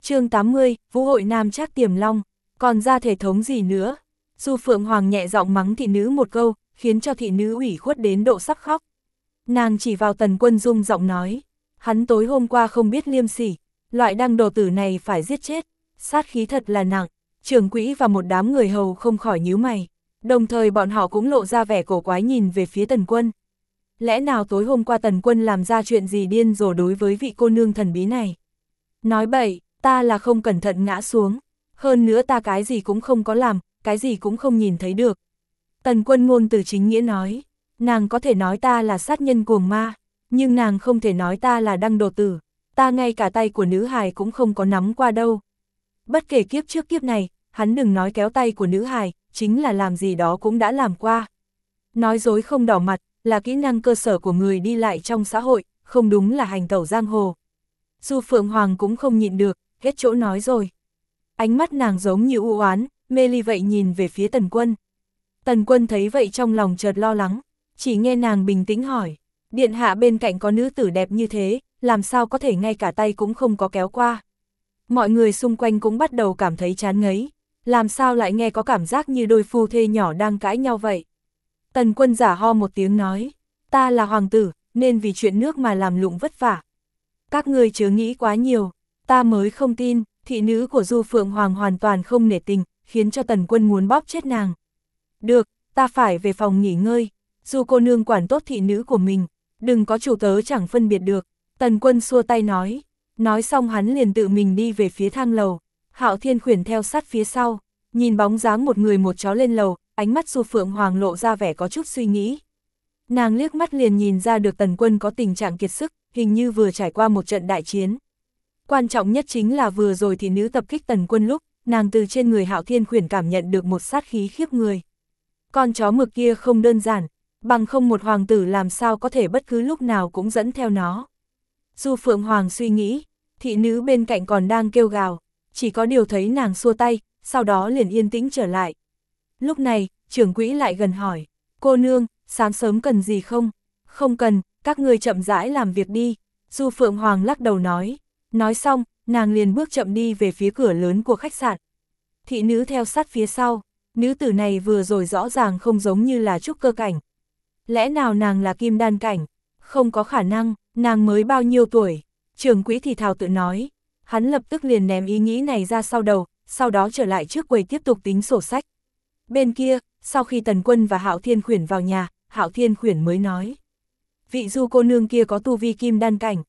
chương 80, Vũ hội Nam Trác Tiềm Long, còn ra thể thống gì nữa? Du Phượng Hoàng nhẹ giọng mắng thị nữ một câu, khiến cho thị nữ ủy khuất đến độ sắp khóc. Nàng chỉ vào Tần Quân rung giọng nói, hắn tối hôm qua không biết liêm sỉ, loại đăng đồ tử này phải giết chết, sát khí thật là nặng. Trưởng quỹ và một đám người hầu không khỏi nhíu mày, đồng thời bọn họ cũng lộ ra vẻ cổ quái nhìn về phía Tần Quân. Lẽ nào tối hôm qua Tần Quân làm ra chuyện gì điên rồ đối với vị cô nương thần bí này? Nói bậy, ta là không cẩn thận ngã xuống, hơn nữa ta cái gì cũng không có làm, cái gì cũng không nhìn thấy được. Tần Quân ngôn từ chính nghĩa nói, nàng có thể nói ta là sát nhân cuồng ma, nhưng nàng không thể nói ta là đăng đồ tử, ta ngay cả tay của nữ hài cũng không có nắm qua đâu. Bất kể kiếp trước kiếp này, hắn đừng nói kéo tay của nữ hài, chính là làm gì đó cũng đã làm qua. Nói dối không đỏ mặt, là kỹ năng cơ sở của người đi lại trong xã hội, không đúng là hành tẩu giang hồ. Du Phượng Hoàng cũng không nhịn được, hết chỗ nói rồi. Ánh mắt nàng giống như u oán, mê ly vậy nhìn về phía Tần Quân. Tần Quân thấy vậy trong lòng chợt lo lắng, chỉ nghe nàng bình tĩnh hỏi, điện hạ bên cạnh có nữ tử đẹp như thế, làm sao có thể ngay cả tay cũng không có kéo qua. Mọi người xung quanh cũng bắt đầu cảm thấy chán ngấy, làm sao lại nghe có cảm giác như đôi phu thê nhỏ đang cãi nhau vậy. Tần Quân giả ho một tiếng nói, ta là hoàng tử, nên vì chuyện nước mà làm lụng vất vả. Các ngươi chớ nghĩ quá nhiều, ta mới không tin. Thị nữ của Du Phượng Hoàng hoàn toàn không nể tình, khiến cho Tần Quân muốn bóp chết nàng. Được, ta phải về phòng nghỉ ngơi, Du cô nương quản tốt thị nữ của mình, đừng có chủ tớ chẳng phân biệt được. Tần Quân xua tay nói xong hắn liền tự mình đi về phía thang lầu. Hạo Thiên Khuyển theo sát phía sau, nhìn bóng dáng một người một chó lên lầu, ánh mắt Du Phượng Hoàng lộ ra vẻ có chút suy nghĩ. Nàng liếc mắt liền nhìn ra được Tần Quân có tình trạng kiệt sức, hình như vừa trải qua một trận đại chiến. Quan trọng nhất chính là vừa rồi thị nữ tập kích Tần Quân lúc, nàng từ trên người Hạo Thiên Khuyển cảm nhận được một sát khí khiếp người. Con chó mực kia không đơn giản, bằng không một hoàng tử làm sao có thể bất cứ lúc nào cũng dẫn theo nó. Du Phượng Hoàng suy nghĩ, thị nữ bên cạnh còn đang kêu gào, chỉ có điều thấy nàng xua tay, sau đó liền yên tĩnh trở lại. Lúc này, trưởng quỹ lại gần hỏi, cô nương, sáng sớm cần gì không? Không cần, các ngươi chậm rãi làm việc đi. Du Phượng Hoàng lắc đầu nói xong, nàng liền bước chậm đi về phía cửa lớn của khách sạn. Thị nữ theo sát phía sau, nữ tử này vừa rồi rõ ràng không giống như là trúc cơ cảnh. Lẽ nào nàng là kim đan cảnh? Không có khả năng, nàng mới bao nhiêu tuổi? Trưởng quỹ thì thào tự nói, hắn lập tức liền ném ý nghĩ này ra sau đầu, sau đó trở lại trước quầy tiếp tục tính sổ sách. Bên kia, sau khi Tần Quân và Hạo Thiên Khuyển vào nhà, Hạo Thiên Khuyển mới nói, vị Du cô nương kia có tu vi kim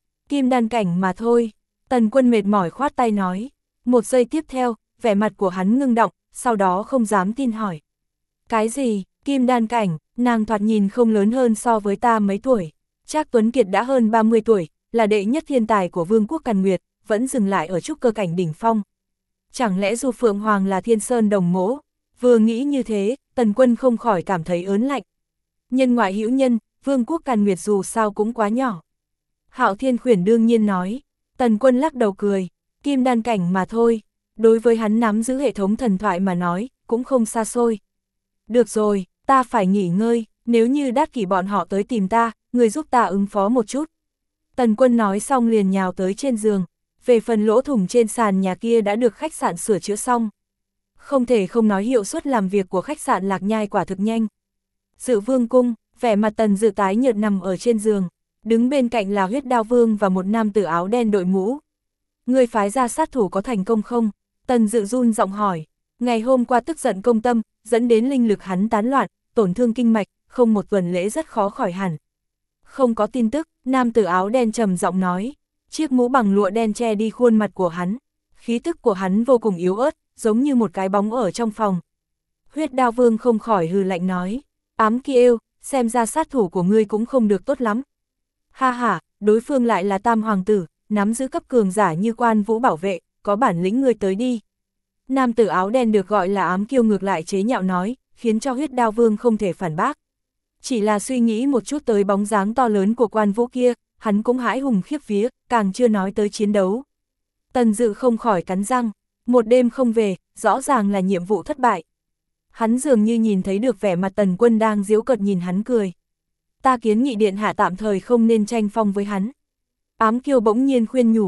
đan cảnh mà thôi. Tần Quân mệt mỏi khoát tay nói, một giây tiếp theo, vẻ mặt của hắn ngưng động, sau đó không dám tin hỏi. Cái gì, kim đan cảnh, nàng thoạt nhìn không lớn hơn so với ta mấy tuổi. Trác Tuấn Kiệt đã hơn 30 tuổi, là đệ nhất thiên tài của Vương quốc Càn Nguyệt, vẫn dừng lại ở trúc cơ cảnh đỉnh phong. Chẳng lẽ Du Phượng Hoàng là Thiên Sơn đồng mỗ? Vừa nghĩ như thế, Tần Quân không khỏi cảm thấy ớn lạnh. Nhân ngoại hữu nhân, Vương quốc Càn Nguyệt dù sao cũng quá nhỏ. Hạo Thiên Khuyển đương nhiên nói. Tần Quân lắc đầu cười, kim đan cảnh mà thôi, đối với hắn nắm giữ hệ thống thần thoại mà nói, cũng không xa xôi. Được rồi, ta phải nghỉ ngơi, nếu như Đát Kỷ bọn họ tới tìm ta, người giúp ta ứng phó một chút. Tần Quân nói xong liền nhào tới trên giường, về phần lỗ thủng trên sàn nhà kia đã được khách sạn sửa chữa xong. Không thể không nói hiệu suất làm việc của khách sạn Lạc Nhai quả thực nhanh. Dự Vương cung, vẻ mặt Tần Dự tái nhợt nằm ở trên giường. Đứng bên cạnh là Huyết Đao Vương và một nam tử áo đen đội mũ. Người phái ra sát thủ có thành công không? Tần Dự run giọng hỏi. Ngày hôm qua tức giận công tâm, dẫn đến linh lực hắn tán loạn, tổn thương kinh mạch, không một tuần lễ rất khó khỏi hẳn. Không có tin tức, nam tử áo đen trầm giọng nói. Chiếc mũ bằng lụa đen che đi khuôn mặt của hắn. Khí tức của hắn vô cùng yếu ớt, giống như một cái bóng ở trong phòng. Huyết Đao Vương không khỏi hừ lạnh nói. Ám Kiêu, xem ra sát thủ của ngươi cũng không được tốt lắm. Ha ha, đối phương lại là Tam Hoàng tử, nắm giữ cấp cường giả như Quan Vũ bảo vệ, có bản lĩnh ngươi tới đi. Nam tử áo đen được gọi là Ám Kiêu ngược lại chế nhạo nói, khiến cho Huyết Đao Vương không thể phản bác. Chỉ là suy nghĩ một chút tới bóng dáng to lớn của Quan Vũ kia, hắn cũng hãi hùng khiếp vía, càng chưa nói tới chiến đấu. Tần Dự không khỏi cắn răng, một đêm không về, rõ ràng là nhiệm vụ thất bại. Hắn dường như nhìn thấy được vẻ mặt Tần Quân đang giễu cợt nhìn hắn cười. Ta kiến nghị điện hạ tạm thời không nên tranh phong với hắn. Ám Kiêu bỗng nhiên khuyên nhủ,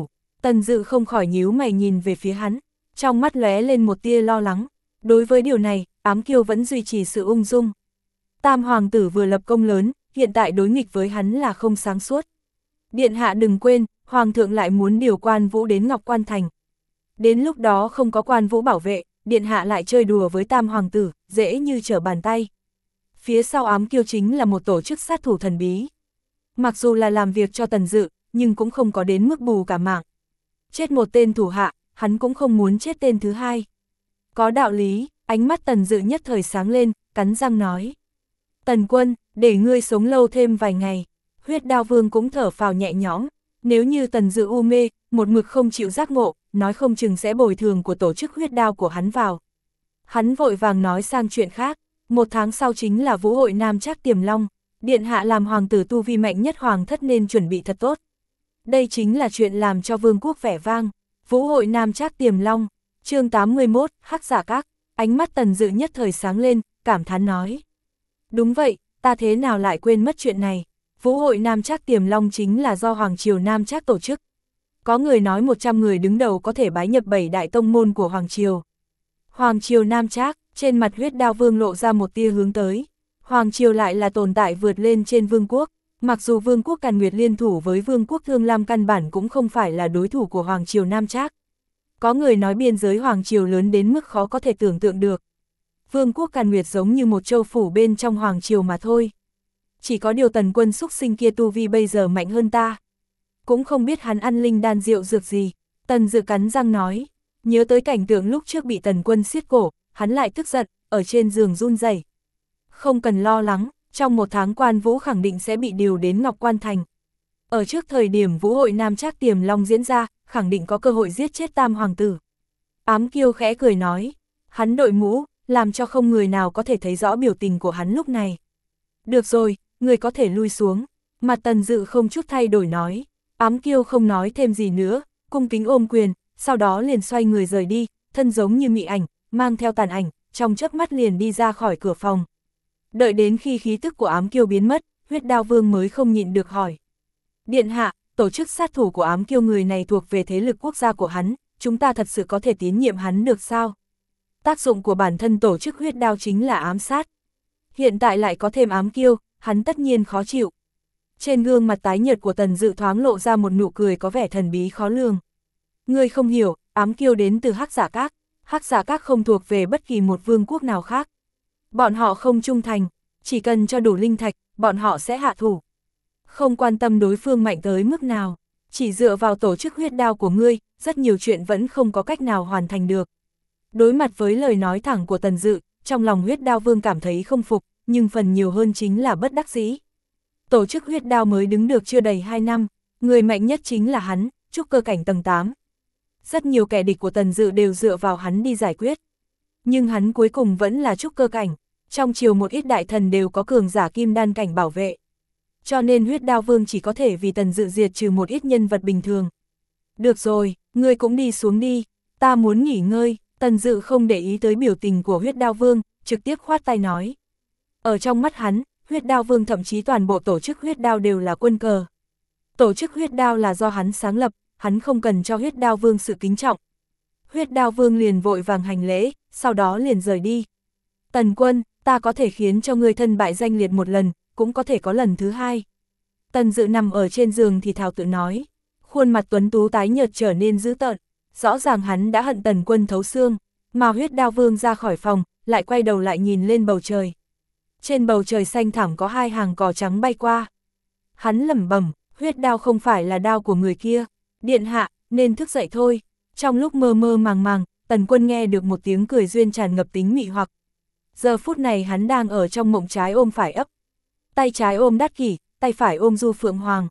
Tần Dự không khỏi nhíu mày nhìn về phía hắn, trong mắt lóe lên một tia lo lắng. Đối với điều này, Ám Kiêu vẫn duy trì sự ung dung. Tam hoàng tử vừa lập công lớn, hiện tại đối nghịch với hắn là không sáng suốt. Điện hạ đừng quên, hoàng thượng lại muốn điều Quan Vũ đến Ngọc Quan Thành. Đến lúc đó không có Quan Vũ bảo vệ, điện hạ lại chơi đùa với tam hoàng tử, dễ như trở bàn tay. Phía sau Ám Kiêu chính là một tổ chức sát thủ thần bí. Mặc dù là làm việc cho Tần Dự, nhưng cũng không có đến mức bù cả mạng. Chết một tên thủ hạ, hắn cũng không muốn chết tên thứ hai. Có đạo lý, ánh mắt Tần Dự nhất thời sáng lên, cắn răng nói. Tần quân, để ngươi sống lâu thêm vài ngày. Huyết Đao Vương cũng thở phào nhẹ nhõm. Nếu như Tần Dự u mê, một mực không chịu giác ngộ, nói không chừng sẽ bồi thường của tổ chức huyết đao của hắn vào. Hắn vội vàng nói sang chuyện khác. 1 tháng sau chính là vũ hội Nam Trác Tiềm Long. Điện hạ làm hoàng tử tu vi mạnh nhất hoàng thất nên chuẩn bị thật tốt. Đây chính là chuyện làm cho vương quốc vẻ vang. Vũ hội Nam Trác Tiềm Long, chương 81, Hắc Giả Các. Ánh mắt Tần Dự nhất thời sáng lên, cảm thán nói. Đúng vậy, ta thế nào lại quên mất chuyện này. Vũ hội Nam Trác Tiềm Long chính là do Hoàng triều Nam Trác tổ chức. Có người nói 100 người đứng đầu có thể bái nhập 7 đại tông môn của Hoàng triều. Hoàng triều Nam Trác, trên mặt Huyết Đao Vương lộ ra một tia hướng tới. Hoàng triều lại là tồn tại vượt lên trên vương quốc. Mặc dù vương quốc Càn Nguyệt liên thủ với vương quốc Thương Lam căn bản cũng không phải là đối thủ của Hoàng triều Nam Trác. Có người nói biên giới Hoàng triều lớn đến mức khó có thể tưởng tượng được. Vương quốc Càn Nguyệt giống như một châu phủ bên trong Hoàng triều mà thôi. Chỉ có điều Tần quân xúc sinh kia tu vi bây giờ mạnh hơn ta. Cũng không biết hắn ăn linh đan rượu dược gì. Tần Dự cắn răng nói. Nhớ tới cảnh tượng lúc trước bị Tần quân siết cổ, hắn lại tức giận, ở trên giường run rẩy. Không cần lo lắng, trong 1 tháng Quan Vũ khẳng định sẽ bị điều đến Ngọc Quan Thành. Ở trước thời điểm vũ hội Nam Trác Tiềm Long diễn ra, khẳng định có cơ hội giết chết tam hoàng tử. Ám Kiêu khẽ cười nói. Hắn đội mũ, làm cho không người nào có thể thấy rõ biểu tình của hắn lúc này. Được rồi, người có thể lui xuống. Mặt Tần Dự không chút thay đổi nói. Ám Kiêu không nói thêm gì nữa, cung kính ôm quyền, sau đó liền xoay người rời đi, thân giống như mị ảnh, mang theo tàn ảnh, trong chớp mắt liền đi ra khỏi cửa phòng. Đợi đến khi khí tức của Ám Kiêu biến mất, Huyết Đao Vương mới không nhịn được hỏi. Điện hạ, tổ chức sát thủ của Ám Kiêu người này thuộc về thế lực quốc gia của hắn, chúng ta thật sự có thể tín nhiệm hắn được sao? Tác dụng của bản thân tổ chức huyết đao chính là ám sát. Hiện tại lại có thêm Ám Kiêu, hắn tất nhiên khó chịu. Trên gương mặt tái nhợt của Tần Dự thoáng lộ ra một nụ cười có vẻ thần bí khó lường. Ngươi không hiểu, Ám Kiêu đến từ Hắc Giả Các. Hắc Giả Các không thuộc về bất kỳ một vương quốc nào khác. Bọn họ không trung thành, chỉ cần cho đủ linh thạch, bọn họ sẽ hạ thủ. Không quan tâm đối phương mạnh tới mức nào, chỉ dựa vào tổ chức huyết đao của ngươi, rất nhiều chuyện vẫn không có cách nào hoàn thành được. Đối mặt với lời nói thẳng của Tần Dự, trong lòng Huyết Đao Vương cảm thấy không phục, nhưng phần nhiều hơn chính là bất đắc dĩ. Tổ chức huyết đao mới đứng được chưa đầy 2 năm, người mạnh nhất chính là hắn, trúc cơ cảnh tầng 8. Rất nhiều kẻ địch của Tần Dự đều dựa vào hắn đi giải quyết. Nhưng hắn cuối cùng vẫn là trúc cơ cảnh, trong triều một ít đại thần đều có cường giả kim đan cảnh bảo vệ. Cho nên Huyết Đao Vương chỉ có thể vì Tần Dự diệt trừ một ít nhân vật bình thường. Được rồi, ngươi cũng đi xuống đi, ta muốn nghỉ ngơi. Tần Dự không để ý tới biểu tình của Huyết Đao Vương, trực tiếp khoát tay nói. Ở trong mắt hắn, Huyết Đao Vương thậm chí toàn bộ tổ chức huyết đao đều là quân cờ. Tổ chức huyết đao là do hắn sáng lập, hắn không cần cho Huyết Đao Vương sự kính trọng. Huyết Đao Vương liền vội vàng hành lễ, sau đó liền rời đi. Tần quân, ta có thể khiến cho ngươi thân bại danh liệt một lần, cũng có thể có lần thứ hai. Tần Dự nằm ở trên giường thì thào tự nói. Khuôn mặt tuấn tú tái nhợt trở nên dữ tợn. Rõ ràng hắn đã hận Tần quân thấu xương, mà Huyết Đao Vương ra khỏi phòng, lại quay đầu lại nhìn lên bầu trời. Trên bầu trời xanh thẳm có 2 hàng cò trắng bay qua. Hắn lẩm bẩm, huyết đao không phải là đao của người kia, điện hạ, nên thức dậy thôi. Trong lúc mơ mơ màng màng, Tần quân nghe được một tiếng cười duyên tràn ngập tính mị hoặc. Giờ phút này hắn đang ở trong mộng trái ôm phải ấp. Tay trái ôm Đát Kỷ, tay phải ôm Du Phượng Hoàng.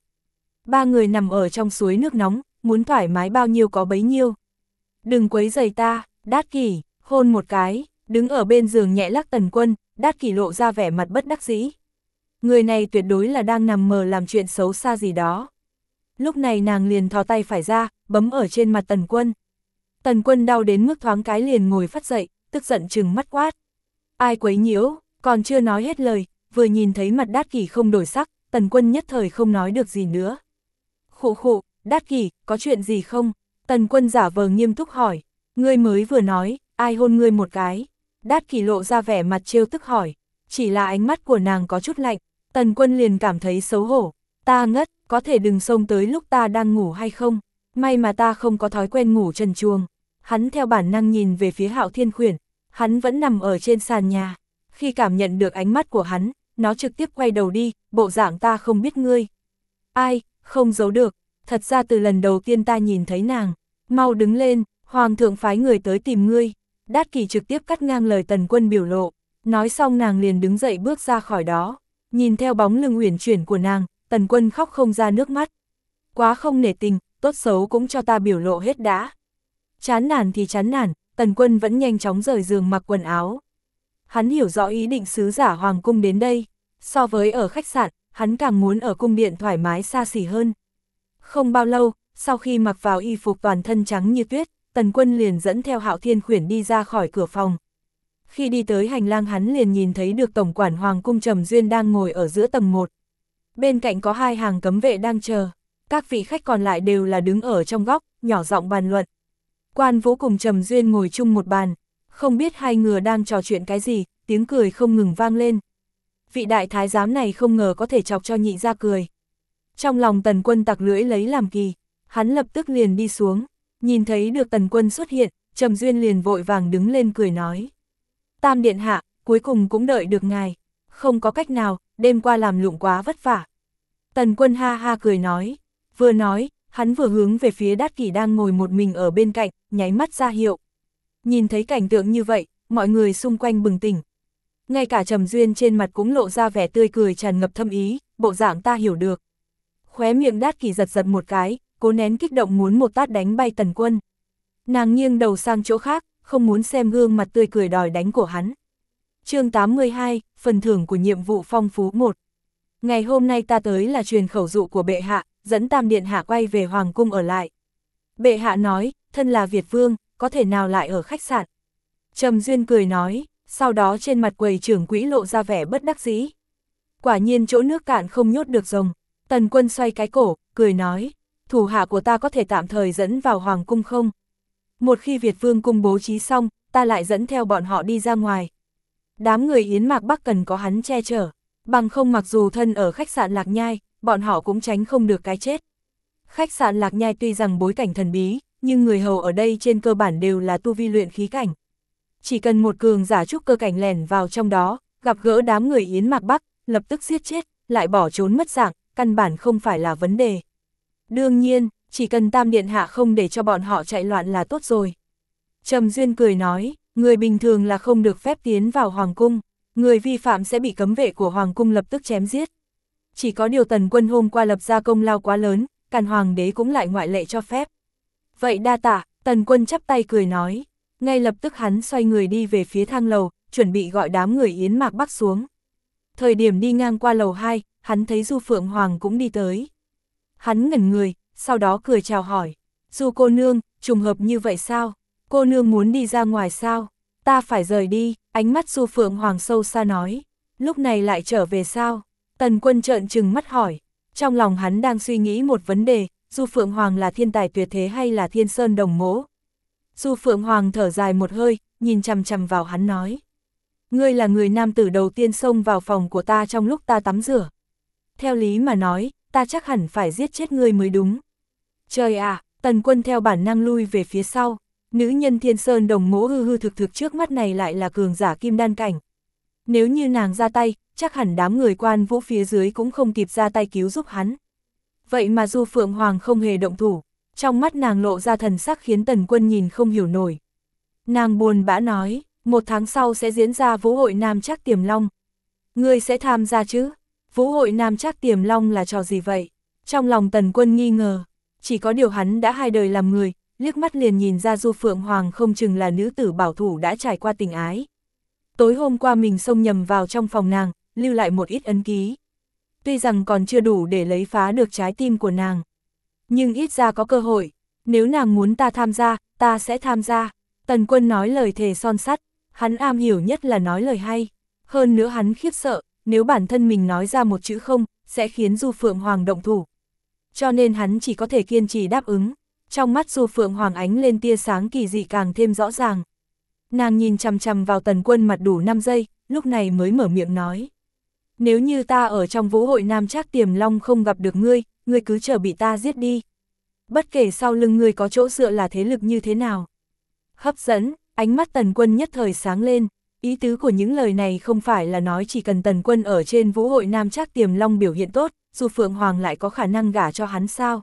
3 người nằm ở trong suối nước nóng, muốn thoải mái bao nhiêu có bấy nhiêu. Đừng quấy rầy ta, Đát Kỷ, hôn một cái, đứng ở bên giường nhẹ lắc Tần quân, Đát Kỷ lộ ra vẻ mặt bất đắc dĩ. Người này tuyệt đối là đang nằm mơ làm chuyện xấu xa gì đó. Lúc này nàng liền thò tay phải ra, bấm ở trên mặt Tần quân. Tần quân đau đến mức thoáng cái liền ngồi phắt dậy, tức giận trừng mắt quát. Ai quấy nhiễu, còn chưa nói hết lời, vừa nhìn thấy mặt Đát Kỷ không đổi sắc, Tần quân nhất thời không nói được gì nữa. Khụ khụ, Đát Kỷ, có chuyện gì không? Tần Quân giả vờ nghiêm túc hỏi, ngươi mới vừa nói, ai hôn ngươi một cái? Đát Kỷ lộ ra vẻ mặt trêu tức hỏi, chỉ là ánh mắt của nàng có chút lạnh, Tần Quân liền cảm thấy xấu hổ, ta ngất, có thể đừng xông tới lúc ta đang ngủ hay không? May mà ta không có thói quen ngủ trần truồng. Hắn theo bản năng nhìn về phía Hạo Thiên Khuyển, hắn vẫn nằm ở trên sàn nhà. Khi cảm nhận được ánh mắt của hắn, nó trực tiếp quay đầu đi, bộ dạng ta không biết ngươi. Ai, không giấu được, thật ra từ lần đầu tiên ta nhìn thấy nàng, mau đứng lên, Hoàng thượng phái người tới tìm ngươi. Đát Kỷ trực tiếp cắt ngang lời Tần Quân biểu lộ, nói xong nàng liền đứng dậy bước ra khỏi đó, nhìn theo bóng lưng uyển chuyển của nàng, Tần Quân khóc không ra nước mắt. Quá không nể tình, tốt xấu cũng cho ta biểu lộ hết đã. Chán nản thì chán nản, Tần Quân vẫn nhanh chóng rời giường mặc quần áo. Hắn hiểu rõ ý định sứ giả Hoàng cung đến đây, so với ở khách sạn, hắn càng muốn ở cung điện thoải mái xa xỉ hơn. Không bao lâu, sau khi mặc vào y phục toàn thân trắng như tuyết, Tần Quân liền dẫn theo Hạo Thiên Khuyển đi ra khỏi cửa phòng. Khi đi tới hành lang hắn liền nhìn thấy được tổng quản Hoàng cung Trầm Duyên đang ngồi ở giữa tầng 1. Bên cạnh có 2 hàng cấm vệ đang chờ, các vị khách còn lại đều là đứng ở trong góc, nhỏ giọng bàn luận. Quan Vũ cùng Trầm Duyên ngồi chung một bàn, không biết hai người đang trò chuyện cái gì, tiếng cười không ngừng vang lên. Vị đại thái giám này không ngờ có thể chọc cho nhị ra cười. Trong lòng Tần Quân tặc lưỡi lấy làm kỳ, hắn lập tức liền đi xuống, nhìn thấy được Tần Quân xuất hiện, Trầm Duyên liền vội vàng đứng lên cười nói. Tam điện hạ, cuối cùng cũng đợi được ngài, không có cách nào, đêm qua làm lụng quá vất vả. Tần Quân ha ha cười nói, vừa nói, hắn vừa hướng về phía Đát Kỷ đang ngồi một mình ở bên cạnh, nháy mắt ra hiệu. Nhìn thấy cảnh tượng như vậy, mọi người xung quanh bừng tỉnh. Ngay cả Trầm Duyên trên mặt cũng lộ ra vẻ tươi cười tràn ngập thâm ý, bộ dạng ta hiểu được. Khóe miệng Đát Kỷ giật giật một cái, cố nén kích động muốn một tát đánh bay Tần Quân. Nàng nghiêng đầu sang chỗ khác, không muốn xem gương mặt tươi cười đòi đánh của hắn. Chương 82, phần thưởng của nhiệm vụ phong phú 1. Ngày hôm nay ta tới là truyền khẩu dụ của bệ hạ, dẫn Tam điện hạ quay về Hoàng cung ở lại. Bệ hạ nói, thân là Việt vương, có thể nào lại ở khách sạn. Trầm Duyên cười nói, sau đó trên mặt quầy trưởng quỹ lộ ra vẻ bất đắc dĩ. Quả nhiên chỗ nước cạn không nhốt được rồng. Tần Quân xoay cái cổ, cười nói, thủ hạ của ta có thể tạm thời dẫn vào Hoàng cung không? Một khi Việt vương cung bố trí xong, ta lại dẫn theo bọn họ đi ra ngoài. Đám người Yến Mạc Bắc cần có hắn che chở, bằng không mặc dù thân ở khách sạn Lạc Nhai, bọn họ cũng tránh không được cái chết. Khách sạn Lạc Nhai tuy rằng bối cảnh thần bí, nhưng người hầu ở đây trên cơ bản đều là tu vi luyện khí cảnh. Chỉ cần một cường giả trúc cơ cảnh lẻn vào trong đó, gặp gỡ đám người Yến Mạc Bắc, lập tức giết chết, lại bỏ trốn mất dạng, căn bản không phải là vấn đề. Đương nhiên, chỉ cần Tam điện hạ không để cho bọn họ chạy loạn là tốt rồi. Trầm Duyên cười nói, người bình thường là không được phép tiến vào Hoàng cung, người vi phạm sẽ bị cấm vệ của Hoàng cung lập tức chém giết. Chỉ có điều Tần Quân hôm qua lập ra công lao quá lớn, Càn Hoàng đế cũng lại ngoại lệ cho phép. Vậy đa tạ, Tần Quân chắp tay cười nói, ngay lập tức hắn xoay người đi về phía thang lầu, chuẩn bị gọi đám người Yến Mạc Bắc xuống. Thời điểm đi ngang qua lầu 2, hắn thấy Du Phượng Hoàng cũng đi tới. Hắn ngẩn người, sau đó cười chào hỏi, Du cô nương, trùng hợp như vậy sao? Cô nương muốn đi ra ngoài sao? Ta phải rời đi, ánh mắt Du Phượng Hoàng sâu xa nói, lúc này lại trở về sao? Tần Quân trợn trừng mắt hỏi, trong lòng hắn đang suy nghĩ một vấn đề, Du Phượng Hoàng là thiên tài tuyệt thế hay là thiên sơn đồng mỗ? Du Phượng Hoàng thở dài một hơi, nhìn chằm chằm vào hắn nói, ngươi là người nam tử đầu tiên xông vào phòng của ta trong lúc ta tắm rửa. Theo lý mà nói, ta chắc hẳn phải giết chết ngươi mới đúng. Trời ạ, Tần Quân theo bản năng lui về phía sau, nữ nhân thiên sơn đồng mỗ hư hư thực thực trước mắt này lại là cường giả kim đan cảnh. Nếu như nàng ra tay, chắc hẳn đám người Quan Vũ phía dưới cũng không kịp ra tay cứu giúp hắn. Vậy mà Du Phượng Hoàng không hề động thủ, trong mắt nàng lộ ra thần sắc khiến Tần Quân nhìn không hiểu nổi. Nàng buồn bã nói, 1 tháng sau sẽ diễn ra Vũ hội Nam Trác Tiềm Long. Ngươi sẽ tham gia chứ? Vũ hội Nam Trác Tiềm Long là trò gì vậy? Trong lòng Tần Quân nghi ngờ, chỉ có điều hắn đã 2 đời làm người, liếc mắt liền nhìn ra Du Phượng Hoàng không chừng là nữ tử bảo thủ đã trải qua tình ái. Tối hôm qua mình xông nhầm vào trong phòng nàng, lưu lại một ít ấn ký. Tuy rằng còn chưa đủ để lấy phá được trái tim của nàng, nhưng ít ra có cơ hội, nếu nàng muốn ta tham gia, ta sẽ tham gia. Tần Quân nói lời thề son sắt, hắn am hiểu nhất là nói lời hay. Hơn nữa hắn khiếp sợ, nếu bản thân mình nói ra một chữ không, sẽ khiến Du Phượng Hoàng động thủ. Cho nên hắn chỉ có thể kiên trì đáp ứng. Trong mắt Du Phượng Hoàng ánh lên tia sáng kỳ dị càng thêm rõ ràng. Nàng nhìn chằm chằm vào Tần Quân mặt đủ 5 giây, lúc này mới mở miệng nói. Nếu như ta ở trong vũ hội Nam Trác Tiềm Long không gặp được ngươi, ngươi cứ chờ bị ta giết đi. Bất kể sau lưng ngươi có chỗ dựa là thế lực như thế nào. Hấp dẫn, ánh mắt Tần Quân nhất thời sáng lên, ý tứ của những lời này không phải là nói chỉ cần Tần Quân ở trên vũ hội Nam Trác Tiềm Long biểu hiện tốt, Du Phượng Hoàng lại có khả năng gả cho hắn sao.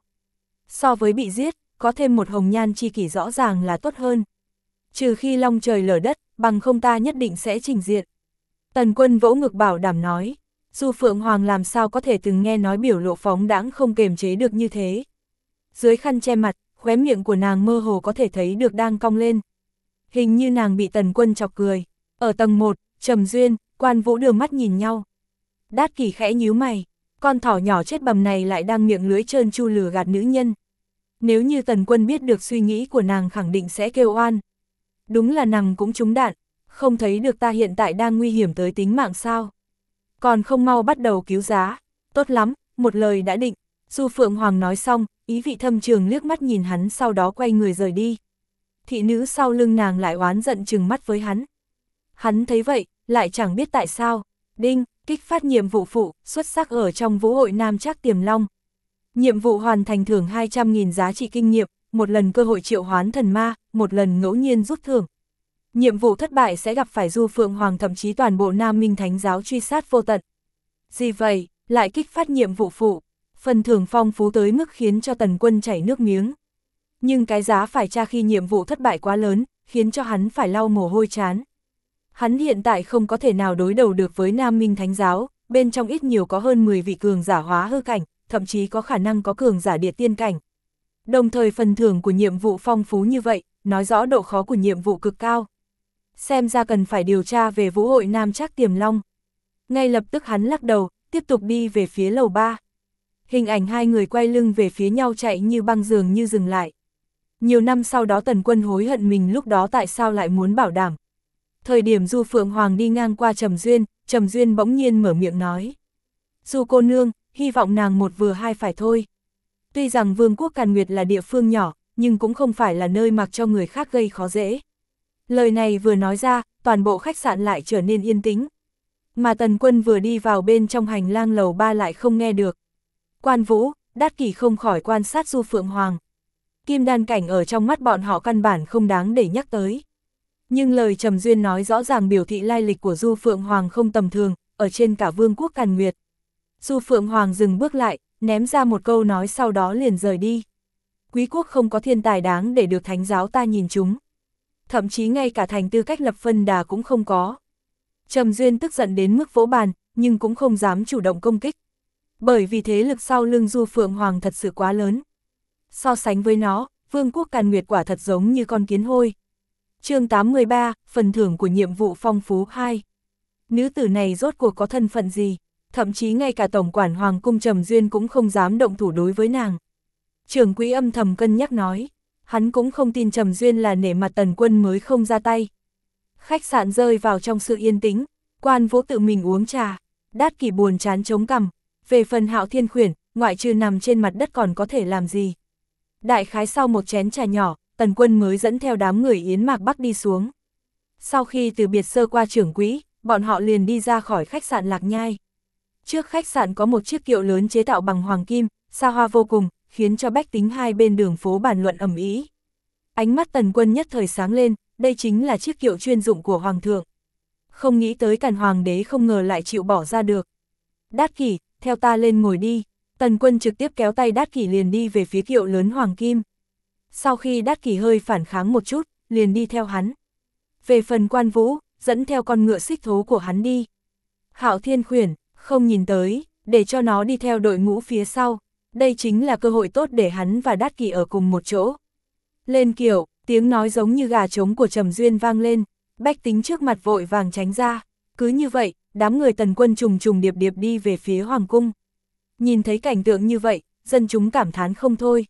So với bị giết, có thêm một hồng nhan chi kỷ rõ ràng là tốt hơn. Trừ khi long trời lở đất, bằng không ta nhất định sẽ trình diện. Tần Quân vỗ ngực bảo đảm nói, Du Phượng Hoàng làm sao có thể từng nghe nói biểu lộ phóng đãng không kềm chế được như thế. Dưới khăn che mặt, khóe miệng của nàng mơ hồ có thể thấy được đang cong lên. Hình như nàng bị Tần Quân chọc cười. Ở tầng 1, Trầm Duyên, Quan Vũ đưa mắt nhìn nhau. Đát Kỷ khẽ nhíu mày, con thỏ nhỏ chết bầm này lại đang miệng lưới trơn tru lừa gạt nữ nhân. Nếu như Tần Quân biết được suy nghĩ của nàng khẳng định sẽ kêu oan. Đúng là nằm cũng trúng đạn, không thấy được ta hiện tại đang nguy hiểm tới tính mạng sao. Còn không mau bắt đầu cứu giá, tốt lắm, một lời đã định. Du Phượng Hoàng nói xong, ý vị thâm trường liếc mắt nhìn hắn sau đó quay người rời đi. Thị nữ sau lưng nàng lại oán giận trừng mắt với hắn. Hắn thấy vậy, lại chẳng biết tại sao. Đinh, kích phát nhiệm vụ phụ, xuất sắc ở trong vũ hội Nam Trác Tiềm Long. Nhiệm vụ hoàn thành thưởng 200.000 giá trị kinh nghiệm, một lần cơ hội triệu hoán thần ma, một lần ngẫu nhiên rút thưởng. Nhiệm vụ thất bại sẽ gặp phải Du Phượng Hoàng thậm chí toàn bộ Nam Minh Thánh giáo truy sát vô tận. Gì vậy, lại kích phát nhiệm vụ phụ, phần thưởng phong phú tới mức khiến cho Tần Quân chảy nước miếng. Nhưng cái giá phải trả khi nhiệm vụ thất bại quá lớn, khiến cho hắn phải lau mồ hôi trán. Hắn hiện tại không có thể nào đối đầu được với Nam Minh Thánh giáo, bên trong ít nhiều có hơn 10 vị cường giả hóa hư cảnh, thậm chí có khả năng có cường giả địa tiên cảnh. Đồng thời phần thưởng của nhiệm vụ phong phú như vậy, nói rõ độ khó của nhiệm vụ cực cao. Xem ra cần phải điều tra về vũ hội Nam Trác Tiềm Long. Ngay lập tức hắn lắc đầu, tiếp tục đi về phía lầu 3. Hình ảnh hai người quay lưng về phía nhau chạy như băng dường như dừng lại. Nhiều năm sau đó Tần Quân hối hận mình lúc đó tại sao lại muốn bảo đảm. Thời điểm Du Phượng Hoàng đi ngang qua Trầm Duyên bỗng nhiên mở miệng nói. Du cô nương, hy vọng nàng một vừa hai phải thôi. Tuy rằng Vương quốc Càn Nguyệt là địa phương nhỏ, nhưng cũng không phải là nơi mặc cho người khác gây khó dễ. Lời này vừa nói ra, toàn bộ khách sạn lại trở nên yên tĩnh. Mà Tần Quân vừa đi vào bên trong hành lang lầu 3 lại không nghe được. Quan Vũ, Đát Kỷ không khỏi quan sát Du Phượng Hoàng. Kim đan cảnh ở trong mắt bọn họ căn bản không đáng để nhắc tới. Nhưng lời Trầm Duyên nói rõ ràng biểu thị lai lịch của Du Phượng Hoàng không tầm thường, ở trên cả Vương quốc Càn Nguyệt. Du Phượng Hoàng dừng bước lại, ném ra một câu nói sau đó liền rời đi. Quý quốc không có thiên tài đáng để được thánh giáo ta nhìn chúng. Thậm chí ngay cả thành tư cách lập phân đà cũng không có. Trầm Duyên tức giận đến mức vỗ bàn, nhưng cũng không dám chủ động công kích. Bởi vì thế lực sau lưng Du Phượng Hoàng thật sự quá lớn. So sánh với nó, Vương quốc Càn Nguyệt quả thật giống như con kiến hôi. Chương 83, phần thưởng của nhiệm vụ phong phú 2. Nữ tử này rốt cuộc có thân phận gì? Thậm chí ngay cả tổng quản Hoàng cung Trầm Duyên cũng không dám động thủ đối với nàng. Trưởng quỹ âm thầm cân nhắc nói, hắn cũng không tin Trầm Duyên là nể mặt Tần Quân mới không ra tay. Khách sạn rơi vào trong sự yên tĩnh, Quan Vũ tự mình uống trà, Đát Kỷ buồn chán chống cằm. Về phần Hạo Thiên Khuyển, ngoại trừ nằm trên mặt đất còn có thể làm gì? Đại khái sau một chén trà nhỏ, Tần Quân mới dẫn theo đám người Yến Mạc Bắc đi xuống. Sau khi từ biệt sơ qua trưởng quỹ, bọn họ liền đi ra khỏi khách sạn Lạc Nhai. Trước khách sạn có một chiếc kiệu lớn chế tạo bằng hoàng kim, xa hoa vô cùng, khiến cho bách tính hai bên đường phố bàn luận ầm ĩ. Ánh mắt Tần Quân nhất thời sáng lên, đây chính là chiếc kiệu chuyên dụng của hoàng thượng. Không nghĩ tới Càn hoàng đế không ngờ lại chịu bỏ ra được. Đát Kỷ, theo ta lên ngồi đi. Tần Quân trực tiếp kéo tay Đát Kỷ liền đi về phía kiệu lớn hoàng kim. Sau khi Đát Kỷ hơi phản kháng một chút, liền đi theo hắn. Về phần Quan Vũ, dẫn theo con ngựa xích thố của hắn đi. Hạo Thiên Khuyển, không nhìn tới, để cho nó đi theo đội ngũ phía sau. Đây chính là cơ hội tốt để hắn và Đát Kỷ ở cùng một chỗ. Lên kiệu, tiếng nói giống như gà trống của Trầm Duyên vang lên, bách tính trước mặt vội vàng tránh ra. Cứ như vậy, đám người Tần Quân trùng trùng điệp điệp đi về phía hoàng cung. Nhìn thấy cảnh tượng như vậy, dân chúng cảm thán không thôi.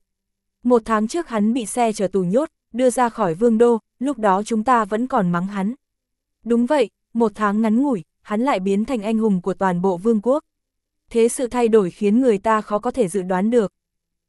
1 tháng trước hắn bị xe chở tù nhốt, đưa ra khỏi vương đô, lúc đó chúng ta vẫn còn mắng hắn. Đúng vậy, 1 tháng ngắn ngủi, hắn lại biến thành anh hùng của toàn bộ vương quốc. Thế sự thay đổi khiến người ta khó có thể dự đoán được. Cắt,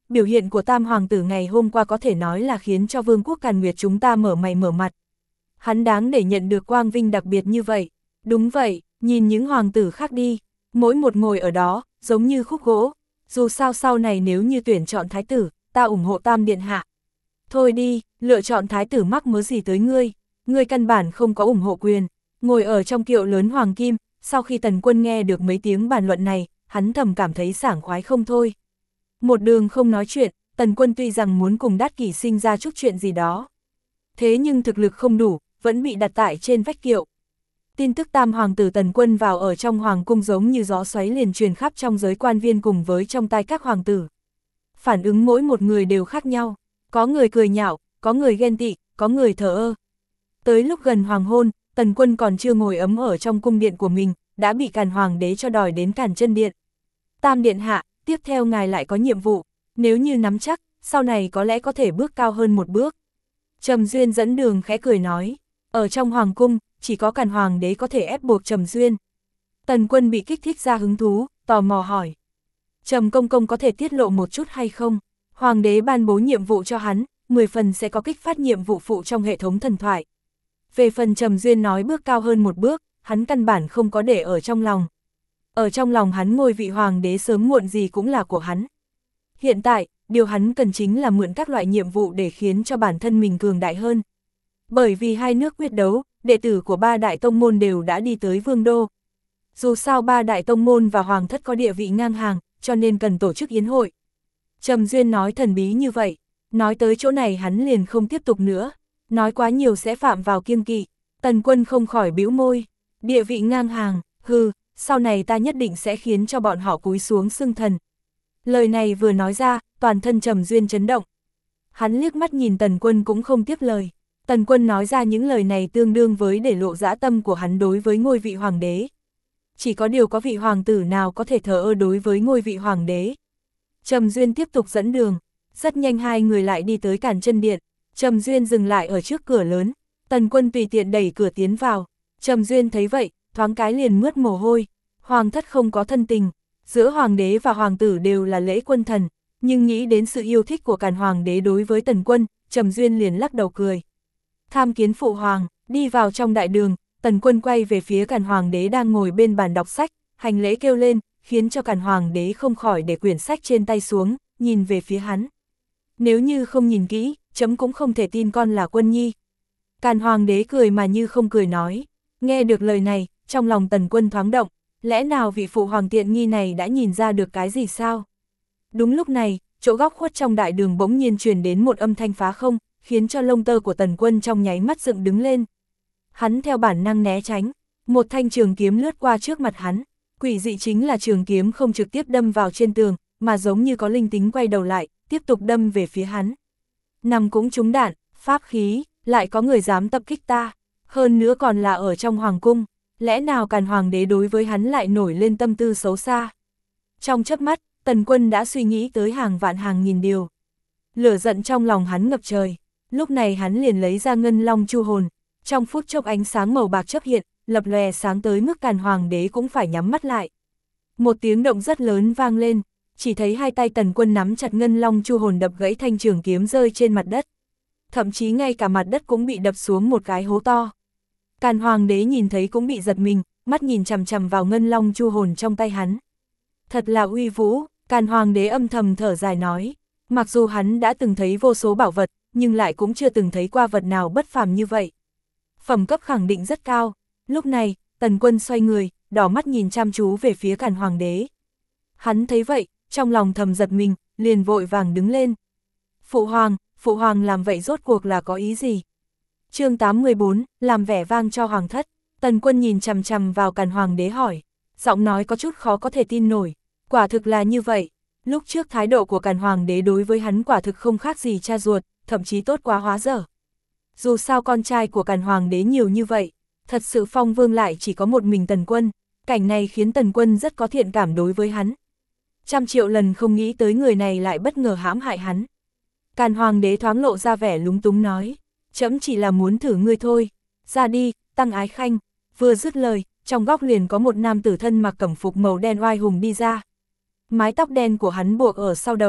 biểu hiện của Tam Hoàng tử ngày hôm qua có thể nói là khiến cho Vương quốc Càn Nguyệt chúng ta mở mày mở mặt. Hắn đáng để nhận được quang vinh đặc biệt như vậy. Đúng vậy, nhìn những hoàng tử khác đi, mỗi một ngồi ở đó, giống như khúc gỗ. Dù sao sau này nếu như tuyển chọn thái tử, ta ủng hộ Tam điện hạ. Thôi đi, lựa chọn thái tử mắc mớ gì tới ngươi căn bản không có ủng hộ quyền. Ngồi ở trong kiệu lớn hoàng kim, sau khi Tần Quân nghe được mấy tiếng bàn luận này, hắn thầm cảm thấy sảng khoái không thôi. Một đường không nói chuyện, Tần Quân tuy rằng muốn cùng Đát Kỷ sinh ra chút chuyện gì đó. Thế nhưng thực lực không đủ, vẫn bị đặt tại trên vách kiệu. Tin tức Tam hoàng tử Tần Quân vào ở trong hoàng cung giống như gió xoáy liền truyền khắp trong giới quan viên cùng với trong tai các hoàng tử. Phản ứng mỗi một người đều khác nhau, có người cười nhạo, có người ghen tị, có người thờ ơ. Tới lúc gần hoàng hôn, Tần Quân còn chưa ngồi ấm ở trong cung điện của mình, đã bị Càn hoàng đế cho đòi đến Càn Chân điện. Tam điện hạ, tiếp theo ngài lại có nhiệm vụ, nếu như nắm chắc, sau này có lẽ có thể bước cao hơn một bước. Trầm Duyên dẫn đường khẽ cười nói, ở trong hoàng cung, chỉ có Càn hoàng đế có thể ép buộc Trầm Duyên. Tần Quân bị kích thích ra hứng thú, tò mò hỏi. Trầm công công có thể tiết lộ một chút hay không? Hoàng đế ban bố nhiệm vụ cho hắn, 10 phần sẽ có kích phát nhiệm vụ phụ trong hệ thống thần thoại. Về phần Trầm Duyên nói bước cao hơn một bước, hắn căn bản không có để ở trong lòng. Ở trong lòng hắn ngôi vị hoàng đế sớm muộn gì cũng là của hắn. Hiện tại, điều hắn cần chính là mượn các loại nhiệm vụ để khiến cho bản thân mình cường đại hơn. Bởi vì hai nước quyết đấu, đệ tử của ba đại tông môn đều đã đi tới vương đô. Dù sao ba đại tông môn và hoàng thất có địa vị ngang hàng, cho nên cần tổ chức yến hội. Trầm Duyên nói thần bí như vậy, nói tới chỗ này hắn liền không tiếp tục nữa, nói quá nhiều sẽ phạm vào kiêng kỵ. Tần Quân không khỏi bĩu môi, địa vị ngang hàng, hừ, sau này ta nhất định sẽ khiến cho bọn họ cúi xuống xưng thần. Lời này vừa nói ra, toàn thân Trầm Duyên chấn động. Hắn liếc mắt nhìn Tần Quân cũng không tiếp lời. Tần Quân nói ra những lời này tương đương với để lộ dã tâm của hắn đối với ngôi vị hoàng đế. Chỉ có điều có vị hoàng tử nào có thể thờ ơ đối với ngôi vị hoàng đế. Trầm Duyên tiếp tục dẫn đường, rất nhanh hai người lại đi tới Càn Chân điện. Trầm Duyên dừng lại ở trước cửa lớn, Tần Quân tùy tiện đẩy cửa tiến vào. Trầm Duyên thấy vậy, thoáng cái liền mướt mồ hôi. Hoàng thất không có thân tình, giữa hoàng đế và hoàng tử đều là lễ quân thần, nhưng nghĩ đến sự yêu thích của Càn hoàng đế đối với Tần Quân, Trầm Duyên liền lắc đầu cười. Tham kiến phụ hoàng, đi vào trong đại đường, Tần Quân quay về phía Càn hoàng đế đang ngồi bên bàn đọc sách, hành lễ kêu lên, khiến cho Càn hoàng đế không khỏi để quyển sách trên tay xuống, nhìn về phía hắn. Nếu như không nhìn kỹ, chấm cũng không thể tin con là Quân nhi. Càn hoàng đế cười mà như không cười nói. Nghe được lời này, trong lòng Tần Quân thoáng động, lẽ nào vị phụ hoàng tiện nghi này đã nhìn ra được cái gì sao? Đúng lúc này, chỗ góc khuất trong đại đường bỗng nhiên truyền đến một âm thanh phá không, khiến cho lông tơ của Tần Quân trong nháy mắt dựng đứng lên. Hắn theo bản năng né tránh, một thanh trường kiếm lướt qua trước mặt hắn. Quỷ dị chính là trường kiếm không trực tiếp đâm vào trên tường, mà giống như có linh tính quay đầu lại, tiếp tục đâm về phía hắn. Nằm cũng trúng đạn, pháp khí, lại có người dám tập kích ta, hơn nữa còn là ở trong hoàng cung, lẽ nào Càn hoàng đế đối với hắn lại nổi lên tâm tư xấu xa. Trong chớp mắt, Tần Quân đã suy nghĩ tới hàng vạn hàng nghìn điều. Lửa giận trong lòng hắn ngập trời, lúc này hắn liền lấy ra ngân long chu hồn, trong phút chốc ánh sáng màu bạc chớp hiện, lập lòe sáng tới mức Càn hoàng đế cũng phải nhắm mắt lại. Một tiếng động rất lớn vang lên, chỉ thấy hai tay Tần Quân nắm chặt ngân long chu hồn đập gãy thanh trường kiếm rơi trên mặt đất. Thậm chí ngay cả mặt đất cũng bị đập xuống một cái hố to. Càn hoàng đế nhìn thấy cũng bị giật mình, mắt nhìn chằm chằm vào ngân long chu hồn trong tay hắn. Thật là uy vũ, Càn hoàng đế âm thầm thở dài nói. Mặc dù hắn đã từng thấy vô số bảo vật, nhưng lại cũng chưa từng thấy qua vật nào bất phàm như vậy. Phẩm cấp khẳng định rất cao. Lúc này, Tần Quân xoay người, đỏ mắt nhìn chăm chú về phía Càn hoàng đế. Hắn thấy vậy, trong lòng thầm giật mình, liền vội vàng đứng lên. Phụ hoàng làm vậy rốt cuộc là có ý gì? Chương 814, làm vẻ vang cho hoàng thất. Tần Quân nhìn chằm chằm vào Càn hoàng đế hỏi, giọng nói có chút khó có thể tin nổi. Quả thực là như vậy, lúc trước thái độ của Càn hoàng đế đối với hắn quả thực không khác gì cha ruột, thậm chí tốt quá hóa dở. Dù sao con trai của Càn hoàng đế nhiều như vậy, thật sự phong vương lại chỉ có một mình Tần Quân, cảnh này khiến Tần Quân rất có thiện cảm đối với hắn. Trăm triệu lần không nghĩ tới người này lại bất ngờ hãm hại hắn. Càn hoàng đế thoáng lộ ra vẻ lúng túng nói, trẫm chỉ là muốn thử ngươi thôi, ra đi, Tăng Ái Khanh. Vừa dứt lời, trong góc liền có một nam tử thân mặc cẩm phục màu đen oai hùng đi ra. Mái tóc đen của hắn buộc ở sau đầu,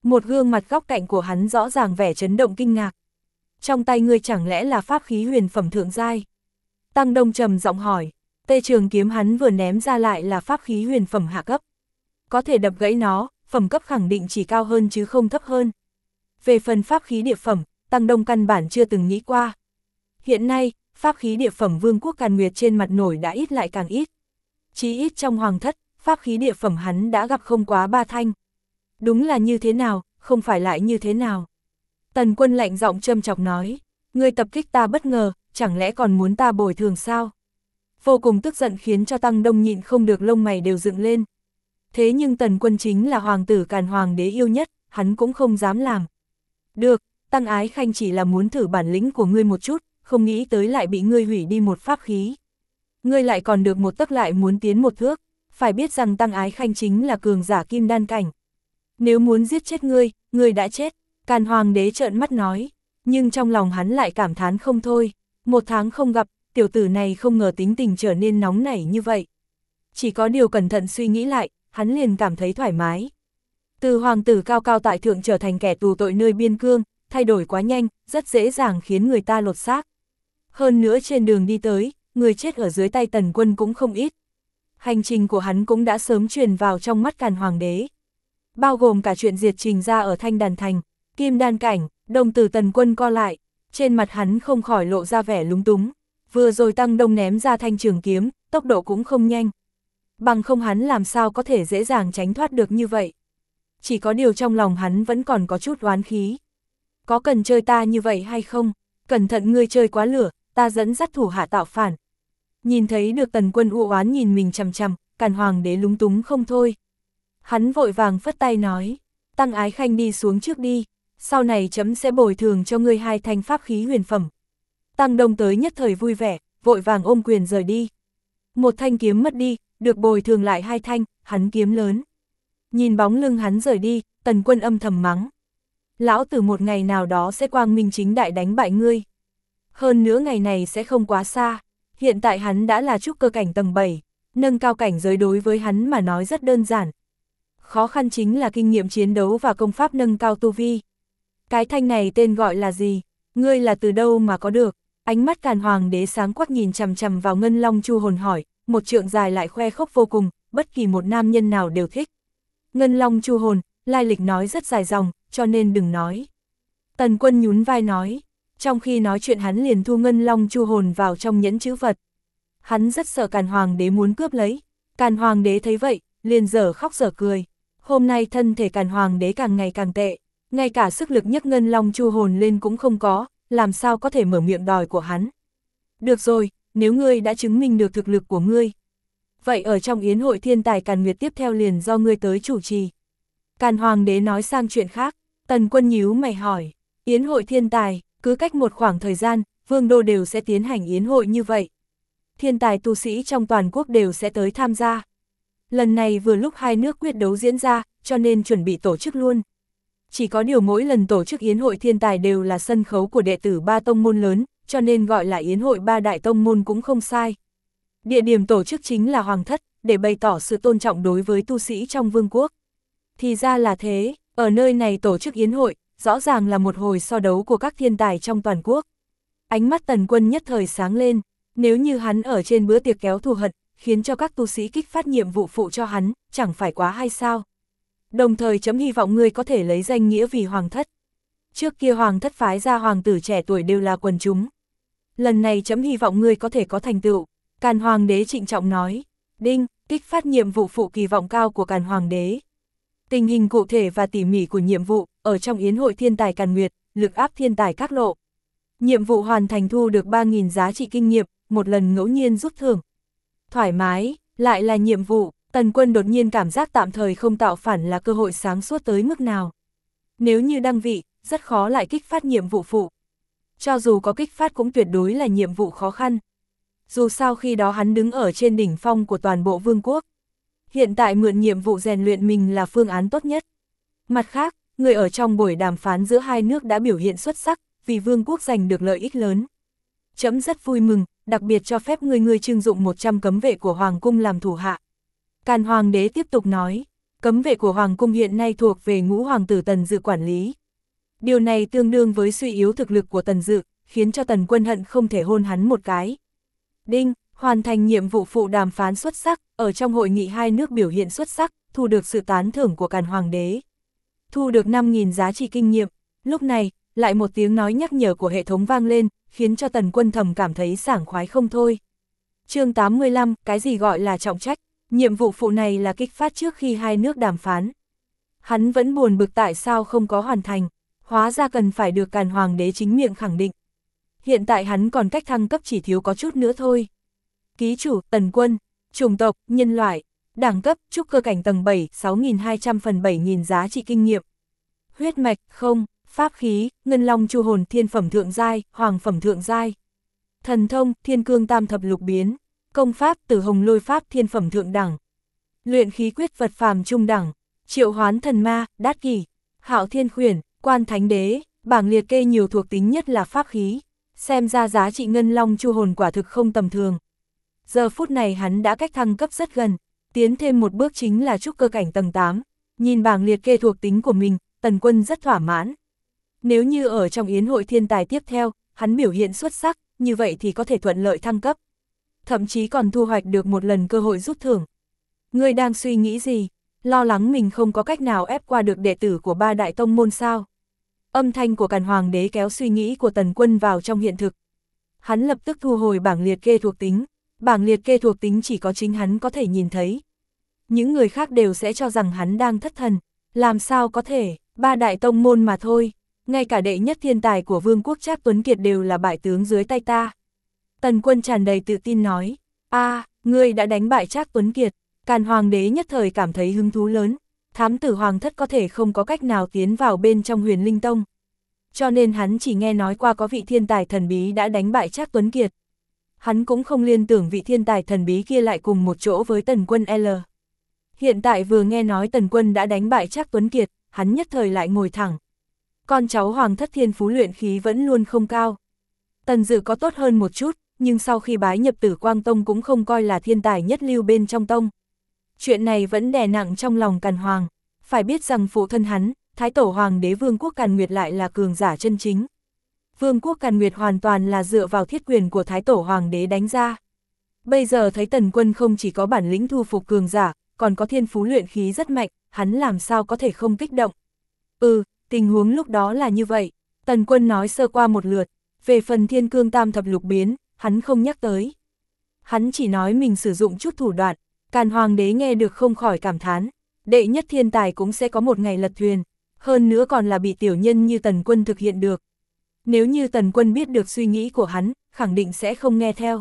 Một gương mặt góc cạnh của hắn rõ ràng vẻ chấn động kinh ngạc. Trong tay ngươi chẳng lẽ là pháp khí huyền phẩm thượng giai? Tăng Đông trầm giọng hỏi. Tê trường kiếm hắn vừa ném ra lại là pháp khí huyền phẩm hạ cấp. Có thể đập gãy nó, phẩm cấp khẳng định chỉ cao hơn chứ không thấp hơn. Về phần pháp khí địa phẩm, Tăng Đông căn bản chưa từng nghĩ qua. Hiện nay, pháp khí địa phẩm Vương quốc Càn Nguyệt trên mặt nổi đã ít lại càng ít. Chí ít trong hoàng thất, pháp khí địa phẩm hắn đã gặp không quá 3 thanh. Đúng là như thế nào, không phải lại như thế nào. Tần Quân lạnh giọng châm chọc nói, ngươi tập kích ta bất ngờ, chẳng lẽ còn muốn ta bồi thường sao? Vô cùng tức giận khiến cho Tăng Đông nhịn không được lông mày đều dựng lên. Thế nhưng Tần Quân chính là hoàng tử Càn hoàng đế yêu nhất, hắn cũng không dám làm. Được, Tăng Ái Khanh chỉ là muốn thử bản lĩnh của ngươi một chút, không nghĩ tới lại bị ngươi hủy đi một pháp khí. Ngươi lại còn được một tấc lại muốn tiến một thước, phải biết rằng Tăng Ái Khanh chính là cường giả kim đan cảnh. Nếu muốn giết chết ngươi đã chết, Càn hoàng đế trợn mắt nói, nhưng trong lòng hắn lại cảm thán không thôi, 1 tháng không gặp, tiểu tử này không ngờ tính tình trở nên nóng nảy như vậy. Chỉ có điều cẩn thận suy nghĩ lại, hắn liền cảm thấy thoải mái. Từ hoàng tử cao cao tại thượng trở thành kẻ tù tội nơi biên cương, thay đổi quá nhanh, rất dễ dàng khiến người ta lột xác. Hơn nữa trên đường đi tới, người chết ở dưới tay Tần Quân cũng không ít. Hành trình của hắn cũng đã sớm truyền vào trong mắt Càn hoàng đế. Bao gồm cả chuyện diệt Trình ra ở Thanh Đàn Thành, kim đan cảnh, đồng tử Tần Quân co lại, trên mặt hắn không khỏi lộ ra vẻ lúng túng. Vừa rồi Tăng Đông ném ra thanh trường kiếm, tốc độ cũng không nhanh. Bằng không hắn làm sao có thể dễ dàng tránh thoát được như vậy. Chỉ có điều trong lòng hắn vẫn còn có chút oán khí. Có cần chơi ta như vậy hay không? Cẩn thận ngươi chơi quá lửa, ta dẫn dắt thủ hạ tạo phản. Nhìn thấy được Tần Quân u oán nhìn mình chằm chằm, Càn hoàng đế lúng túng không thôi. Hắn vội vàng phất tay nói, Tăng Ái Khanh đi xuống trước đi, sau này chấm sẽ bồi thường cho ngươi 2 thanh pháp khí huyền phẩm. Tăng Đông tới nhất thời vui vẻ, vội vàng ôm quyền rời đi. 1 thanh kiếm mất đi, được bồi thường lại 2 thanh, hắn kiếm lớn. Nhìn bóng lưng hắn rời đi, Tần Quân âm thầm mắng. Lão tử một ngày nào đó sẽ quang minh chính đại đánh bại ngươi. Hơn nữa ngày này sẽ không quá xa. Hiện tại hắn đã là trúc cơ cảnh tầng 7, nâng cao cảnh giới đối với hắn mà nói rất đơn giản. Khó khăn chính là kinh nghiệm chiến đấu và công pháp nâng cao tu vi. Cái thanh này tên gọi là gì? Ngươi là từ đâu mà có được? Ánh mắt Càn hoàng đế sáng quắc nhìn chằm chằm vào Ngân Long Chu Hồn hỏi, một trượng dài lại khoe khốc vô cùng, bất kỳ một nam nhân nào đều thích. Ngân Long Chu Hồn, lai lịch nói rất dài dòng, cho nên đừng nói. Tần Quân nhún vai nói, trong khi nói chuyện hắn liền thu Ngân Long Chu Hồn vào trong nhẫn chữ vật. Hắn rất sợ Càn hoàng đế muốn cướp lấy. Càn hoàng đế thấy vậy, liền dở khóc dở cười. Hôm nay thân thể Càn hoàng đế càng ngày càng tệ, ngay cả sức lực nhấc Ngân Long Chu Hồn lên cũng không có, làm sao có thể mở miệng đòi của hắn. Được rồi, nếu ngươi đã chứng minh được thực lực của ngươi, vậy ở trong yến hội thiên tài Càn Nguyệt tiếp theo liền do ngươi tới chủ trì. Càn hoàng đế nói sang chuyện khác, Tần Quân nhíu mày hỏi, yến hội thiên tài, cứ cách một khoảng thời gian, vương đô đều sẽ tiến hành yến hội như vậy. Thiên tài tu sĩ trong toàn quốc đều sẽ tới tham gia. Lần này vừa lúc 2 nước quyết đấu diễn ra, cho nên chuẩn bị tổ chức luôn. Chỉ có điều mỗi lần tổ chức yến hội thiên tài đều là sân khấu của đệ tử 3 tông môn lớn, cho nên gọi là yến hội 3 đại tông môn cũng không sai. Địa điểm tổ chức chính là hoàng thất, để bày tỏ sự tôn trọng đối với tu sĩ trong vương quốc. Thì ra là thế, ở nơi này tổ chức yến hội, rõ ràng là một hồi so đấu của các thiên tài trong toàn quốc. Ánh mắt Tần Quân nhất thời sáng lên, nếu như hắn ở trên bữa tiệc kéo thù hận, khiến cho các tu sĩ kích phát nhiệm vụ phụ cho hắn, chẳng phải quá hay sao? Đồng thời chấm hy vọng ngươi có thể lấy danh nghĩa vì hoàng thất. Trước kia hoàng thất phái ra hoàng tử trẻ tuổi đều là quần chúng. Lần này chấm hy vọng ngươi có thể có thành tựu. Càn hoàng đế trịnh trọng nói. Đinh, kích phát nhiệm vụ phụ kỳ vọng cao của Càn hoàng đế. Tình hình cụ thể và tỉ mỉ của nhiệm vụ, ở trong yến hội thiên tài Càn Nguyệt, lực áp thiên tài các lộ. Nhiệm vụ hoàn thành thu được 3.000 giá trị kinh nghiệm, một lần ngẫu nhiên rút thưởng. Thoải mái, lại là nhiệm vụ, Tần Quân đột nhiên cảm giác tạm thời không tạo phản là cơ hội sáng suốt tới mức nào. Nếu như đăng vị, rất khó lại kích phát nhiệm vụ phụ. Cho dù có kích phát cũng tuyệt đối là nhiệm vụ khó khăn. Dù sao khi đó hắn đứng ở trên đỉnh phong của toàn bộ vương quốc. Hiện tại mượn nhiệm vụ rèn luyện mình là phương án tốt nhất. Mặt khác, người ở trong buổi đàm phán giữa 2 nước đã biểu hiện xuất sắc, vì vương quốc giành được lợi ích lớn. Chấm rất vui mừng, đặc biệt cho phép ngươi trưng dụng 100 cấm vệ của hoàng cung làm thủ hạ. Càn hoàng đế tiếp tục nói, cấm vệ của Hoàng cung hiện nay thuộc về ngũ hoàng tử Tần Dự quản lý. Điều này tương đương với suy yếu thực lực của Tần Dự, khiến cho Tần Quân hận không thể hôn hắn một cái. Đinh, hoàn thành nhiệm vụ phụ đàm phán xuất sắc, ở trong hội nghị hai nước biểu hiện xuất sắc, thu được sự tán thưởng của Càn Hoàng đế. Thu được 5.000 giá trị kinh nghiệm. Lúc này, lại một tiếng nói nhắc nhở của hệ thống vang lên, khiến cho Tần Quân thầm cảm thấy sảng khoái không thôi. Chương 85, cái gì gọi là trọng trách? Nhiệm vụ phụ này là kích phát trước khi hai nước đàm phán. Hắn vẫn buồn bực tại sao không có hoàn thành, hóa ra cần phải được Càn Hoàng đế chính miệng khẳng định. Hiện tại hắn còn cách thăng cấp chỉ thiếu có chút nữa thôi. Ký chủ, Tần Quân, chủng tộc, nhân loại, đẳng cấp, trúc cơ cảnh tầng 7, 6.200 phần 7.000 giá trị kinh nghiệm. Huyết mạch, không, pháp khí, ngân long chu hồn thiên phẩm thượng giai, hoàng phẩm thượng giai. Thần thông, thiên cương tam thập lục biến, công pháp, tử hồng lôi pháp thiên phẩm thượng đẳng. Luyện khí quyết vật phàm trung đẳng, triệu hoán thần ma, đát kỷ, hạo thiên khuyển, quan thánh đế, bảng liệt kê nhiều thuộc tính nhất là pháp khí. Xem ra giá trị ngân long chu hồn quả thực không tầm thường. Giờ phút này hắn đã cách thăng cấp rất gần, tiến thêm một bước chính là trúc cơ cảnh tầng 8. Nhìn bảng liệt kê thuộc tính của mình, Tần Quân rất thỏa mãn. Nếu như ở trong yến hội thiên tài tiếp theo, hắn biểu hiện xuất sắc, như vậy thì có thể thuận lợi thăng cấp. Thậm chí còn thu hoạch được một lần cơ hội rút thưởng. Ngươi đang suy nghĩ gì? Lo lắng mình không có cách nào ép qua được đệ tử của ba đại tông môn sao? Âm thanh của Càn Hoàng đế kéo suy nghĩ của Tần Quân vào trong hiện thực. Hắn lập tức thu hồi bảng liệt kê thuộc tính. Bảng liệt kê thuộc tính chỉ có chính hắn có thể nhìn thấy. Những người khác đều sẽ cho rằng hắn đang thất thần. Làm sao có thể, ba đại tông môn mà thôi. Ngay cả đệ nhất thiên tài của vương quốc Trác Tuấn Kiệt đều là bại tướng dưới tay ta. Tần Quân tràn đầy tự tin nói. Ngươi đã đánh bại Trác Tuấn Kiệt. Càn Hoàng đế nhất thời cảm thấy hứng thú lớn. Thám tử hoàng thất có thể không có cách nào tiến vào bên trong Huyền Linh Tông. Cho nên hắn chỉ nghe nói qua có vị thiên tài thần bí đã đánh bại Trác Tuấn Kiệt. Hắn cũng không liên tưởng vị thiên tài thần bí kia lại cùng một chỗ với Tần Quân L. Hiện tại vừa nghe nói Tần Quân đã đánh bại Trác Tuấn Kiệt, hắn nhất thời lại ngồi thẳng. Con cháu hoàng thất thiên phú luyện khí vẫn luôn không cao. Tần Dự có tốt hơn một chút, nhưng sau khi bái nhập Tử Quang Tông cũng không coi là thiên tài nhất lưu bên trong tông. Chuyện này vẫn đè nặng trong lòng Càn Hoàng, phải biết rằng phụ thân hắn, Thái Tổ Hoàng đế Vương quốc Càn Nguyệt lại là cường giả chân chính. Vương quốc Càn Nguyệt hoàn toàn là dựa vào thiết quyền của Thái Tổ Hoàng đế đánh ra. Bây giờ thấy Tần Quân không chỉ có bản lĩnh thu phục cường giả, còn có thiên phú luyện khí rất mạnh, hắn làm sao có thể không kích động. Tình huống lúc đó là như vậy, Tần Quân nói sơ qua một lượt, về phần thiên cương tam thập lục biến, hắn không nhắc tới. Hắn chỉ nói mình sử dụng chút thủ đoạn. Càn Hoàng đế nghe được không khỏi cảm thán, đệ nhất thiên tài cũng sẽ có một ngày lật thuyền, hơn nữa còn là bị tiểu nhân như Tần Quân thực hiện được. Nếu như Tần Quân biết được suy nghĩ của hắn, khẳng định sẽ không nghe theo.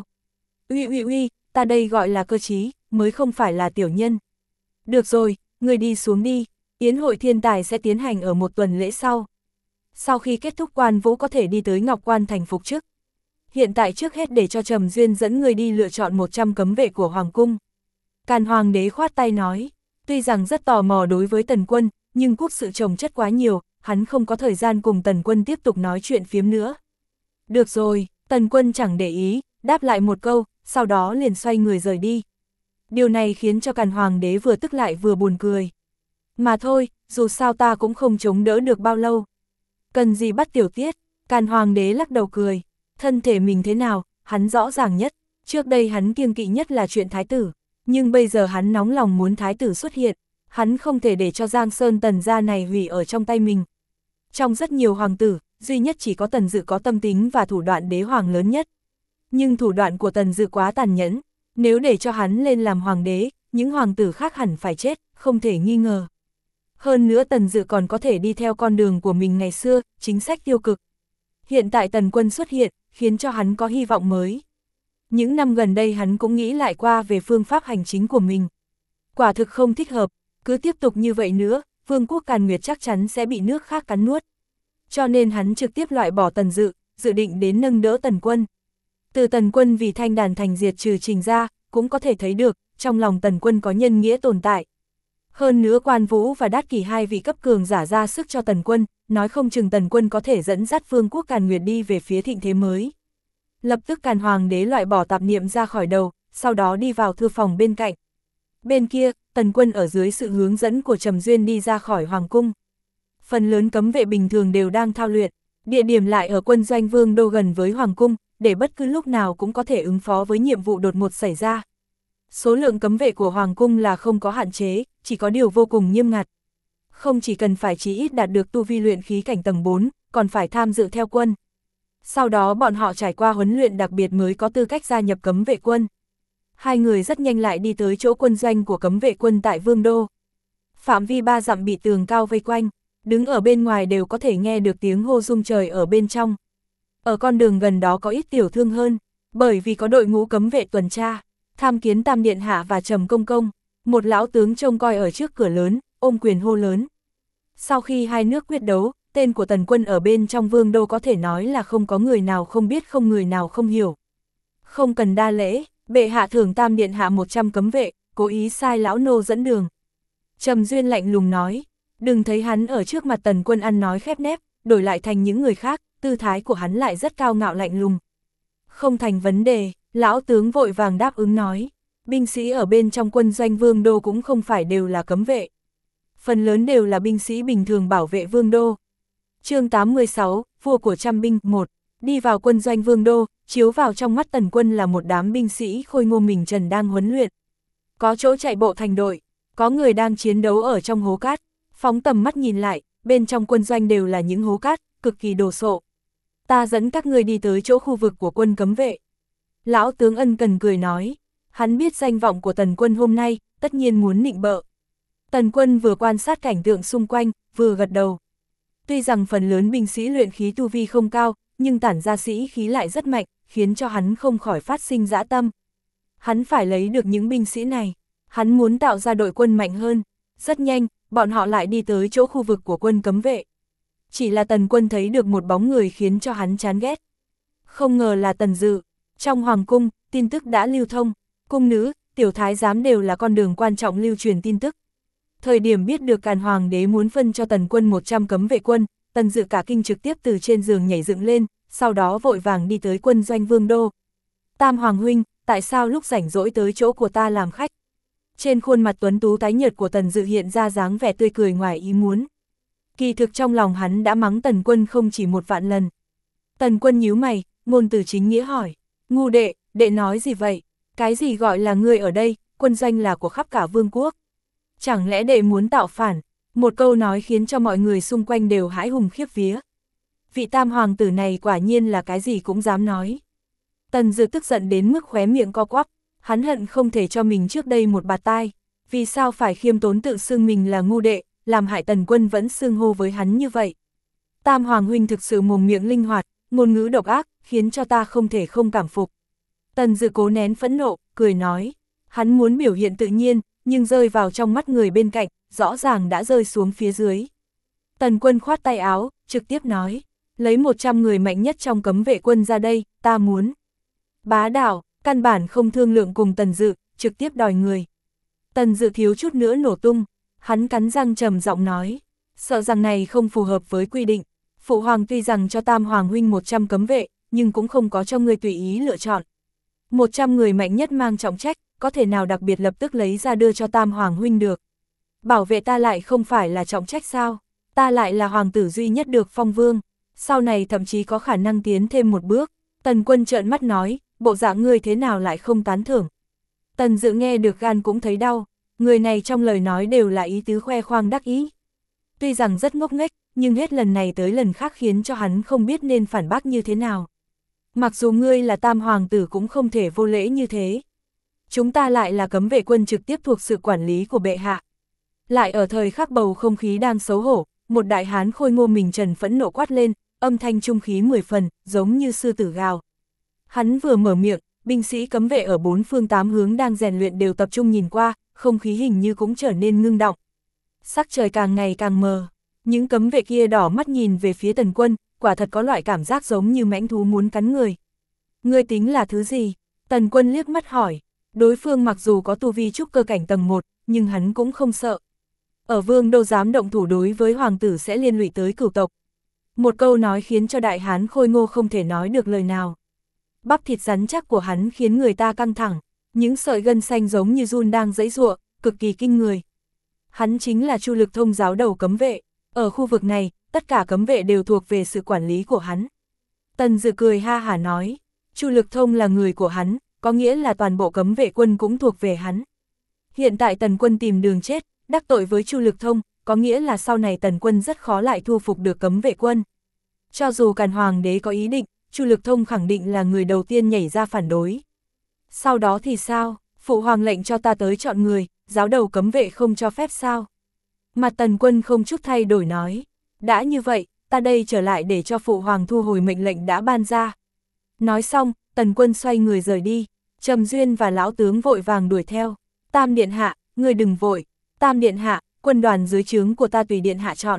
Uy, ta đây gọi là cơ trí, mới không phải là tiểu nhân. Được rồi, người đi xuống đi, yến hội thiên tài sẽ tiến hành ở một tuần lễ sau. Sau khi kết thúc quan vũ có thể đi tới Ngọc Quan thành phục chức. Hiện tại trước hết để cho Trầm Duyên dẫn người đi lựa chọn 100 cấm vệ của Hoàng cung. Càn Hoàng đế khoát tay nói, tuy rằng rất tò mò đối với Tần Quân, nhưng quốc sự chồng chất quá nhiều, hắn không có thời gian cùng Tần Quân tiếp tục nói chuyện phiếm nữa. Được rồi, Tần Quân chẳng để ý, đáp lại một câu, sau đó liền xoay người rời đi. Điều này khiến cho Càn Hoàng đế vừa tức lại vừa buồn cười. Mà thôi, dù sao ta cũng không chống đỡ được bao lâu. Cần gì bắt tiểu tiết, Càn Hoàng đế lắc đầu cười. Thân thể mình thế nào, hắn rõ ràng nhất, trước đây hắn kiêng kỵ nhất là chuyện thái tử. Nhưng bây giờ hắn nóng lòng muốn thái tử xuất hiện, hắn không thể để cho Giang Sơn Tần gia này hủy ở trong tay mình. Trong rất nhiều hoàng tử, duy nhất chỉ có Tần Dự có tâm tính và thủ đoạn đế hoàng lớn nhất. Nhưng thủ đoạn của Tần Dự quá tàn nhẫn, nếu để cho hắn lên làm hoàng đế, những hoàng tử khác hẳn phải chết, không thể nghi ngờ. Hơn nữa Tần Dự còn có thể đi theo con đường của mình ngày xưa, chính sách tiêu cực. Hiện tại Tần Quân xuất hiện, khiến cho hắn có hy vọng mới. Những năm gần đây hắn cũng nghĩ lại qua về phương pháp hành chính của mình. Quả thực không thích hợp, cứ tiếp tục như vậy nữa, Vương quốc Càn Nguyệt chắc chắn sẽ bị nước khác cắn nuốt. Cho nên hắn trực tiếp loại bỏ Tần Dự, dự định đến nâng đỡ Tần Quân. Từ Tần Quân vì Thanh Đàn Thành diệt trừ Trình ra, cũng có thể thấy được, trong lòng Tần Quân có nhân nghĩa tồn tại. Hơn nữa Quan Vũ và Đát Kỷ hai vị cấp cường giả ra sức cho Tần Quân, nói không chừng Tần Quân có thể dẫn dắt Vương quốc Càn Nguyệt đi về phía thịnh thế mới. Lập tức Càn Hoàng đế loại bỏ tạp niệm ra khỏi đầu, sau đó đi vào thư phòng bên cạnh. Bên kia, Tần Quân ở dưới sự hướng dẫn của Trầm Duyên đi ra khỏi Hoàng cung. Phần lớn cấm vệ bình thường đều đang thao luyện, địa điểm lại ở quân doanh Vương đô gần với Hoàng cung, để bất cứ lúc nào cũng có thể ứng phó với nhiệm vụ đột ngột xảy ra. Số lượng cấm vệ của Hoàng cung là không có hạn chế, chỉ có điều vô cùng nghiêm ngặt. Không chỉ cần phải chí ít đạt được tu vi luyện khí cảnh tầng 4, còn phải tham dự theo quân. Sau đó bọn họ trải qua huấn luyện đặc biệt mới có tư cách gia nhập cấm vệ quân. Hai người rất nhanh lại đi tới chỗ quân doanh của cấm vệ quân tại Vương đô. Phạm vi 3 dặm bị tường cao vây quanh, đứng ở bên ngoài đều có thể nghe được tiếng hô rung trời ở bên trong. Ở con đường gần đó có ít tiểu thương hơn, bởi vì có đội ngũ cấm vệ tuần tra. Tham Kiến Tam Điện Hạ và Trầm Công Công, một lão tướng trông coi ở trước cửa lớn, ôm quyền hô lớn. Sau khi hai nước quyết đấu, tên của Tần Quân ở bên trong Vương đô có thể nói là không có người nào không biết, không người nào không hiểu. Không cần đa lễ, bệ hạ thưởng Tam Điện Hạ 100 cấm vệ, cố ý sai lão nô dẫn đường. Trầm Duyên lạnh lùng nói, đừng thấy hắn ở trước mặt Tần Quân ăn nói khép nép, đổi lại thành những người khác, tư thái của hắn lại rất cao ngạo lạnh lùng. Không thành vấn đề, lão tướng vội vàng đáp ứng nói, binh sĩ ở bên trong quân doanh Vương đô cũng không phải đều là cấm vệ. Phần lớn đều là binh sĩ bình thường bảo vệ Vương đô. Chương 86, vua của trăm binh 1, đi vào quân doanh Vương đô, chiếu vào trong mắt Tần Quân là một đám binh sĩ khôi ngô mình trần đang huấn luyện. Có chỗ chạy bộ thành đội, có người đang chiến đấu ở trong hố cát, phóng tầm mắt nhìn lại, bên trong quân doanh đều là những hố cát, cực kỳ đồ sộ. Ta dẫn các ngươi đi tới chỗ khu vực của quân cấm vệ. Lão tướng ân cần cười nói, hắn biết danh vọng của Tần Quân hôm nay, tất nhiên muốn nịnh bợ. Tần Quân vừa quan sát cảnh tượng xung quanh, vừa gật đầu. Tuy rằng phần lớn binh sĩ luyện khí tu vi không cao, nhưng tản ra sĩ khí lại rất mạnh, khiến cho hắn không khỏi phát sinh dã tâm. Hắn phải lấy được những binh sĩ này, hắn muốn tạo ra đội quân mạnh hơn. Rất nhanh, bọn họ lại đi tới chỗ khu vực của quân cấm vệ. Chỉ là Tần Quân thấy được một bóng người khiến cho hắn chán ghét. Không ngờ là Tần Dự. Trong hoàng cung, tin tức đã lưu thông, cung nữ, tiểu thái giám đều là con đường quan trọng lưu truyền tin tức. Thời điểm biết được Càn Hoàng đế muốn phân cho Tần Quân 100 cấm vệ quân, Tần Dự cả kinh trực tiếp từ trên giường nhảy dựng lên, sau đó vội vàng đi tới quân doanh Vương đô. Tam Hoàng huynh, tại sao lúc rảnh rỗi tới chỗ của ta làm khách? Trên khuôn mặt tuấn tú tái nhợt của Tần Dự hiện ra dáng vẻ tươi cười ngoài ý muốn. Kỳ thực trong lòng hắn đã mắng Tần Quân không chỉ một vạn lần. Tần Quân nhíu mày, ngôn từ chính nghĩa hỏi, ngu đệ, đệ nói gì vậy? Cái gì gọi là ngươi ở đây, quân doanh là của khắp cả vương quốc. Chẳng lẽ đệ muốn tạo phản? Một câu nói khiến cho mọi người xung quanh đều hãi hùng khiếp vía. Vị tam hoàng tử này quả nhiên là cái gì cũng dám nói. Tần Dự tức giận đến mức khóe miệng co quắp, hắn hận không thể cho mình trước đây một bạt tai. Vì sao phải khiêm tốn tự xưng mình là ngu đệ, làm hại Tần Quân vẫn xưng hô với hắn như vậy? Tam hoàng huynh thực sự mồm miệng linh hoạt, ngôn ngữ độc ác, khiến cho ta không thể không cảm phục. Tần Dự cố nén phẫn nộ, cười nói, hắn muốn biểu hiện tự nhiên, nhưng rơi vào trong mắt người bên cạnh, rõ ràng đã rơi xuống phía dưới. Tần Quân khoát tay áo, trực tiếp nói, lấy 100 người mạnh nhất trong cấm vệ quân ra đây, ta muốn. Bá đạo, căn bản không thương lượng cùng Tần Dự, trực tiếp đòi người. Tần Dự thiếu chút nữa nổ tung, hắn cắn răng trầm giọng nói, sợ rằng này không phù hợp với quy định. Phụ hoàng tuy rằng cho Tam Hoàng huynh 100 cấm vệ, nhưng cũng không có cho ngươi tùy ý lựa chọn. 100 người mạnh nhất mang trọng trách, có thể nào đặc biệt lập tức lấy ra đưa cho Tam Hoàng huynh được. Bảo vệ ta lại không phải là trọng trách sao, ta lại là hoàng tử duy nhất được phong vương, sau này thậm chí có khả năng tiến thêm một bước. Tần Quân trợn mắt nói, bộ dạng ngươi thế nào lại không tán thưởng. Tần Dự nghe được gan cũng thấy đau, người này trong lời nói đều là ý tứ khoe khoang đắc ý. Tuy rằng rất ngốc nghếch, nhưng hết lần này tới lần khác khiến cho hắn không biết nên phản bác như thế nào. Mặc dù ngươi là tam hoàng tử cũng không thể vô lễ như thế. Chúng ta lại là cấm vệ quân trực tiếp thuộc sự quản lý của bệ hạ. Lại ở thời khắc bầu không khí đang xấu hổ, một đại hán khôi ngô mình trần phẫn nộ quát lên, âm thanh trung khí 10 phần, giống như sư tử gào. Hắn vừa mở miệng, binh sĩ cấm vệ ở 4 phương 8 hướng đang rèn luyện đều tập trung nhìn qua, không khí hình như cũng trở nên ngưng động. Sắc trời càng ngày càng mờ, những cấm vệ kia đỏ mắt nhìn về phía Tần Quân, quả thật có loại cảm giác giống như mãnh thú muốn cắn người. Ngươi tính là thứ gì? Tần Quân liếc mắt hỏi, đối phương mặc dù có tu vi trúc cơ cảnh tầng 1, nhưng hắn cũng không sợ. Ở vương đô dám động thủ đối với hoàng tử sẽ liên lụy tới cửu tộc. Một câu nói khiến cho đại hán khôi ngô không thể nói được lời nào. Bắp thịt rắn chắc của hắn khiến người ta căng thẳng, những sợi gân xanh giống như giun đang giãy giụa, cực kỳ kinh người. Hắn chính là Chu Lực Thông giáo đầu cấm vệ, ở khu vực này, tất cả cấm vệ đều thuộc về sự quản lý của hắn. Tần Dự cười ha hả nói, Chu Lực Thông là người của hắn, có nghĩa là toàn bộ cấm vệ quân cũng thuộc về hắn. Hiện tại Tần Quân tìm đường chết, đắc tội với Chu Lực Thông, có nghĩa là sau này Tần Quân rất khó lại thu phục được cấm vệ quân. Cho dù Càn Hoàng đế có ý định, Chu Lực Thông khẳng định là người đầu tiên nhảy ra phản đối. Sau đó thì sao? Phụ hoàng lệnh cho ta tới chọn người, giáo đầu cấm vệ không cho phép sao? Mặt Tần Quân không chút thay đổi nói, đã như vậy, ta đây trở lại để cho phụ hoàng thu hồi mệnh lệnh đã ban ra. Nói xong, Tần Quân xoay người rời đi, Trầm Duyên và lão tướng vội vàng đuổi theo. Tam điện hạ, người đừng vội. Tam điện hạ, quân đoàn dưới trướng của ta tùy điện hạ chọn.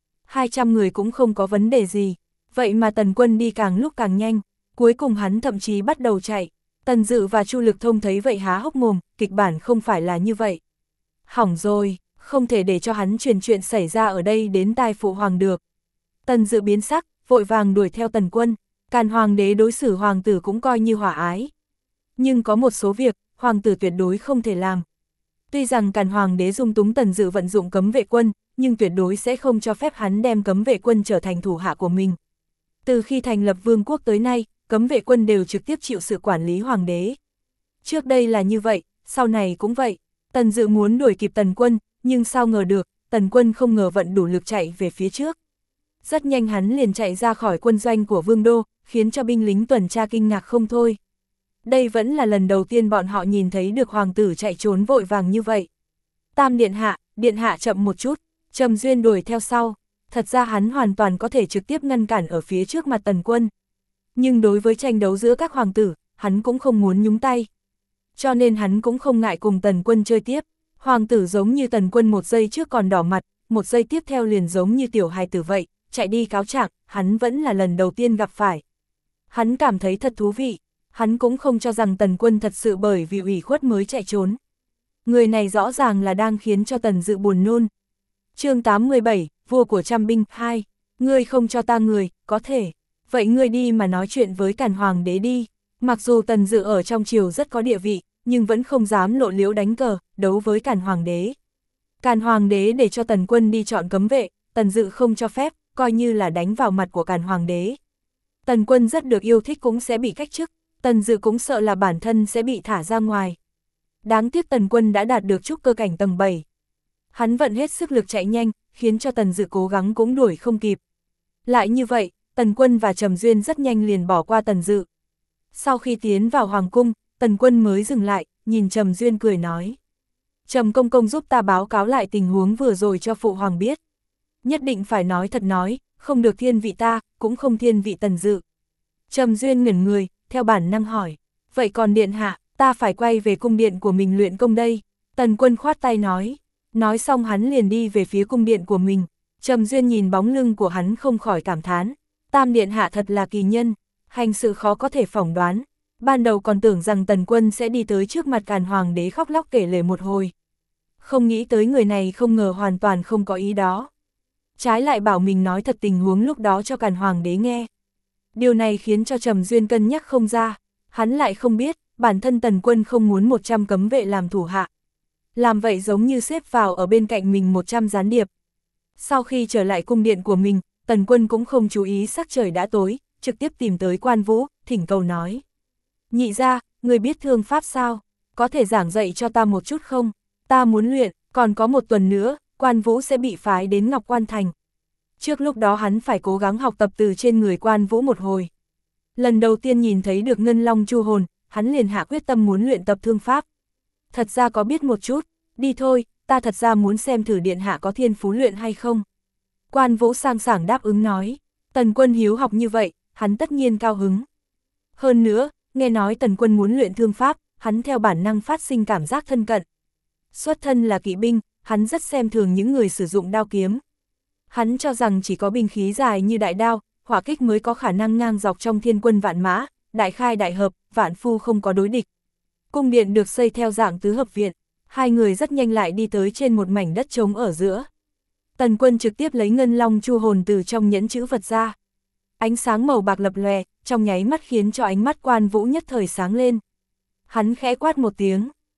200 người cũng không có vấn đề gì. Vậy mà Tần Quân đi càng lúc càng nhanh, cuối cùng hắn thậm chí bắt đầu chạy. Tần Dự và Chu Lực Thông thấy vậy há hốc mồm, kịch bản không phải là như vậy. Hỏng rồi, không thể để cho hắn truyền chuyện xảy ra ở đây đến tai phụ hoàng được. Tần Dự biến sắc, vội vàng đuổi theo Tần Quân. Càn Hoàng đế đối xử hoàng tử cũng coi như hòa ái. Nhưng có một số việc, hoàng tử tuyệt đối không thể làm. Tuy rằng Càn Hoàng đế dung túng Tần Dự vận dụng cấm vệ quân, nhưng tuyệt đối sẽ không cho phép hắn đem cấm vệ quân trở thành thủ hạ của mình. Từ khi thành lập vương quốc tới nay, cấm vệ quân đều trực tiếp chịu sự quản lý hoàng đế. Trước đây là như vậy, sau này cũng vậy. Tần Dự muốn đuổi kịp Tần Quân, nhưng sao ngờ được, Tần Quân không ngờ vận đủ lực chạy về phía trước. Rất nhanh hắn liền chạy ra khỏi quân doanh của Vương Đô, khiến cho binh lính tuần tra kinh ngạc không thôi. Đây vẫn là lần đầu tiên bọn họ nhìn thấy được hoàng tử chạy trốn vội vàng như vậy. Tam điện hạ chậm một chút, Trầm Duyên đuổi theo sau. Thật ra hắn hoàn toàn có thể trực tiếp ngăn cản ở phía trước mặt Tần Quân. Nhưng đối với tranh đấu giữa các hoàng tử, hắn cũng không muốn nhúng tay. Cho nên hắn cũng không ngại cùng Tần Quân chơi tiếp. Hoàng tử giống như Tần Quân một giây trước còn đỏ mặt, một giây tiếp theo liền giống như tiểu hài tử vậy, chạy đi cáo trạng, hắn vẫn là lần đầu tiên gặp phải. Hắn cảm thấy thật thú vị, hắn cũng không cho rằng Tần Quân thật sự bởi vì ủy khuất mới chạy trốn. Người này rõ ràng là đang khiến cho Tần Dự buồn nôn. Chương 87, vua của trăm binh 2, ngươi không cho ta người, có thể. Vậy ngươi đi mà nói chuyện với Càn Hoàng đế đi. Mặc dù Tần Dự ở trong triều rất có địa vị, nhưng vẫn không dám lộ liễu đánh cờ, đấu với Càn Hoàng đế. Càn Hoàng đế để cho Tần Quân đi chọn cấm vệ, Tần Dự không cho phép, coi như là đánh vào mặt của Càn Hoàng đế. Tần Quân rất được yêu thích cũng sẽ bị cách chức, Tần Dự cũng sợ là bản thân sẽ bị thả ra ngoài. Đáng tiếc Tần Quân đã đạt được trúc cơ cảnh tầng 7. Hắn vận hết sức lực chạy nhanh, khiến cho Tần Dự cố gắng cũng đuổi không kịp. Lại như vậy, Tần Quân và Trầm Duyên rất nhanh liền bỏ qua Tần Dự. Sau khi tiến vào Hoàng cung, Tần Quân mới dừng lại, nhìn Trầm Duyên cười nói. Trầm công công giúp ta báo cáo lại tình huống vừa rồi cho phụ hoàng biết. Nhất định phải nói thật nói, không được thiên vị ta, cũng không thiên vị Tần Dự. Trầm Duyên ngẩn người, theo bản năng hỏi. Vậy còn điện hạ, ta phải quay về cung điện của mình luyện công đây. Tần Quân khoát tay nói. Nói xong hắn liền đi về phía cung điện của mình. Trầm Duyên nhìn bóng lưng của hắn không khỏi cảm thán. Tam điện hạ thật là kỳ nhân, hành sự khó có thể phỏng đoán. Ban đầu còn tưởng rằng Tần Quân sẽ đi tới trước mặt Càn Hoàng đế khóc lóc kể lể một hồi. Không nghĩ tới người này không ngờ hoàn toàn không có ý đó. Trái lại bảo mình nói thật tình huống lúc đó cho Càn Hoàng đế nghe. Điều này khiến cho Trầm Duyên cân nhắc không ra. Hắn lại không biết, bản thân Tần Quân không muốn 100 cấm vệ làm thủ hạ. Làm vậy giống như xếp vào ở bên cạnh mình 100 gián điệp. Sau khi trở lại cung điện của mình, Tần Quân cũng không chú ý sắc trời đã tối, trực tiếp tìm tới Quan Vũ, thỉnh cầu nói. Nhị gia, người biết thương pháp sao? Có thể giảng dạy cho ta một chút không? Ta muốn luyện, còn có một tuần nữa, Quan Vũ sẽ bị phái đến Ngọc Quan Thành. Trước lúc đó hắn phải cố gắng học tập từ trên người Quan Vũ một hồi. Lần đầu tiên nhìn thấy được Ngân Long Chu Hồn, hắn liền hạ quyết tâm muốn luyện tập thương pháp. Thật ra có biết một chút, đi thôi, ta thật ra muốn xem thử điện hạ có thiên phú luyện hay không. Quan Vũ sang sảng đáp ứng nói, Tần Quân hiếu học như vậy, hắn tất nhiên cao hứng. Hơn nữa, nghe nói Tần Quân muốn luyện thương pháp, hắn theo bản năng phát sinh cảm giác thân cận. Xuất thân là kỵ binh, hắn rất xem thường những người sử dụng đao kiếm. Hắn cho rằng chỉ có binh khí dài như đại đao, hỏa kích mới có khả năng ngang dọc trong thiên quân vạn mã, đại khai đại hợp, vạn phu không có đối địch. Cung điện được xây theo dạng tứ hợp viện, hai người rất nhanh lại đi tới trên một mảnh đất trống ở giữa. Tần Quân trực tiếp lấy Ngân Long Chu Hồn từ trong nhẫn chữ vật ra. Ánh sáng màu bạc lập lòe, trong nháy mắt khiến cho ánh mắt Quan Vũ nhất thời sáng lên. Hắn khẽ quát một tiếng,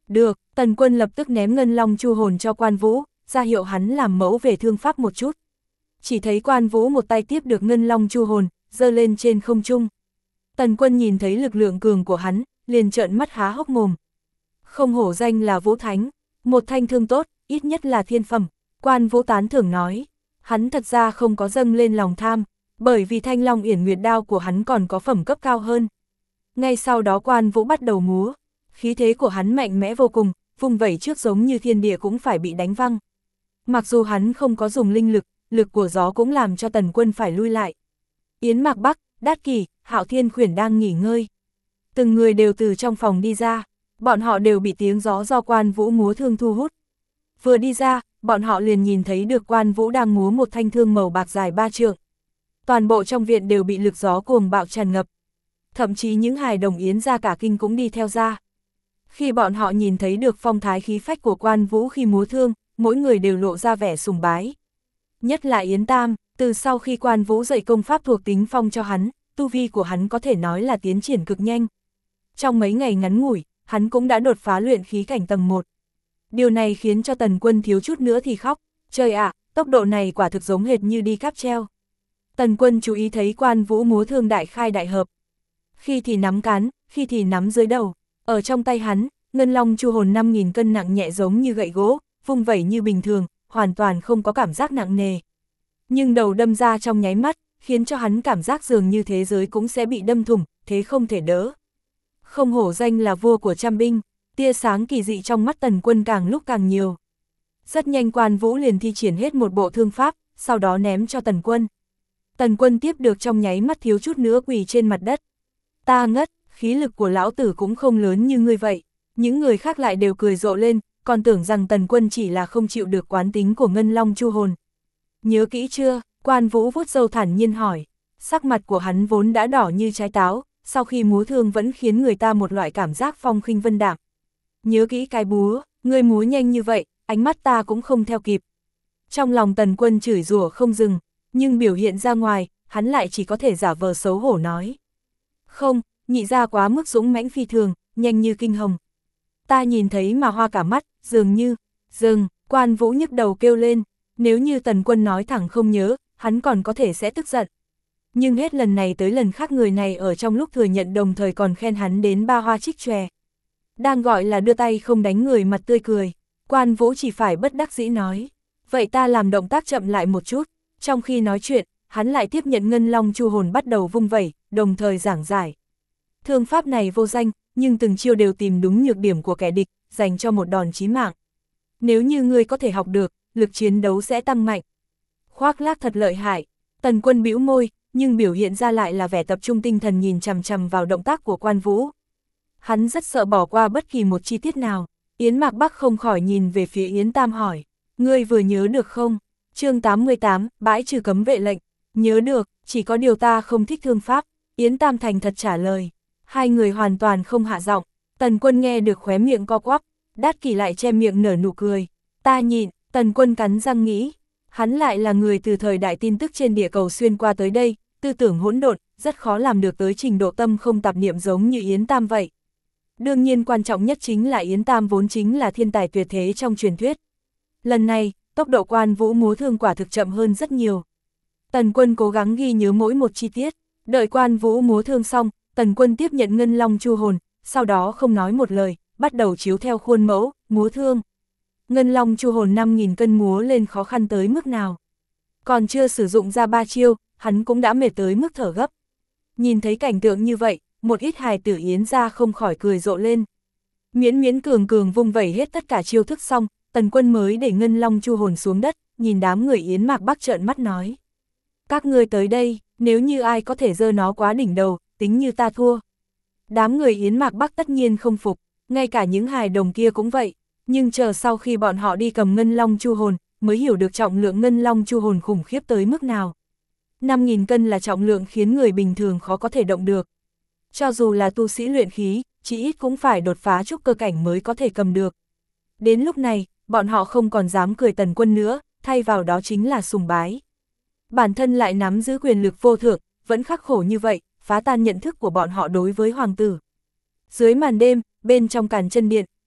Được, Tần Quân lập tức ném ngân long chu hồn cho Quan Vũ, ra hiệu hắn làm mẫu về thương pháp một chút. Chỉ thấy Quan Vũ một tay tiếp được ngân long chu hồn, giơ lên trên không trung. Tần Quân nhìn thấy lực lượng cường của hắn, liền trợn mắt há hốc mồm. Không hổ danh là Vũ Thánh, một thanh thương tốt, ít nhất là thiên phẩm. Quan Vũ tán thưởng nói, hắn thật ra không có dâng lên lòng tham, bởi vì thanh long yển nguyệt đao của hắn còn có phẩm cấp cao hơn. Ngay sau đó Quan Vũ bắt đầu múa, khí thế của hắn mạnh mẽ vô cùng, vung vẩy trước giống như thiên địa cũng phải bị đánh văng. Mặc dù hắn không có dùng linh lực, lực của gió cũng làm cho Tần Quân phải lui lại. Yến Mạc Bắc, Đát Kỷ, Hạo Thiên Khuyển đang nghỉ ngơi. Từng người đều từ trong phòng đi ra, bọn họ đều bị tiếng gió do Quan Vũ múa thương thu hút. Vừa đi ra, bọn họ liền nhìn thấy được Quan Vũ đang múa một thanh thương màu bạc dài 3 trượng. Toàn bộ trong viện đều bị lực gió cuồng bạo tràn ngập. Thậm chí những hài đồng Yến gia cả kinh cũng đi theo ra. Khi bọn họ nhìn thấy được phong thái khí phách của Quan Vũ khi múa thương, mỗi người đều lộ ra vẻ sùng bái. Nhất là Yến Tam, từ sau khi Quan Vũ dạy công pháp thuộc tính phong cho hắn, tu vi của hắn có thể nói là tiến triển cực nhanh. Trong mấy ngày ngắn ngủi, hắn cũng đã đột phá luyện khí cảnh tầng 1. Điều này khiến cho Tần Quân thiếu chút nữa thì khóc, trời ạ, tốc độ này quả thực giống hệt như đi cáp treo. Tần Quân chú ý thấy Quan Vũ múa thương đại khai đại hợp. Khi thì nắm cán, khi thì nắm dưới đầu, ở trong tay hắn, ngân long chu hồn 5.000 cân nặng nhẹ giống như gậy gỗ, vung vẩy như bình thường, hoàn toàn không có cảm giác nặng nề. Nhưng đầu đâm ra trong nháy mắt, khiến cho hắn cảm giác dường như thế giới cũng sẽ bị đâm thủng, thế không thể đỡ. Không hổ danh là vua của trăm binh, tia sáng kỳ dị trong mắt Tần Quân càng lúc càng nhiều. Rất nhanh Quan Vũ liền thi triển hết một bộ thương pháp, sau đó ném cho Tần Quân. Tần Quân tiếp được trong nháy mắt thiếu chút nữa quỳ trên mặt đất. Ta ngất, khí lực của lão tử cũng không lớn như ngươi vậy. Những người khác lại đều cười rộ lên, còn tưởng rằng Tần Quân chỉ là không chịu được quán tính của ngân long chu hồn. Nhớ kỹ chưa? Quan Vũ vuốt râu thản nhiên hỏi. Sắc mặt của hắn vốn đã đỏ như trái táo, sau khi múa thương vẫn khiến người ta một loại cảm giác phong khinh vân đạm. Nhớ kỹ cái búa, ngươi múa nhanh như vậy, ánh mắt ta cũng không theo kịp. Trong lòng Tần Quân chửi rủa không dừng, nhưng biểu hiện ra ngoài, hắn lại chỉ có thể giả vờ xấu hổ nói. Không, nhị ra quá mức dũng mãnh phi thường, nhanh như kinh hồng. Ta nhìn thấy mà hoa cả mắt, dường như, dừng, Quan Vũ nhức đầu kêu lên, nếu như Tần Quân nói thẳng không nhớ, hắn còn có thể sẽ tức giận. Nhưng hết lần này tới lần khác người này ở trong lúc thừa nhận đồng thời còn khen hắn đến ba hoa trích chòe. Đang gọi là đưa tay không đánh người mặt tươi cười, Quan Vũ chỉ phải bất đắc dĩ nói. Vậy ta làm động tác chậm lại một chút, trong khi nói chuyện, hắn lại tiếp nhận ngân long chu hồn bắt đầu vung vẩy, đồng thời giảng giải. Thương pháp này vô danh, nhưng từng chiêu đều tìm đúng nhược điểm của kẻ địch, dành cho một đòn chí mạng. Nếu như ngươi có thể học được, lực chiến đấu sẽ tăng mạnh. Khoác lác thật lợi hại, Tần Quân bĩu môi, nhưng biểu hiện ra lại là vẻ tập trung tinh thần nhìn chằm chằm vào động tác của Quan Vũ. Hắn rất sợ bỏ qua bất kỳ một chi tiết nào. Yến Mạc Bắc không khỏi nhìn về phía Yến Tam hỏi, ngươi vừa nhớ được không? Chương 88, bãi trừ cấm vệ lệnh. Nhớ được, chỉ có điều ta không thích thương pháp. Yến Tam thành thật trả lời. Hai người hoàn toàn không hạ giọng. Tần Quân nghe được khóe miệng co quắp, Đát Kỷ lại che miệng nở nụ cười. Ta nhịn, Tần Quân cắn răng nghĩ. Hắn lại là người từ thời đại tin tức trên địa cầu xuyên qua tới đây, tư tưởng hỗn độn, rất khó làm được tới trình độ tâm không tạp niệm giống như Yến Tam vậy. Đương nhiên quan trọng nhất chính là Yến Tam vốn chính là thiên tài tuyệt thế trong truyền thuyết. Lần này, tốc độ Quan Vũ múa thương quả thực chậm hơn rất nhiều. Tần Quân cố gắng ghi nhớ mỗi một chi tiết, đợi Quan Vũ múa thương xong, Tần Quân tiếp nhận ngân long chu hồn, sau đó không nói một lời, bắt đầu chiếu theo khuôn mẫu, múa thương. Ngân long chu hồn 5.000 cân múa lên khó khăn tới mức nào. Còn chưa sử dụng ra 3 chiêu, hắn cũng đã mệt tới mức thở gấp. Nhìn thấy cảnh tượng như vậy, một ít hài tử Yến gia không khỏi cười rộ lên. Miễn miễn cường cường vung vẩy hết tất cả chiêu thức xong, Tần Quân mới để ngân long chu hồn xuống đất, nhìn đám người Yến Mạc Bắc trợn mắt nói. Các ngươi tới đây, nếu như ai có thể giơ nó quá đỉnh đầu, tính như ta thua. Đám người Yến Mạc Bắc tất nhiên không phục, ngay cả những hài đồng kia cũng vậy, nhưng chờ sau khi bọn họ đi cầm ngân long chu hồn, mới hiểu được trọng lượng ngân long chu hồn khủng khiếp tới mức nào. 5.000 cân là trọng lượng khiến người bình thường khó có thể động được. Cho dù là tu sĩ luyện khí, chỉ ít cũng phải đột phá trúc cơ cảnh mới có thể cầm được. Đến lúc này, bọn họ không còn dám cười Tần Quân nữa, thay vào đó chính là sùng bái. Bản thân lại nắm giữ quyền lực vô thượng, vẫn khắc khổ như vậy, phá tan nhận thức của bọn họ đối với hoàng tử. Dưới màn đêm, bên trong Càn Chân Điện,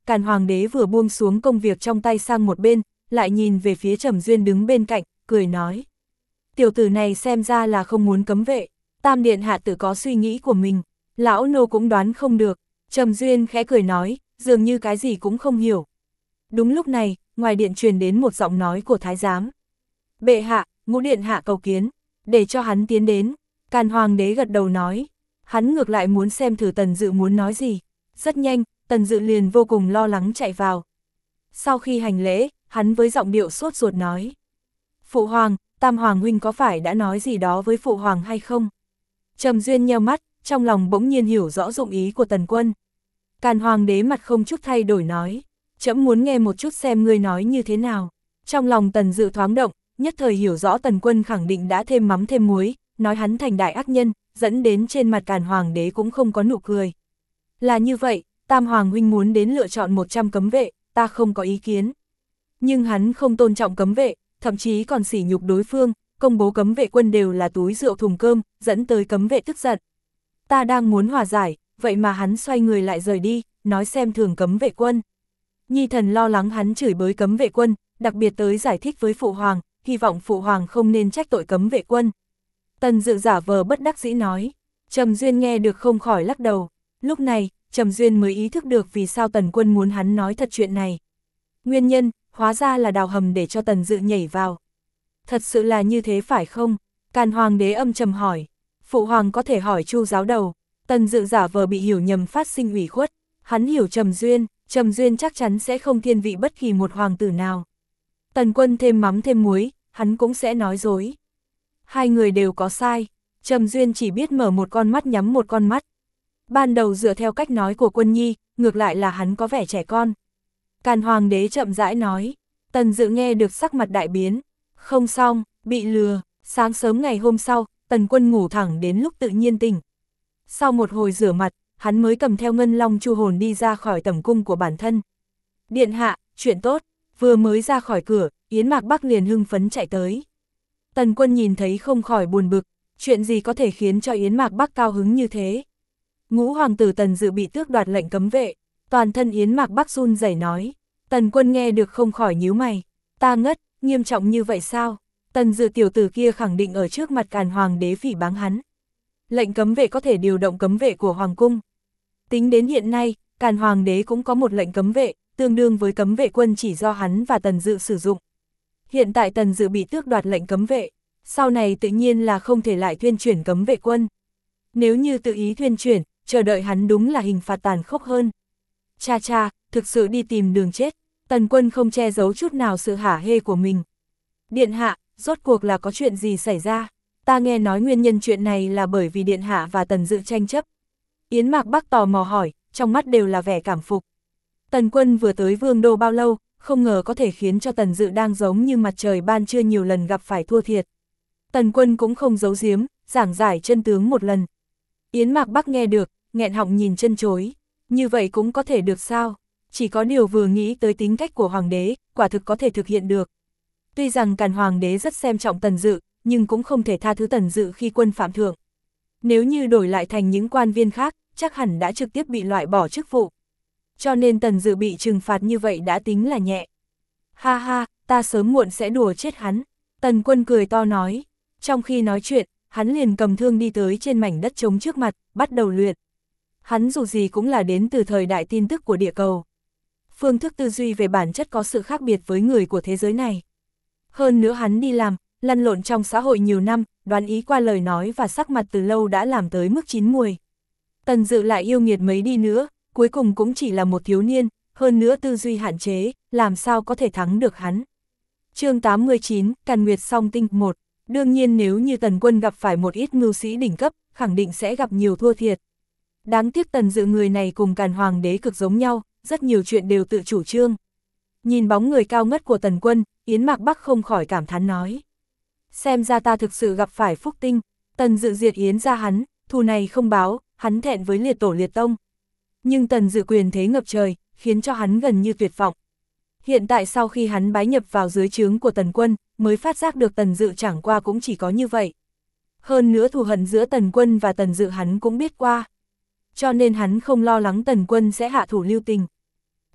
Càn Hoàng đế vừa buông xuống công việc trong tay sang một bên, lại nhìn về phía Trầm Duyên đứng bên cạnh, cười nói. Tiểu tử này xem ra là không muốn cấm vệ, Tam điện hạ tự có suy nghĩ của mình, lão nô cũng đoán không được. Trầm Duyên khẽ cười nói, dường như cái gì cũng không hiểu. Đúng lúc này, ngoài điện truyền đến một giọng nói của thái giám. Bệ hạ, Ngũ điện hạ cầu kiến, để cho hắn tiến đến. Càn Hoàng đế gật đầu nói, hắn ngược lại muốn xem thử Tần Dự muốn nói gì. Rất nhanh, Tần Dự liền vô cùng lo lắng chạy vào. Sau khi hành lễ, hắn với giọng điệu sốt ruột nói. Phụ hoàng, Tam Hoàng huynh có phải đã nói gì đó với Phụ hoàng hay không? Trầm Duyên nheo mắt, trong lòng bỗng nhiên hiểu rõ dụng ý của Tần Quân. Càn Hoàng đế mặt không chút thay đổi nói, trẫm muốn nghe một chút xem ngươi nói như thế nào. Trong lòng Tần Dự thoáng động, nhất thời hiểu rõ Tần Quân khẳng định đã thêm mắm thêm muối, nói hắn thành đại ác nhân, dẫn đến trên mặt Càn Hoàng đế cũng không có nụ cười. Là như vậy, Tam Hoàng huynh muốn đến lựa chọn 100 cấm vệ, ta không có ý kiến. Nhưng hắn không tôn trọng cấm vệ, thậm chí còn sỉ nhục đối phương, công bố cấm vệ quân đều là túi rượu thùng cơm, dẫn tới cấm vệ tức giận. Ta đang muốn hòa giải, vậy mà hắn xoay người lại rời đi, nói xem thường cấm vệ quân. Nhi thần lo lắng hắn chửi bới cấm vệ quân, đặc biệt tới giải thích với Phụ hoàng, hy vọng Phụ hoàng không nên trách tội cấm vệ quân. Tần Dự giả vờ bất đắc dĩ nói. Trầm Duyên nghe được không khỏi lắc đầu. Lúc này, Trầm Duyên mới ý thức được vì sao Tần Quân muốn hắn nói thật chuyện này. Nguyên nhân, hóa ra là đào hầm để cho Tần Dự nhảy vào. Thật sự là như thế phải không? Càn Hoàng đế âm trầm hỏi. Phụ hoàng có thể hỏi Chu giáo đầu. Tần Dự giả vờ bị hiểu nhầm phát sinh ủy khuất. Hắn hiểu Trầm Duyên chắc chắn sẽ không thiên vị bất kỳ một hoàng tử nào. Tần Quân thêm mắm thêm muối, hắn cũng sẽ nói dối. Hai người đều có sai, Trầm Duyên chỉ biết mở một con mắt nhắm một con mắt. Ban đầu dựa theo cách nói của Quân Nhi, ngược lại là hắn có vẻ trẻ con. Càn Hoàng đế chậm rãi nói, Tần Dự nghe được sắc mặt đại biến. Không xong, bị lừa. Sáng sớm ngày hôm sau, Tần Quân ngủ thẳng đến lúc tự nhiên tỉnh. Sau một hồi rửa mặt, hắn mới cầm theo Ngân Long Chu hồn đi ra khỏi tẩm cung của bản thân. Điện hạ, chuyện tốt, vừa mới ra khỏi cửa, Yến Mạc Bắc liền hưng phấn chạy tới. Tần Quân nhìn thấy không khỏi buồn bực, chuyện gì có thể khiến cho Yến Mạc Bắc cao hứng như thế. Ngũ hoàng tử Tần Dự bị tước đoạt lệnh cấm vệ, toàn thân Yến Mạc Bắc run rẩy nói. Tần Quân nghe được không khỏi nhíu mày, ta ngất, nghiêm trọng như vậy sao? Tần Dự tiểu tử kia khẳng định ở trước mặt Càn Hoàng đế phỉ báng hắn. Lệnh cấm vệ có thể điều động cấm vệ của Hoàng cung. Tính đến hiện nay, Càn Hoàng đế cũng có một lệnh cấm vệ, tương đương với cấm vệ quân chỉ do hắn và Tần Dự sử dụng. Hiện tại Tần Dự bị tước đoạt lệnh cấm vệ, sau này tự nhiên là không thể lại thuyên chuyển cấm vệ quân. Nếu như tự ý thuyên chuyển, chờ đợi hắn đúng là hình phạt tàn khốc hơn. Cha cha, thực sự đi tìm đường chết. Tần Quân không che giấu chút nào sự hả hê của mình. Điện hạ, rốt cuộc là có chuyện gì xảy ra? Ta nghe nói nguyên nhân chuyện này là bởi vì Điện hạ và Tần Dự tranh chấp. Yến Mạc Bắc tò mò hỏi, trong mắt đều là vẻ cảm phục. Tần Quân vừa tới Vương đô bao lâu, không ngờ có thể khiến cho Tần Dự đang giống như mặt trời ban trưa nhiều lần gặp phải thua thiệt. Tần Quân cũng không giấu giếm, giảng giải chân tướng một lần. Yến Mạc Bắc nghe được, nghẹn họng nhìn chân chối. Như vậy cũng có thể được sao? Chỉ có điều vừa nghĩ tới tính cách của Hoàng đế, quả thực có thể thực hiện được. Tuy rằng Càn Hoàng đế rất xem trọng Tần Dự, nhưng cũng không thể tha thứ Tần Dự khi quân phạm thượng. Nếu như đổi lại thành những quan viên khác, chắc hẳn đã trực tiếp bị loại bỏ chức vụ. Cho nên Tần Dự bị trừng phạt như vậy đã tính là nhẹ. Ha ha, ta sớm muộn sẽ đùa chết hắn. Tần Quân cười to nói. Trong khi nói chuyện, hắn liền cầm thương đi tới trên mảnh đất trống trước mặt, bắt đầu luyện. Hắn dù gì cũng là đến từ thời đại tin tức của địa cầu. Phương thức tư duy về bản chất có sự khác biệt với người của thế giới này. Hơn nữa hắn đi làm, lăn lộn trong xã hội nhiều năm, đoán ý qua lời nói và sắc mặt từ lâu đã làm tới mức chín muồi. Tần Dự lại yêu nghiệt mấy đi nữa, cuối cùng cũng chỉ là một thiếu niên, hơn nữa tư duy hạn chế, làm sao có thể thắng được hắn. Chương 89, Càn Nguyệt Song Tinh 1. Đương nhiên nếu như Tần Quân gặp phải một ít mưu sĩ đỉnh cấp, khẳng định sẽ gặp nhiều thua thiệt. Đáng tiếc Tần Dự người này cùng Càn Hoàng đế cực giống nhau, rất nhiều chuyện đều tự chủ trương. Nhìn bóng người cao ngất của Tần Quân, Yến Mạc Bắc không khỏi cảm thán nói. Xem ra ta thực sự gặp phải phúc tinh. Tần Dự diệt Yến ra hắn, thù này không báo, hắn thẹn với liệt tổ liệt tông. Nhưng Tần Dự quyền thế ngập trời, khiến cho hắn gần như tuyệt vọng. Hiện tại sau khi hắn bái nhập vào dưới trướng của Tần Quân, mới phát giác được Tần Dự chẳng qua cũng chỉ có như vậy. Hơn nữa thù hận giữa Tần Quân và Tần Dự hắn cũng biết qua. Cho nên hắn không lo lắng Tần Quân sẽ hạ thủ lưu tình.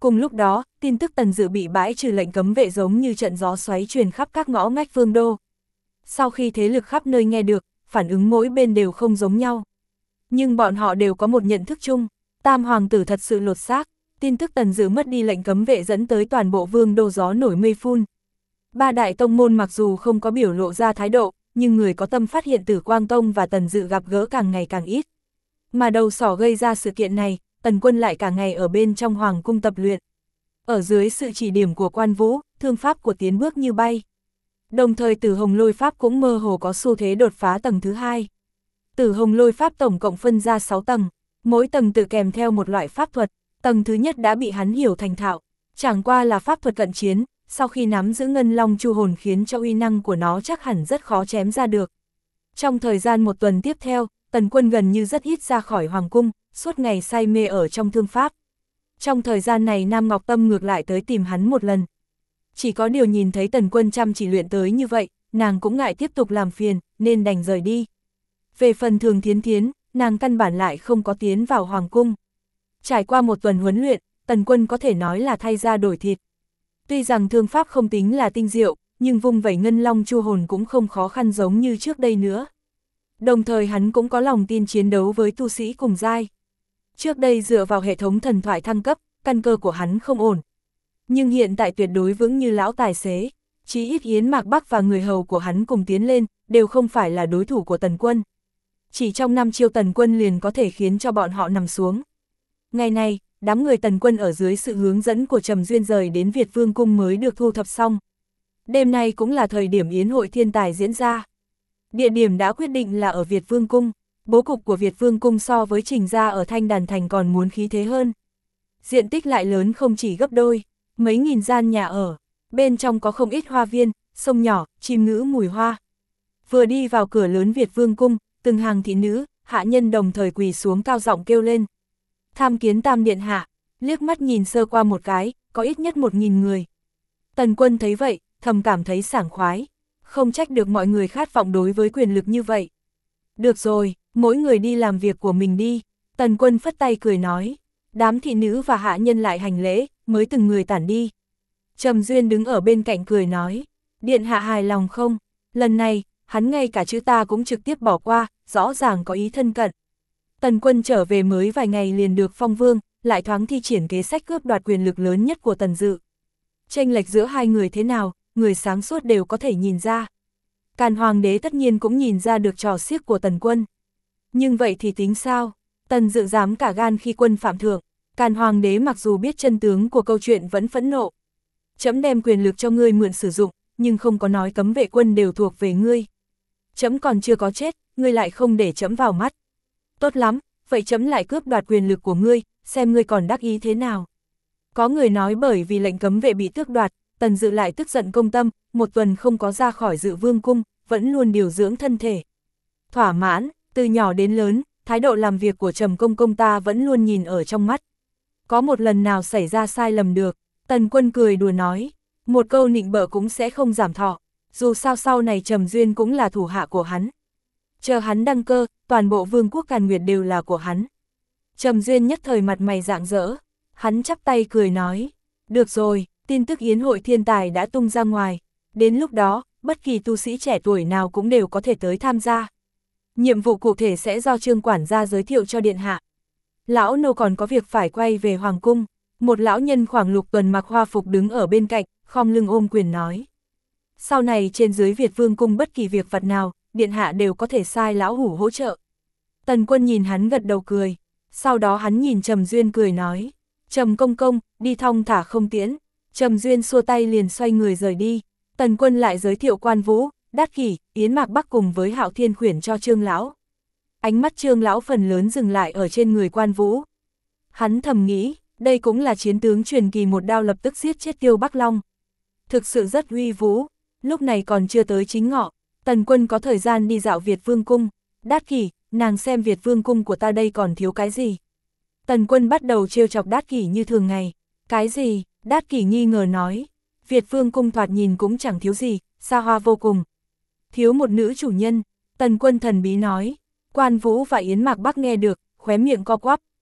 Cùng lúc đó, tin tức Tần Dự bị bãi trừ lệnh cấm vệ giống như trận gió xoáy truyền khắp các ngõ ngách vương đô. Sau khi thế lực khắp nơi nghe được, phản ứng mỗi bên đều không giống nhau. Nhưng bọn họ đều có một nhận thức chung, Tam hoàng tử thật sự lột xác, tin tức Tần Dự mất đi lệnh cấm vệ dẫn tới toàn bộ vương đô gió nổi mây phun. Ba đại tông môn mặc dù không có biểu lộ ra thái độ, nhưng người có tâm phát hiện Tử Quang Tông và Tần Dự gặp gỡ càng ngày càng ít. Mà đầu sỏ gây ra sự kiện này, Tần Quân lại cả ngày ở bên trong hoàng cung tập luyện. Ở dưới sự chỉ điểm của Quan Vũ, thương pháp của tiến bước như bay. Đồng thời Tử Hồng Lôi Pháp cũng mơ hồ có xu thế đột phá tầng thứ 2. Tử Hồng Lôi Pháp tổng cộng phân ra 6 tầng, mỗi tầng tự kèm theo một loại pháp thuật, tầng thứ nhất đã bị hắn hiểu thành thạo, chẳng qua là pháp thuật cận chiến, sau khi nắm giữ Ngân Long Chu Hồn khiến cho uy năng của nó chắc hẳn rất khó chém ra được. Trong thời gian một tuần tiếp theo, Tần Quân gần như rất ít ra khỏi hoàng cung, suốt ngày say mê ở trong thương pháp. Trong thời gian này Nam Ngọc Tâm ngược lại tới tìm hắn một lần. Chỉ có điều nhìn thấy Tần Quân chăm chỉ luyện tới như vậy, nàng cũng ngại tiếp tục làm phiền, nên đành rời đi. Về phần Thường Thiến Thiến, nàng căn bản lại không có tiến vào hoàng cung. Trải qua một tuần huấn luyện, Tần Quân có thể nói là thay da đổi thịt. Tuy rằng thương pháp không tính là tinh diệu, nhưng vung vẩy Ngân Long Chu Hồn cũng không khó khăn giống như trước đây nữa. Đồng thời hắn cũng có lòng tin chiến đấu với tu sĩ cùng giai. Trước đây dựa vào hệ thống thần thoại thăng cấp, căn cơ của hắn không ổn. Nhưng hiện tại tuyệt đối vững như lão tài xế, chí ít Yến Mạc Bắc và người hầu của hắn cùng tiến lên, đều không phải là đối thủ của Tần Quân. Chỉ trong 5 chiêu Tần Quân liền có thể khiến cho bọn họ nằm xuống. Ngày này, đám người Tần Quân ở dưới sự hướng dẫn của Trầm Duyên rời đến Việt Vương Cung mới được thu thập xong. Đêm nay cũng là thời điểm yến hội thiên tài diễn ra. Địa điểm đã quyết định là ở Việt Vương Cung, bố cục của Việt Vương Cung so với Trình gia ở Thanh Đàn Thành còn muốn khí thế hơn. Diện tích lại lớn không chỉ gấp đôi, mấy nghìn gian nhà ở, bên trong có không ít hoa viên, sông nhỏ, chim ngữ mùi hoa. Vừa đi vào cửa lớn Việt Vương Cung, từng hàng thị nữ, hạ nhân đồng thời quỳ xuống cao giọng kêu lên. Tham kiến Tam điện hạ, liếc mắt nhìn sơ qua một cái, có ít nhất 1000 người. Tần Quân thấy vậy, thầm cảm thấy sảng khoái, không trách được mọi người khát vọng đối với quyền lực như vậy. Được rồi, mỗi người đi làm việc của mình đi, Tần Quân phất tay cười nói. Đám thị nữ và hạ nhân lại hành lễ, mới từng người tản đi. Trầm Duyên đứng ở bên cạnh cười nói, điện hạ hài lòng không? Lần này, hắn ngay cả chữ ta cũng trực tiếp bỏ qua, rõ ràng có ý thân cận. Tần Quân trở về mới vài ngày liền được phong vương, lại thoáng thi triển kế sách cướp đoạt quyền lực lớn nhất của Tần Dự. Chênh lệch giữa hai người thế nào, người sáng suốt đều có thể nhìn ra. Càn Hoàng đế tất nhiên cũng nhìn ra được trò xiếc của Tần Quân. Nhưng vậy thì tính sao? Tần Dự dám cả gan khi quân phạm thượng, Càn Hoàng đế mặc dù biết chân tướng của câu chuyện vẫn phẫn nộ. Trẫm đem quyền lực cho ngươi mượn sử dụng, nhưng không có nói cấm vệ quân đều thuộc về ngươi. Trẫm còn chưa có chết, ngươi lại không để trẫm vào mắt. Tốt lắm, vậy trẫm lại cướp đoạt quyền lực của ngươi, xem ngươi còn đắc ý thế nào. Có người nói bởi vì lệnh cấm vệ bị tước đoạt, Tần Dự lại tức giận công tâm, một tuần không có ra khỏi Dự Vương Cung, vẫn luôn điều dưỡng thân thể. Thỏa mãn, từ nhỏ đến lớn, thái độ làm việc của Trầm Công Công ta vẫn luôn nhìn ở trong mắt. Có một lần nào xảy ra sai lầm được, Tần Quân cười đùa nói, một câu nịnh bợ cũng sẽ không giảm thọ, dù sao sau này Trầm Duyên cũng là thủ hạ của hắn. Chờ hắn đăng cơ, toàn bộ vương quốc Càn Nguyệt đều là của hắn. Trầm Duyên nhất thời mặt mày rạng rỡ, hắn chắp tay cười nói, được rồi, tin tức yến hội thiên tài đã tung ra ngoài, đến lúc đó, bất kỳ tu sĩ trẻ tuổi nào cũng đều có thể tới tham gia. Nhiệm vụ cụ thể sẽ do Trương quản gia giới thiệu cho điện hạ. Lão nô còn có việc phải quay về hoàng cung, một lão nhân khoảng lục tuần mặc hoa phục đứng ở bên cạnh, khom lưng ôm quyền nói. Sau này trên dưới Việt Vương Cung bất kỳ việc vặt nào, điện hạ đều có thể sai lão hủ hỗ trợ. Tần Quân nhìn hắn gật đầu cười, sau đó hắn nhìn Trầm Duyên cười nói, Trầm công công, đi thong thả không tiễn. Trầm Duyên xua tay liền xoay người rời đi. Tần Quân lại giới thiệu Quan Vũ, Đát Kỷ, Yến Mạc Bắc cùng với Hạo Thiên Khuyển cho Trương lão. Ánh mắt Trương lão phần lớn dừng lại ở trên người Quan Vũ. Hắn thầm nghĩ, đây cũng là chiến tướng truyền kỳ một đao lập tức giết chết Tiêu Bắc Long. Thực sự rất uy vũ. Lúc này còn chưa tới chính ngọ, Tần Quân có thời gian đi dạo Việt Vương Cung. Đát Kỷ, nàng xem Việt Vương Cung của ta đây còn thiếu cái gì? Tần Quân bắt đầu trêu chọc Đát Kỷ như thường ngày. Cái gì? Đát Kỷ nghi ngờ nói. Việt Vương Cung thoạt nhìn cũng chẳng thiếu gì, xa hoa vô cùng. Thiếu một nữ chủ nhân, Tần Quân thần bí nói. Quan Vũ và Yến Mạc Bắc nghe được, khóe miệng co quắp.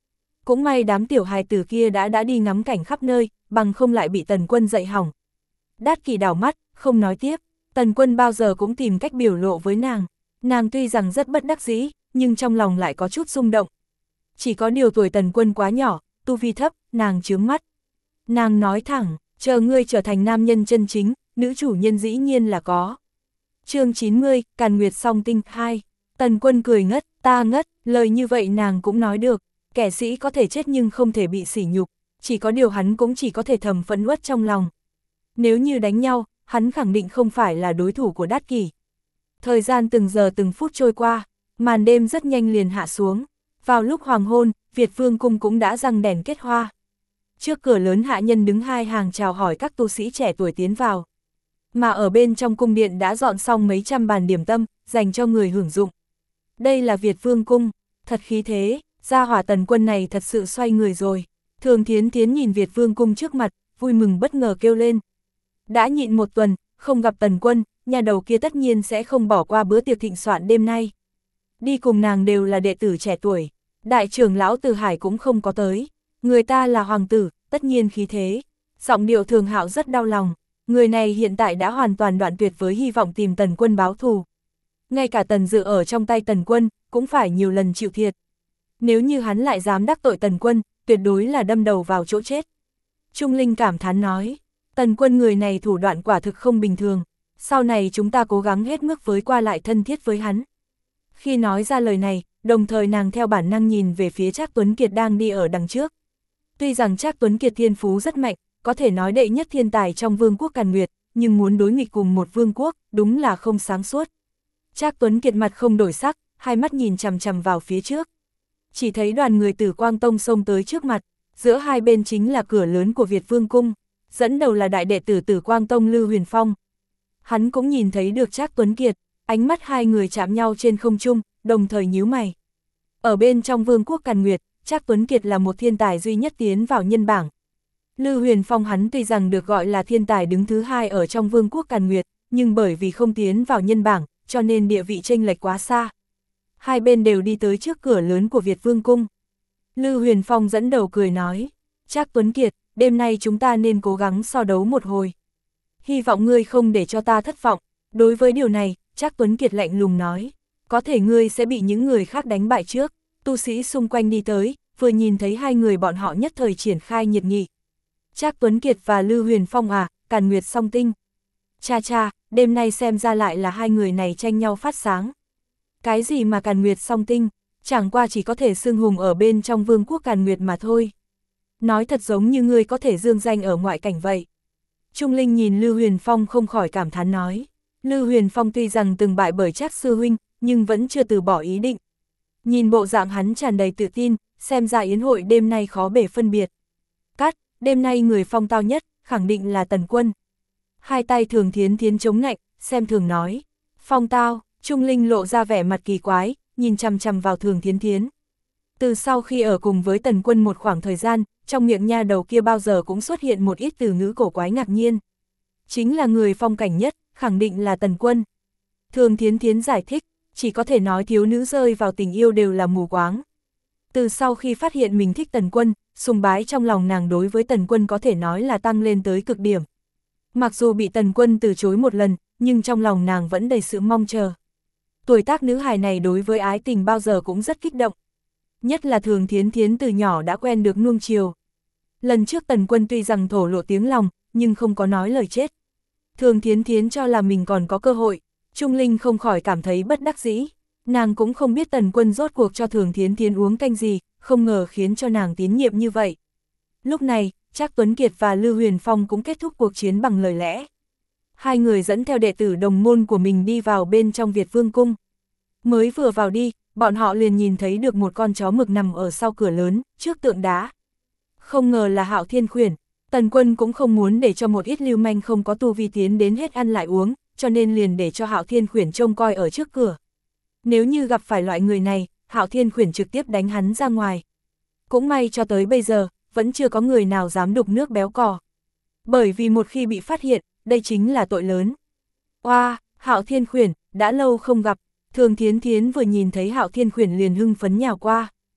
Cũng may đám tiểu hài tử kia đã đi ngắm cảnh khắp nơi, bằng không lại bị Tần Quân dạy hỏng. Đát Kỷ đảo mắt, không nói tiếp, Tần Quân bao giờ cũng tìm cách biểu lộ với nàng tuy rằng rất bất đắc dĩ, nhưng trong lòng lại có chút rung động. Chỉ có điều tuổi Tần Quân quá nhỏ, tu vi thấp, nàng chướng mắt. Nàng nói thẳng, chờ ngươi trở thành nam nhân chân chính, nữ chủ nhân dĩ nhiên là có. Chương 90, Càn Nguyệt Song Tinh 2. Tần Quân cười ngất, ta ngất, lời như vậy nàng cũng nói được, kẻ sĩ có thể chết nhưng không thể bị sỉ nhục, chỉ có điều hắn cũng chỉ có thể thầm phẫn uất trong lòng. Nếu như đánh nhau, hắn khẳng định không phải là đối thủ của Đát Kỷ. Thời gian từng giờ từng phút trôi qua, màn đêm rất nhanh liền hạ xuống. Vào lúc hoàng hôn, Việt Vương cung cũng đã răng đèn kết hoa. Trước cửa lớn hạ nhân đứng hai hàng chào hỏi các tu sĩ trẻ tuổi tiến vào. Mà ở bên trong cung điện đã dọn xong mấy trăm bàn điểm tâm, dành cho người hưởng dụng. Đây là Việt Vương cung, thật khí thế, gia hỏa Tần Quân này thật sự xoay người rồi. Thường Thiến Thiến nhìn Việt Vương cung trước mặt, vui mừng bất ngờ kêu lên. Đã nhịn một tuần, không gặp Tần Quân, nhà đầu kia tất nhiên sẽ không bỏ qua bữa tiệc thịnh soạn đêm nay. Đi cùng nàng đều là đệ tử trẻ tuổi, đại trưởng lão Từ Hải cũng không có tới. Người ta là hoàng tử, tất nhiên khí thế. Giọng điệu Thường Hạo rất đau lòng, người này hiện tại đã hoàn toàn đoạn tuyệt với hy vọng tìm Tần Quân báo thù. Ngay cả Tần Dự ở trong tay Tần Quân, cũng phải nhiều lần chịu thiệt. Nếu như hắn lại dám đắc tội Tần Quân, tuyệt đối là đâm đầu vào chỗ chết. Trung Linh cảm thán nói, Tần Quân người này thủ đoạn quả thực không bình thường, sau này chúng ta cố gắng hết mức với qua lại thân thiết với hắn. Khi nói ra lời này, đồng thời nàng theo bản năng nhìn về phía Trác Tuấn Kiệt đang đi ở đằng trước. Tuy rằng Trác Tuấn Kiệt thiên phú rất mạnh, có thể nói đệ nhất thiên tài trong vương quốc Càn Nguyệt, nhưng muốn đối nghịch cùng một vương quốc, đúng là không sáng suốt. Trác Tuấn Kiệt mặt không đổi sắc, hai mắt nhìn chằm chằm vào phía trước. Chỉ thấy đoàn người Tử Quang Tông xông tới trước mặt, giữa hai bên chính là cửa lớn của Việt Vương cung, dẫn đầu là đại đệ tử Tử Quang Tông Lư Huyền Phong. Hắn cũng nhìn thấy được Trác Tuấn Kiệt, ánh mắt hai người chạm nhau trên không trung, đồng thời nhíu mày. Ở bên trong vương quốc Càn Nguyệt, Trác Tuấn Kiệt là một thiên tài duy nhất tiến vào nhân bảng. Lư Huyền Phong hắn tuy rằng được gọi là thiên tài đứng thứ hai ở trong vương quốc Càn Nguyệt, nhưng bởi vì không tiến vào nhân bảng, cho nên địa vị chênh lệch quá xa. Hai bên đều đi tới trước cửa lớn của Việt Vương cung. Lư Huyền Phong dẫn đầu cười nói, Trác Tuấn Kiệt, đêm nay chúng ta nên cố gắng so đấu một hồi. Hy vọng ngươi không để cho ta thất vọng. Đối với điều này, Trác Tuấn Kiệt lạnh lùng nói, có thể ngươi sẽ bị những người khác đánh bại trước. Tu sĩ xung quanh đi tới, vừa nhìn thấy hai người bọn họ nhất thời triển khai nhiệt nghị. Trác Tuấn Kiệt và Lư Huyền Phong à, Càn Nguyệt Song Tinh. Cha cha, đêm nay xem ra lại là hai người này tranh nhau phát sáng. Cái gì mà Càn Nguyệt Song Tinh, chẳng qua chỉ có thể xưng hùng ở bên trong vương quốc Càn Nguyệt mà thôi. Nói thật giống như ngươi có thể dương danh ở ngoại cảnh vậy. Trung Linh nhìn Lư Huyền Phong không khỏi cảm thán nói. Lư Huyền Phong tuy rằng từng bại bởi Trác sư huynh, nhưng vẫn chưa từ bỏ ý định. Nhìn bộ dạng hắn tràn đầy tự tin, xem ra yến hội đêm nay khó bể phân biệt. Cắt, đêm nay người phong tao nhất, khẳng định là Tần Quân. Hai tay Thường Thiến Thiến chống nạnh, xem thường nói. Phong tao, Trung Linh lộ ra vẻ mặt kỳ quái, nhìn chằm chằm vào Thường Thiến Thiến. Từ sau khi ở cùng với Tần Quân một khoảng thời gian, trong miệng nha đầu kia bao giờ cũng xuất hiện một ít từ ngữ cổ quái ngạc nhiên. Chính là người phong cảnh nhất, khẳng định là Tần Quân. Thường Thiến Thiến giải thích, chỉ có thể nói thiếu nữ rơi vào tình yêu đều là mù quáng. Từ sau khi phát hiện mình thích Tần Quân, sùng bái trong lòng nàng đối với Tần Quân có thể nói là tăng lên tới cực điểm. Mặc dù bị Tần Quân từ chối một lần, nhưng trong lòng nàng vẫn đầy sự mong chờ. Tuổi tác nữ hài này đối với ái tình bao giờ cũng rất kích động. Nhất là Thường Thiến Thiến từ nhỏ đã quen được nuông chiều. Lần trước Tần Quân tuy rằng thổ lộ tiếng lòng, nhưng không có nói lời chết. Thường Thiến Thiến cho là mình còn có cơ hội, Trung Linh không khỏi cảm thấy bất đắc dĩ. Nàng cũng không biết Tần Quân rốt cuộc cho Thường Thiến Thiến uống canh gì, không ngờ khiến cho nàng tín nhiệm như vậy. Lúc này, Trác Tuấn Kiệt và Lư Huyền Phong cũng kết thúc cuộc chiến bằng lời lẽ. Hai người dẫn theo đệ tử đồng môn của mình đi vào bên trong Việt Vương cung. Mới vừa vào đi, bọn họ liền nhìn thấy được một con chó mực nằm ở sau cửa lớn, trước tượng đá. Không ngờ là Hạo Thiên Khuyển. Tần Quân cũng không muốn để cho một ít lưu manh không có tu vi tiến đến hết ăn lại uống, cho nên liền để cho Hạo Thiên Khuyển trông coi ở trước cửa. Nếu như gặp phải loại người này, Hạo Thiên Khuyển trực tiếp đánh hắn ra ngoài. Cũng may cho tới bây giờ, vẫn chưa có người nào dám đục nước béo cò. Bởi vì một khi bị phát hiện, đây chính là tội lớn. Oa, Hạo Thiên Khuyển, đã lâu không gặp. Thường Thiến Thiến vừa nhìn thấy Hạo Thiên Khuyển liền hưng phấn nhào qua.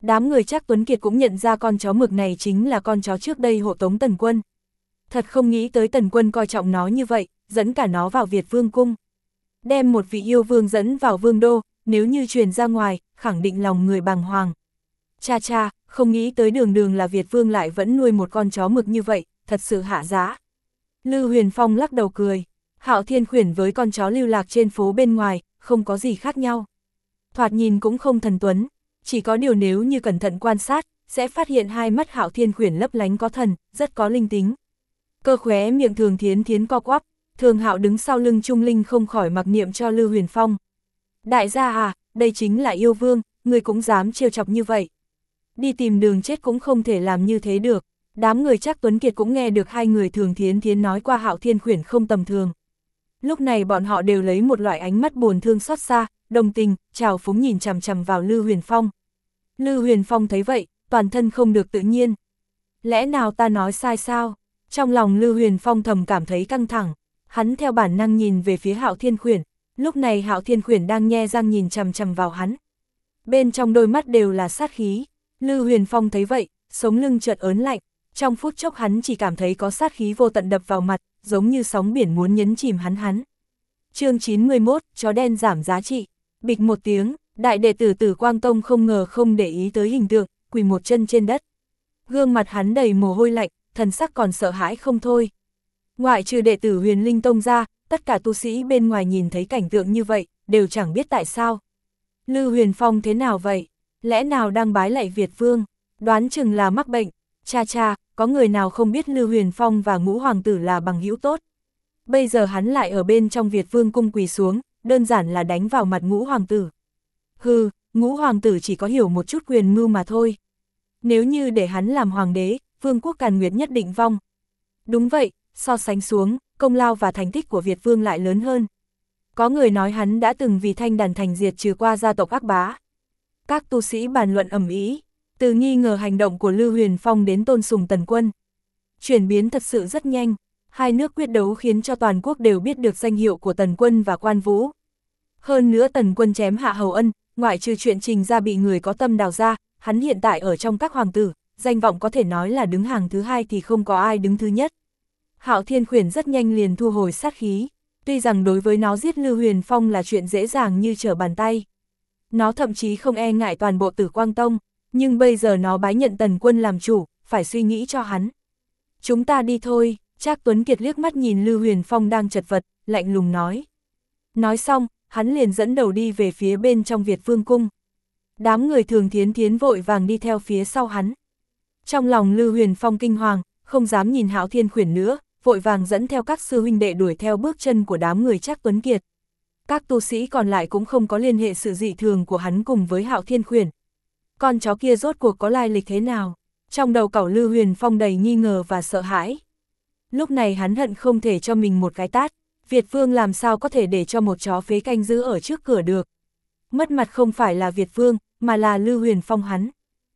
Đám người Trác Tuấn Kiệt cũng nhận ra con chó mực này chính là con chó trước đây hộ tống Tần Quân. Thật không nghĩ tới Tần Quân coi trọng nó như vậy, dẫn cả nó vào Việt Vương cung. Đem một vị yêu vương dẫn vào vương đô, nếu như truyền ra ngoài, khẳng định lòng người bàng hoàng. Cha cha, không nghĩ tới đường đường là Việt Vương lại vẫn nuôi một con chó mực như vậy, thật sự hạ giá. Lư Huyền Phong lắc đầu cười. Hạo Thiên Khuyển với con chó lưu lạc trên phố bên ngoài, không có gì khác nhau. Thoạt nhìn cũng không thần tuấn, chỉ có điều nếu như cẩn thận quan sát, sẽ phát hiện hai mắt Hạo Thiên Khuyển lấp lánh có thần, rất có linh tính. Cơ khóe miệng Thường Thiến Thiến co quắp, Thường Hạo đứng sau lưng Trung Linh không khỏi mặc niệm cho Lư Huyền Phong. Đại gia à, đây chính là yêu vương, người cũng dám trêu chọc như vậy. Đi tìm đường chết cũng không thể làm như thế được. Đám người Trác Tuấn Kiệt cũng nghe được hai người Thường Thiến Thiến nói qua Hạo Thiên Khuyển không tầm thường. Lúc này bọn họ đều lấy một loại ánh mắt buồn thương xót xa, đồng tình, trào phúng nhìn chằm chằm vào Lư Huyền Phong. Lư Huyền Phong thấy vậy, toàn thân không được tự nhiên. Lẽ nào ta nói sai sao? Trong lòng Lư Huyền Phong thầm cảm thấy căng thẳng, hắn theo bản năng nhìn về phía Hạo Thiên Khuyển, lúc này Hạo Thiên Khuyển đang nhe răng nhìn chằm chằm vào hắn. Bên trong đôi mắt đều là sát khí. Lư Huyền Phong thấy vậy, sống lưng chợt ớn lạnh, trong phút chốc hắn chỉ cảm thấy có sát khí vô tận đập vào mặt, giống như sóng biển muốn nhấn chìm hắn. Chương 91, chó đen giảm giá trị. Bịch một tiếng, đại đệ tử Tử Quang Tông không ngờ không để ý tới hình tượng, quỳ một chân trên đất. Gương mặt hắn đầy mồ hôi lạnh, thần sắc còn sợ hãi không thôi. Ngoại trừ đệ tử Huyền Linh Tông ra, tất cả tu sĩ bên ngoài nhìn thấy cảnh tượng như vậy, đều chẳng biết tại sao. Lư Huyền Phong thế nào vậy? Lẽ nào đang bái lạy Việt Vương? Đoán chừng là mắc bệnh. Cha cha, có người nào không biết Lư Huyền Phong và Ngũ Hoàng tử là bằng hữu tốt? Bây giờ hắn lại ở bên trong Việt Vương cung quỳ xuống, đơn giản là đánh vào mặt Ngũ Hoàng tử. Hừ, Ngũ Hoàng tử chỉ có hiểu một chút quyền mưu mà thôi. Nếu như để hắn làm hoàng đế, vương quốc Càn Nguyệt nhất định vong. Đúng vậy, so sánh xuống, công lao và thành tích của Việt Vương lại lớn hơn. Có người nói hắn đã từng vì Thanh Đàn Thành diệt trừ qua gia tộc ác bá. Các tu sĩ bàn luận ầm ĩ, từ nghi ngờ hành động của Lư Huyền Phong đến tôn sùng Tần Quân. Chuyển biến thật sự rất nhanh, hai nước quyết đấu khiến cho toàn quốc đều biết được danh hiệu của Tần Quân và Quan Vũ. Hơn nữa Tần Quân chém Hạ Hầu Ân, ngoại trừ chuyện Trình ra bị người có tâm đào ra, hắn hiện tại ở trong các hoàng tử, danh vọng có thể nói là đứng hàng thứ hai thì không có ai đứng thứ nhất. Hạo Thiên Khuyển rất nhanh liền thu hồi sát khí, tuy rằng đối với nó giết Lư Huyền Phong là chuyện dễ dàng như trở bàn tay. Nó thậm chí không e ngại toàn bộ Tử Quang Tông, nhưng bây giờ nó bái nhận Tần Quân làm chủ, phải suy nghĩ cho hắn. Chúng ta đi thôi, Trác Tuấn Kiệt liếc mắt nhìn Lư Huyền Phong đang chật vật, lạnh lùng nói. Nói xong, hắn liền dẫn đầu đi về phía bên trong Việt Vương cung. Đám người Thường Thiến Thiến vội vàng đi theo phía sau hắn. Trong lòng Lư Huyền Phong kinh hoàng, không dám nhìn Hạo Thiên Khuyển nữa, vội vàng dẫn theo các sư huynh đệ đuổi theo bước chân của đám người Trác Tuấn Kiệt. Các tu sĩ còn lại cũng không có liên hệ sự dị thường của hắn cùng với Hạo Thiên Khuyển. Con chó kia rốt cuộc có lai lịch thế nào? Trong đầu cẩu Lư Huyền Phong đầy nghi ngờ và sợ hãi. Lúc này hắn hận không thể cho mình một cái tát, Việt Vương làm sao có thể để cho một chó phế canh giữ ở trước cửa được. Mất mặt không phải là Việt Vương, mà là Lư Huyền Phong hắn.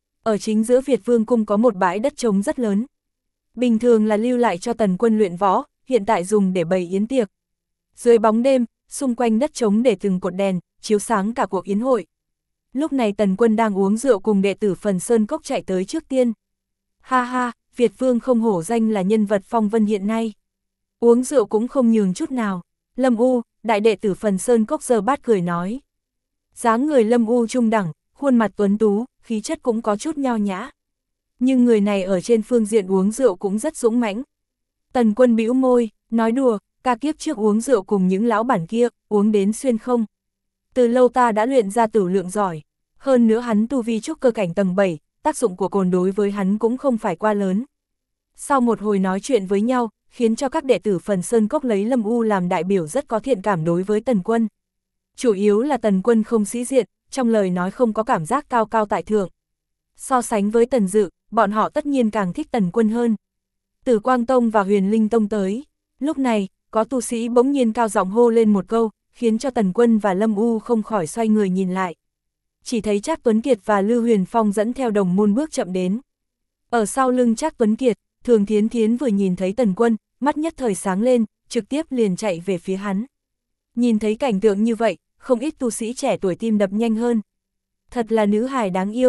Ở chính giữa Việt Vương cung có một bãi đất trống rất lớn. Bình thường là lưu lại cho Tần Quân luyện võ, hiện tại dùng để bày yến tiệc. Dưới bóng đêm, xung quanh đất trống để từng cột đèn, chiếu sáng cả cuộc yến hội. Lúc này Tần Quân đang uống rượu cùng đệ tử Phần Sơn Cốc chạy tới trước tiên. Ha ha, Việt Vương không hổ danh là nhân vật phong vân hiện nay. Uống rượu cũng không nhường chút nào. Lâm U, đại đệ tử Phần Sơn Cốc giơ bát cười nói. Dáng người Lâm U trung đẳng, khuôn mặt tuấn tú, khí chất cũng có chút nho nhã. Nhưng người này ở trên phương diện uống rượu cũng rất dũng mãnh. Tần Quân bĩu môi, nói đùa, ca kiếp trước uống rượu cùng những lão bản kia, uống đến xuyên không. Từ lâu ta đã luyện ra tửu lượng giỏi. Hơn nữa hắn tu vi trúc cơ cảnh tầng 7, tác dụng của cồn đối với hắn cũng không phải quá lớn. Sau một hồi nói chuyện với nhau, khiến cho các đệ tử Phần Sơn Cốc lấy Lâm U làm đại biểu rất có thiện cảm đối với Tần Quân. Chủ yếu là Tần Quân không sĩ diện, trong lời nói không có cảm giác cao cao tại thượng. So sánh với Tần Dự, bọn họ tất nhiên càng thích Tần Quân hơn. Tử Quang Tông và Huyền Linh Tông tới. Lúc này, có tu sĩ bỗng nhiên cao giọng hô lên một câu, khiến cho Tần Quân và Lâm U không khỏi xoay người nhìn lại. Chỉ thấy Trác Tuấn Kiệt và Lư Huyền Phong dẫn theo đồng môn bước chậm đến. Ở sau lưng Trác Tuấn Kiệt, Thường Thiến Thiến vừa nhìn thấy Tần Quân, mắt nhất thời sáng lên, trực tiếp liền chạy về phía hắn. Nhìn thấy cảnh tượng như vậy, không ít tu sĩ trẻ tuổi tim đập nhanh hơn. Thật là nữ hài đáng yêu.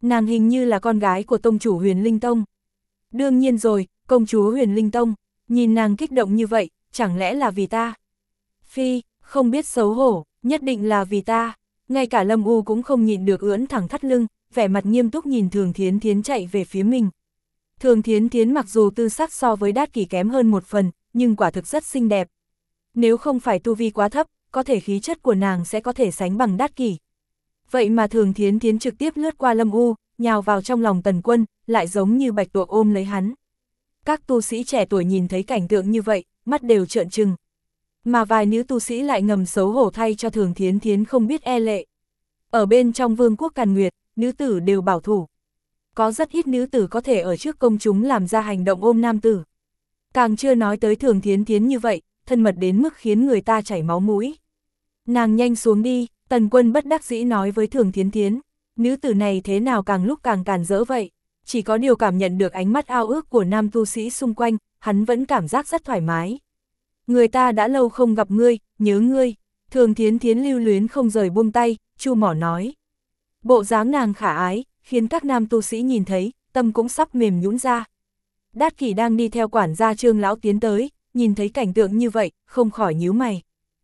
Nàng hình như là con gái của tông chủ Huyền Linh Tông. Đương nhiên rồi, công chúa Huyền Linh Tông, nhìn nàng kích động như vậy, chẳng lẽ là vì ta? Phi, không biết xấu hổ, nhất định là vì ta. Ngay cả Lâm U cũng không nhịn được ưỡn thẳng thắt lưng, vẻ mặt nghiêm túc nhìn Thường Thiến Thiến chạy về phía mình. Thường Thiến Thiến mặc dù tư sắc so với Đát Kỷ kém hơn một phần, nhưng quả thực rất xinh đẹp. Nếu không phải tu vi quá thấp, có thể khí chất của nàng sẽ có thể sánh bằng Đát Kỷ. Vậy mà Thường Thiến Thiến trực tiếp lướt qua Lâm U, nhào vào trong lòng Tần Quân, lại giống như bạch tuộc ôm lấy hắn. Các tu sĩ trẻ tuổi nhìn thấy cảnh tượng như vậy, mắt đều trợn trừng. Mà vài nữ tu sĩ lại ngầm xấu hổ thay cho Thường Thiến Thiến không biết e lệ. Ở bên trong Vương quốc Càn Nguyệt, nữ tử đều bảo thủ. Có rất ít nữ tử có thể ở trước công chúng làm ra hành động ôm nam tử. Càng chưa nói tới Thường Thiến Thiến như vậy, thân mật đến mức khiến người ta chảy máu mũi. Nàng nhanh xuống đi, Tần Quân bất đắc dĩ nói với Thường Thiến Thiến. Nữ tử này thế nào càng lúc càng càn rỡ vậy. Chỉ có điều cảm nhận được ánh mắt ao ước của nam tu sĩ xung quanh, hắn vẫn cảm giác rất thoải mái. Người ta đã lâu không gặp ngươi, nhớ ngươi. Thường Thiến Thiến lưu luyến không rời buông tay, chu mỏ nói. Bộ dáng nàng khả ái, khiến các nam tu sĩ nhìn thấy, tâm cũng sắp mềm nhũn ra. Đát Kỷ đang đi theo quản gia Trương lão tiến tới, nhìn thấy cảnh tượng như vậy, không khỏi nhíu mày.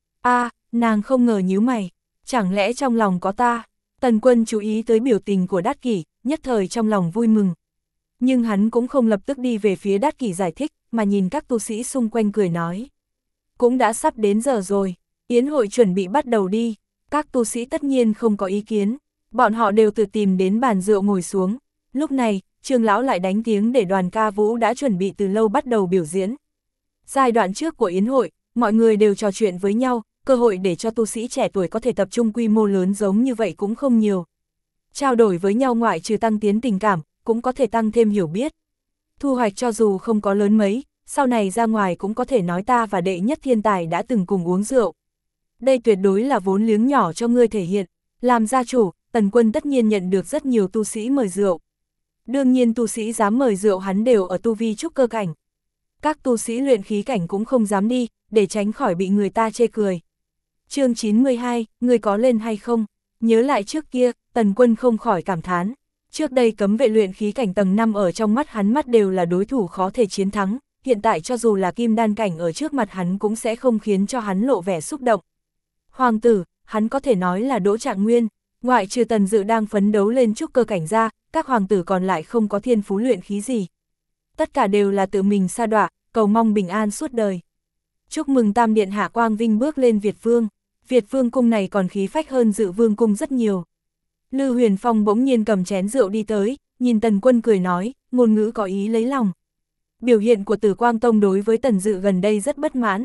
Nàng không ngờ nhíu mày, chẳng lẽ trong lòng có ta? Tần Quân chú ý tới biểu tình của Đát Kỷ, nhất thời trong lòng vui mừng. Nhưng hắn cũng không lập tức đi về phía Đát Kỷ giải thích, mà nhìn các tu sĩ xung quanh cười nói. Cũng đã sắp đến giờ rồi, yến hội chuẩn bị bắt đầu đi. Các tu sĩ tất nhiên không có ý kiến, bọn họ đều tự tìm đến bàn rượu ngồi xuống. Lúc này, Trương lão lại đánh tiếng để đoàn ca vũ đã chuẩn bị từ lâu bắt đầu biểu diễn. Giai đoạn trước của yến hội, mọi người đều trò chuyện với nhau, cơ hội để cho tu sĩ trẻ tuổi có thể tập trung quy mô lớn giống như vậy cũng không nhiều. Trao đổi với nhau ngoại trừ tăng tiến tình cảm, cũng có thể tăng thêm hiểu biết. Thu hoạch cho dù không có lớn mấy, sau này ra ngoài cũng có thể nói ta và đệ nhất thiên tài đã từng cùng uống rượu. Đây tuyệt đối là vốn liếng nhỏ cho ngươi thể hiện. Làm gia chủ, Tần Quân tất nhiên nhận được rất nhiều tu sĩ mời rượu. Đương nhiên tu sĩ dám mời rượu hắn đều ở tu vi trúc cơ cảnh. Các tu sĩ luyện khí cảnh cũng không dám đi, để tránh khỏi bị người ta chê cười. Chương 92, ngươi có lên hay không? Nhớ lại trước kia, Tần Quân không khỏi cảm thán. Trước đây cấm vệ luyện khí cảnh tầng 5 ở trong mắt hắn mắt đều là đối thủ khó thể chiến thắng, hiện tại cho dù là kim đan cảnh ở trước mặt hắn cũng sẽ không khiến cho hắn lộ vẻ xúc động. Hoàng tử, hắn có thể nói là Đỗ Trạng Nguyên, ngoại trừ Tần Dự đang phấn đấu lên trúc cơ cảnh ra, các hoàng tử còn lại không có thiên phú luyện khí gì. Tất cả đều là tự mình sa đọa, cầu mong bình an suốt đời. Chúc mừng Tam Điện Hạ Quang Vinh bước lên Việt Vương. Việt Vương cung này còn khí phách hơn Dự Vương cung rất nhiều. Lư Huyền Phong bỗng nhiên cầm chén rượu đi tới, nhìn Tần Quân cười nói, ngôn ngữ có ý lấy lòng. Biểu hiện của Tử Quang Tông đối với Tần Dự gần đây rất bất mãn.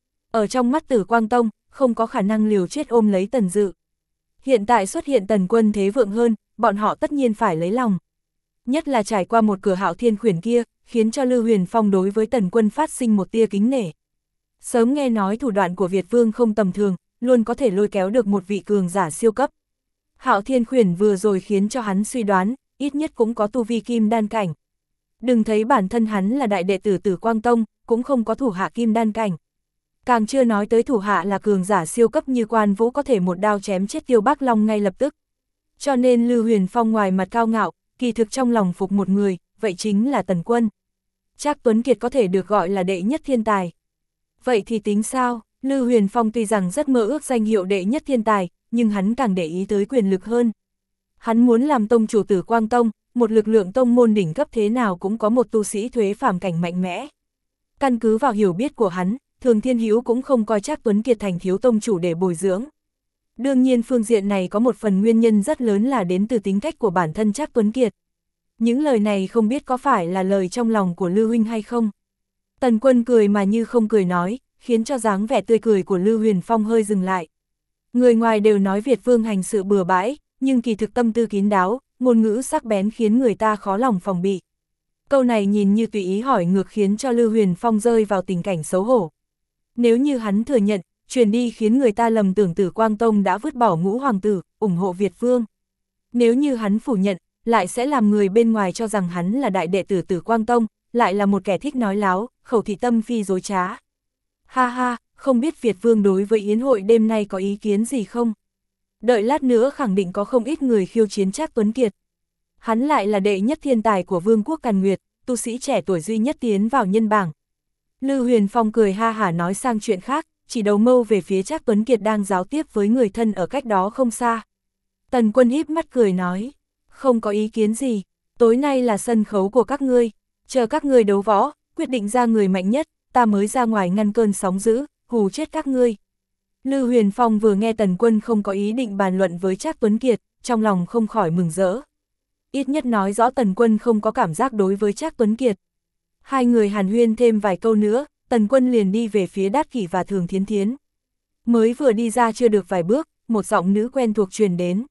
Ở trong mắt Tử Quang Tông, không có khả năng liều chết ôm lấy Tần Dự. Hiện tại xuất hiện Tần Quân thế vượng hơn, bọn họ tất nhiên phải lấy lòng. Nhất là trải qua một cửa Hạo Thiên Khuyển kia, khiến cho Lư Huyền Phong đối với Tần Quân phát sinh một tia kính nể. Sớm nghe nói thủ đoạn của Việt Vương không tầm thường, luôn có thể lôi kéo được một vị cường giả siêu cấp. Hạo Thiên Khuyển vừa rồi khiến cho hắn suy đoán, ít nhất cũng có tu vi kim đan cảnh. Đừng thấy bản thân hắn là đại đệ tử Tử Quang Tông, cũng không có thủ hạ kim đan cảnh. Càng chưa nói tới thủ hạ là cường giả siêu cấp như Quan Vũ có thể một đao chém chết Tiêu Bác Long ngay lập tức. Cho nên Lư Huyền Phong ngoài mặt cao ngạo, kỳ thực trong lòng phục một người, vậy chính là Tần Quân. Trác Tuấn Kiệt có thể được gọi là đệ nhất thiên tài. Vậy thì tính sao? Lư Huyền Phong tuy rằng rất mơ ước danh hiệu đệ nhất thiên tài, nhưng hắn càng để ý tới quyền lực hơn. Hắn muốn làm tông chủ Tử Quang Tông, một lực lượng tông môn đỉnh cấp thế nào cũng có một tu sĩ thuế phàm cảnh mạnh mẽ. Căn cứ vào hiểu biết của hắn, Thường Thiên Hữu cũng không coi Trác Tuấn Kiệt thành thiếu tông chủ để bồi dưỡng. Đương nhiên phương diện này có một phần nguyên nhân rất lớn là đến từ tính cách của bản thân Trác Tuấn Kiệt. Những lời này không biết có phải là lời trong lòng của Lư huynh hay không. Tần Quân cười mà như không cười nói, khiến cho dáng vẻ tươi cười của Lư Huyền Phong hơi dừng lại. Người ngoài đều nói Việt Vương hành sự bừa bãi, nhưng kỳ thực tâm tư kín đáo, ngôn ngữ sắc bén khiến người ta khó lòng phòng bị. Câu này nhìn như tùy ý hỏi ngược khiến cho Lư Huyền Phong rơi vào tình cảnh xấu hổ. Nếu như hắn thừa nhận, truyền đi khiến người ta lầm tưởng Tử Quang Tông đã vứt bỏ ngũ hoàng tử, ủng hộ Việt Vương. Nếu như hắn phủ nhận, lại sẽ làm người bên ngoài cho rằng hắn là đại đệ tử Tử Quang Tông, lại là một kẻ thích nói láo, khẩu thị tâm phi dối trá. Ha ha, không biết Việt Vương đối với yến hội đêm nay có ý kiến gì không? Đợi lát nữa khẳng định có không ít người khiêu chiến Trác Tuấn Kiệt. Hắn lại là đệ nhất thiên tài của Vương quốc Càn Nguyệt, tu sĩ trẻ tuổi duy nhất tiến vào nhân bảng. Lư Huyền Phong cười ha hả nói sang chuyện khác, chỉ đầu mâu về phía Trác Tuấn Kiệt đang giao tiếp với người thân ở cách đó không xa. Tần Quân híp mắt cười nói, không có ý kiến gì, tối nay là sân khấu của các ngươi, chờ các ngươi đấu võ, quyết định ra người mạnh nhất, ta mới ra ngoài ngăn cơn sóng dữ, hù chết các ngươi. Lư Huyền Phong vừa nghe Tần Quân không có ý định bàn luận với Trác Tuấn Kiệt, trong lòng không khỏi mừng rỡ. Ít nhất nói rõ Tần Quân không có cảm giác đối với Trác Tuấn Kiệt. Hai người hàn huyên thêm vài câu nữa, Tần Quân liền đi về phía Đát Kỷ và Thường Thiến Thiến. Mới vừa đi ra chưa được vài bước, một giọng nữ quen thuộc truyền đến.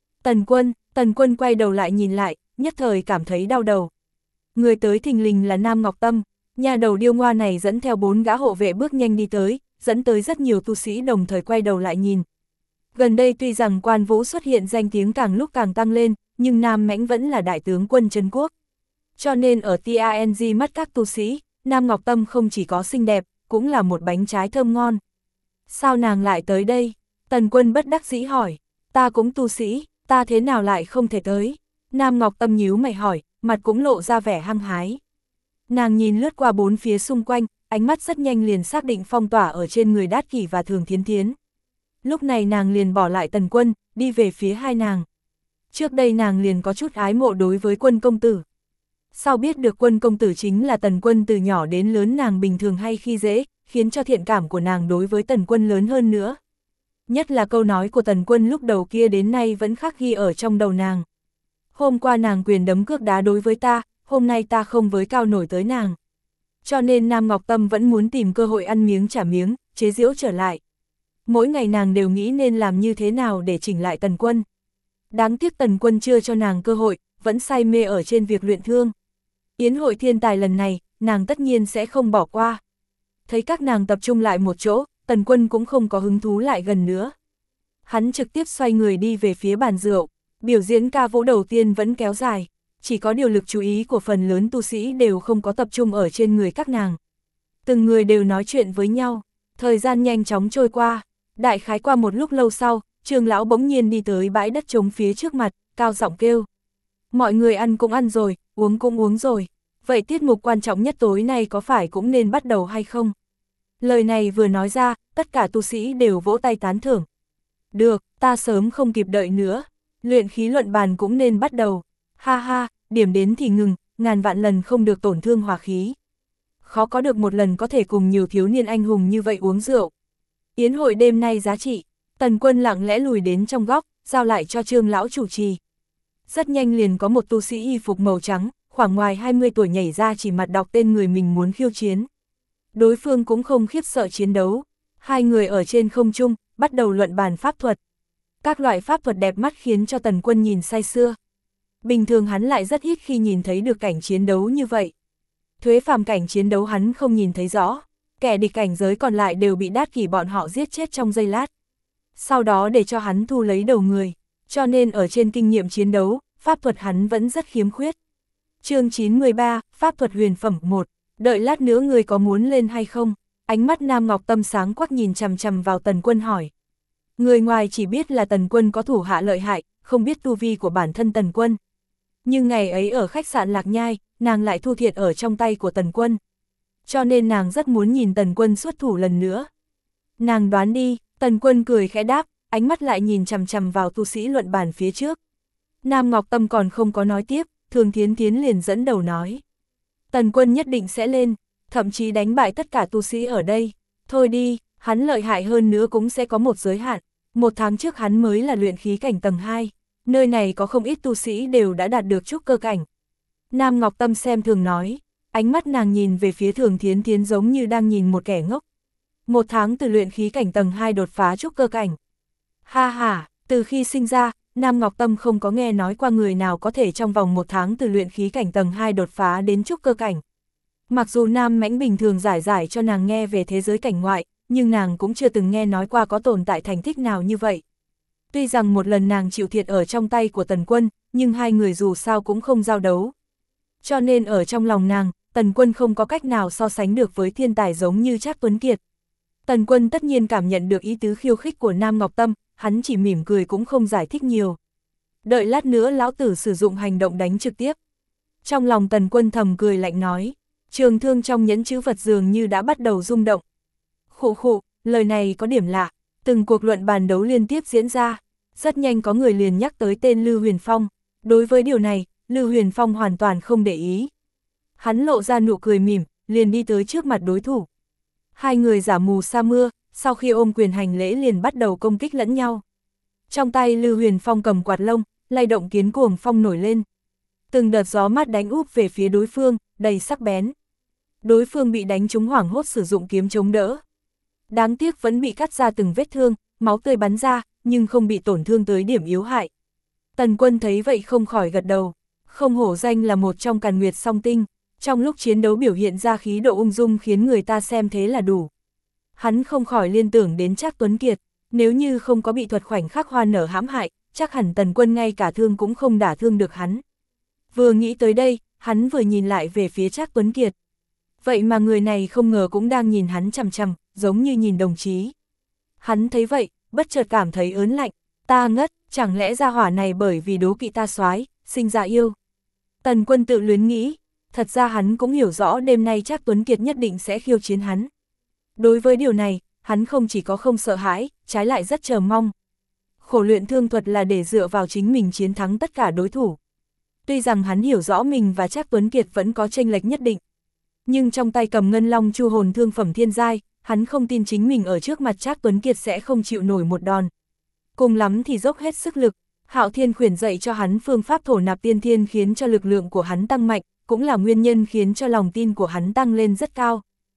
Tần Quân quay đầu lại nhìn lại, nhất thời cảm thấy đau đầu. Người tới thình lình là Nam Ngọc Tâm, nhà đầu điêu ngoa này dẫn theo 4 gã hộ vệ bước nhanh đi tới, dẫn tới rất nhiều tu sĩ đồng thời quay đầu lại nhìn. Gần đây tuy rằng Quan Vũ xuất hiện danh tiếng càng lúc càng tăng lên, nhưng Nam Mãnh vẫn là đại tướng quân Trấn Quốc. Cho nên ở TANG mắt các tu sĩ, Nam Ngọc Tâm không chỉ có xinh đẹp, cũng là một bánh trái thơm ngon. Sao nàng lại tới đây? Tần Quân bất đắc dĩ hỏi, ta cũng tu sĩ, ta thế nào lại không thể tới? Nam Ngọc Tâm nhíu mày hỏi, mặt cũng lộ ra vẻ hăng hái. Nàng nhìn lướt qua bốn phía xung quanh, ánh mắt rất nhanh liền xác định phong tỏa ở trên người Đát Kỷ và Thường Thiến Thiến. Lúc này nàng liền bỏ lại Tần Quân, đi về phía hai nàng. Trước đây nàng liền có chút ái mộ đối với Quân công tử. Sau biết được Quân công tử chính là Tần Quân từ nhỏ đến lớn nàng bình thường hay khi dễ, khiến cho thiện cảm của nàng đối với Tần Quân lớn hơn nữa. Nhất là câu nói của Tần Quân lúc đầu kia đến nay vẫn khắc ghi ở trong đầu nàng. Hôm qua nàng quyền đấm cước đá đối với ta, hôm nay ta không với cao nổi tới nàng. Cho nên Nam Ngọc Tâm vẫn muốn tìm cơ hội ăn miếng trả miếng, chế giễu trở lại. Mỗi ngày nàng đều nghĩ nên làm như thế nào để chỉnh lại Tần Quân. Đáng tiếc Tần Quân chưa cho nàng cơ hội, vẫn say mê ở trên việc luyện thương. Yến hội thiên tài lần này, nàng tất nhiên sẽ không bỏ qua. Thấy các nàng tập trung lại một chỗ, Tần Quân cũng không có hứng thú lại gần nữa. Hắn trực tiếp xoay người đi về phía bàn rượu, biểu diễn ca vũ đầu tiên vẫn kéo dài. Chỉ có điều lực chú ý của phần lớn tu sĩ đều không có tập trung ở trên người các nàng. Từng người đều nói chuyện với nhau, thời gian nhanh chóng trôi qua. Đại khái qua một lúc lâu sau, Trương lão bỗng nhiên đi tới bãi đất trống phía trước mặt, cao giọng kêu. Mọi người ăn cũng ăn rồi, uống cũng uống rồi. Vậy tiết mục quan trọng nhất tối nay có phải cũng nên bắt đầu hay không? Lời này vừa nói ra, tất cả tu sĩ đều vỗ tay tán thưởng. Được, ta sớm không kịp đợi nữa. Luyện khí luận bàn cũng nên bắt đầu. Ha ha, điểm đến thì ngừng, ngàn vạn lần không được tổn thương hòa khí. Khó có được một lần có thể cùng nhiều thiếu niên anh hùng như vậy uống rượu. Yến hội đêm nay giá trị. Tần Quân lặng lẽ lùi đến trong góc, giao lại cho Trương lão chủ trì. Rất nhanh liền có một tu sĩ y phục màu trắng, khoảng ngoài 20 tuổi nhảy ra chỉ mặt đọc tên người mình muốn khiêu chiến. Đối phương cũng không khiếp sợ chiến đấu. Hai người ở trên không trung, bắt đầu luận bàn pháp thuật. Các loại pháp thuật đẹp mắt khiến cho Tần Quân nhìn say sưa. Bình thường hắn lại rất ít khi nhìn thấy được cảnh chiến đấu như vậy. Thuế phàm cảnh chiến đấu hắn không nhìn thấy rõ. Kẻ địch cảnh giới còn lại đều bị Đát Kỷ bọn họ giết chết trong giây lát. Sau đó để cho hắn thu lấy đầu người. Cho nên ở trên kinh nghiệm chiến đấu, pháp thuật hắn vẫn rất khiếm khuyết. Chương 93, Pháp thuật huyền phẩm 1. Đợi lát nữa người có muốn lên hay không? Ánh mắt Nam Ngọc Tâm sáng quắc nhìn chằm chằm vào Tần Quân hỏi. Người ngoài chỉ biết là Tần Quân có thủ hạ lợi hại, không biết tu vi của bản thân Tần Quân. Nhưng ngày ấy ở khách sạn Lạc Nhai, nàng lại thu thiệt ở trong tay của Tần Quân. Cho nên nàng rất muốn nhìn Tần Quân xuất thủ lần nữa. Nàng đoán đi, Tần Quân cười khẽ đáp, ánh mắt lại nhìn chằm chằm vào tu sĩ luận bàn phía trước. Nam Ngọc Tâm còn không có nói tiếp, Thường Thiến Thiến liền dẫn đầu nói. Tần Quân nhất định sẽ lên, thậm chí đánh bại tất cả tu sĩ ở đây. Thôi đi, hắn lợi hại hơn nữa cũng sẽ có một giới hạn. 1 tháng trước hắn mới là luyện khí cảnh tầng 2. Nơi này có không ít tu sĩ đều đã đạt được trúc cơ cảnh. Nam Ngọc Tâm xem thường nói, ánh mắt nàng nhìn về phía Thường Thiến Thiến giống như đang nhìn một kẻ ngốc. 1 tháng từ luyện khí cảnh tầng 2 đột phá trúc cơ cảnh. Ha ha, từ khi sinh ra, Nam Ngọc Tâm không có nghe nói qua người nào có thể trong vòng 1 tháng từ luyện khí cảnh tầng 2 đột phá đến trúc cơ cảnh. Mặc dù Nam Mãnh bình thường giải cho nàng nghe về thế giới cảnh ngoại, nhưng nàng cũng chưa từng nghe nói qua có tồn tại thành tích nào như vậy. Tuy rằng một lần nàng chịu thiệt ở trong tay của Tần Quân, nhưng hai người dù sao cũng không giao đấu. Cho nên ở trong lòng nàng, Tần Quân không có cách nào so sánh được với thiên tài giống như Trác Tuấn Kiệt. Tần Quân tất nhiên cảm nhận được ý tứ khiêu khích của Nam Ngọc Tâm, hắn chỉ mỉm cười cũng không giải thích nhiều. đợi lát nữa lão tử sử dụng hành động đánh trực tiếp. Trong lòng Tần Quân thầm cười lạnh nói, trường thương trong nhẫn chữ vật dường như đã bắt đầu rung động. Khụ khụ, lời này có điểm lạ, từng cuộc luận bàn đấu liên tiếp diễn ra, rất nhanh có người liền nhắc tới tên Lư Huyền Phong, đối với điều này, Lư Huyền Phong hoàn toàn không để ý. Hắn lộ ra nụ cười mỉm, liền đi tới trước mặt đối thủ. Hai người giả mù sa mưa, sau khi ôm quyền hành lễ liền bắt đầu công kích lẫn nhau. Trong tay Lư Huyền Phong cầm quạt lông, lay động kiến cuồng phong nổi lên. Từng đợt gió mát đánh úp về phía đối phương, đầy sắc bén. Đối phương bị đánh trúng hoảng hốt sử dụng kiếm chống đỡ. Đáng tiếc vẫn bị cắt ra từng vết thương, máu tươi bắn ra, nhưng không bị tổn thương tới điểm yếu hại. Tần Quân thấy vậy không khỏi gật đầu. Không hổ danh là một trong Càn Nguyệt song tinh, trong lúc chiến đấu biểu hiện ra khí độ ung dung khiến người ta xem thế là đủ. Hắn không khỏi liên tưởng đến Trác Tuấn Kiệt, nếu như không có bị thuật khoảnh khắc hoa nở hãm hại, chắc hẳn Tần Quân ngay cả thương cũng không đả thương được hắn. Vừa nghĩ tới đây, hắn vừa nhìn lại về phía Trác Tuấn Kiệt. Vậy mà người này không ngờ cũng đang nhìn hắn chằm chằm, giống như nhìn đồng chí. Hắn thấy vậy, bất chợt cảm thấy ớn lạnh, ta ngất, chẳng lẽ gia hỏa này bởi vì đố kỵ ta soái, sinh ra yêu. Tần Quân tự luyến nghĩ, thật ra hắn cũng hiểu rõ đêm nay Trác Tuấn Kiệt nhất định sẽ khiêu chiến hắn. Đối với điều này, hắn không chỉ có không sợ hãi, trái lại rất chờ mong. Khổ luyện thương thuật là để dựa vào chính mình chiến thắng tất cả đối thủ. Tuy rằng hắn hiểu rõ mình và Trác Tuấn Kiệt vẫn có chênh lệch nhất định, nhưng trong tay cầm ngân long chu hồn thương phẩm thiên giai, hắn không tin chính mình ở trước mặt Trác Tuấn Kiệt sẽ không chịu nổi một đòn. Cùng lắm thì dốc hết sức lực, Hạo Thiên khuyển dạy cho hắn phương pháp thổ nạp tiên thiên khiến cho lực lượng của hắn tăng mạnh, cũng là nguyên nhân khiến cho lòng tin của hắn tăng lên rất cao.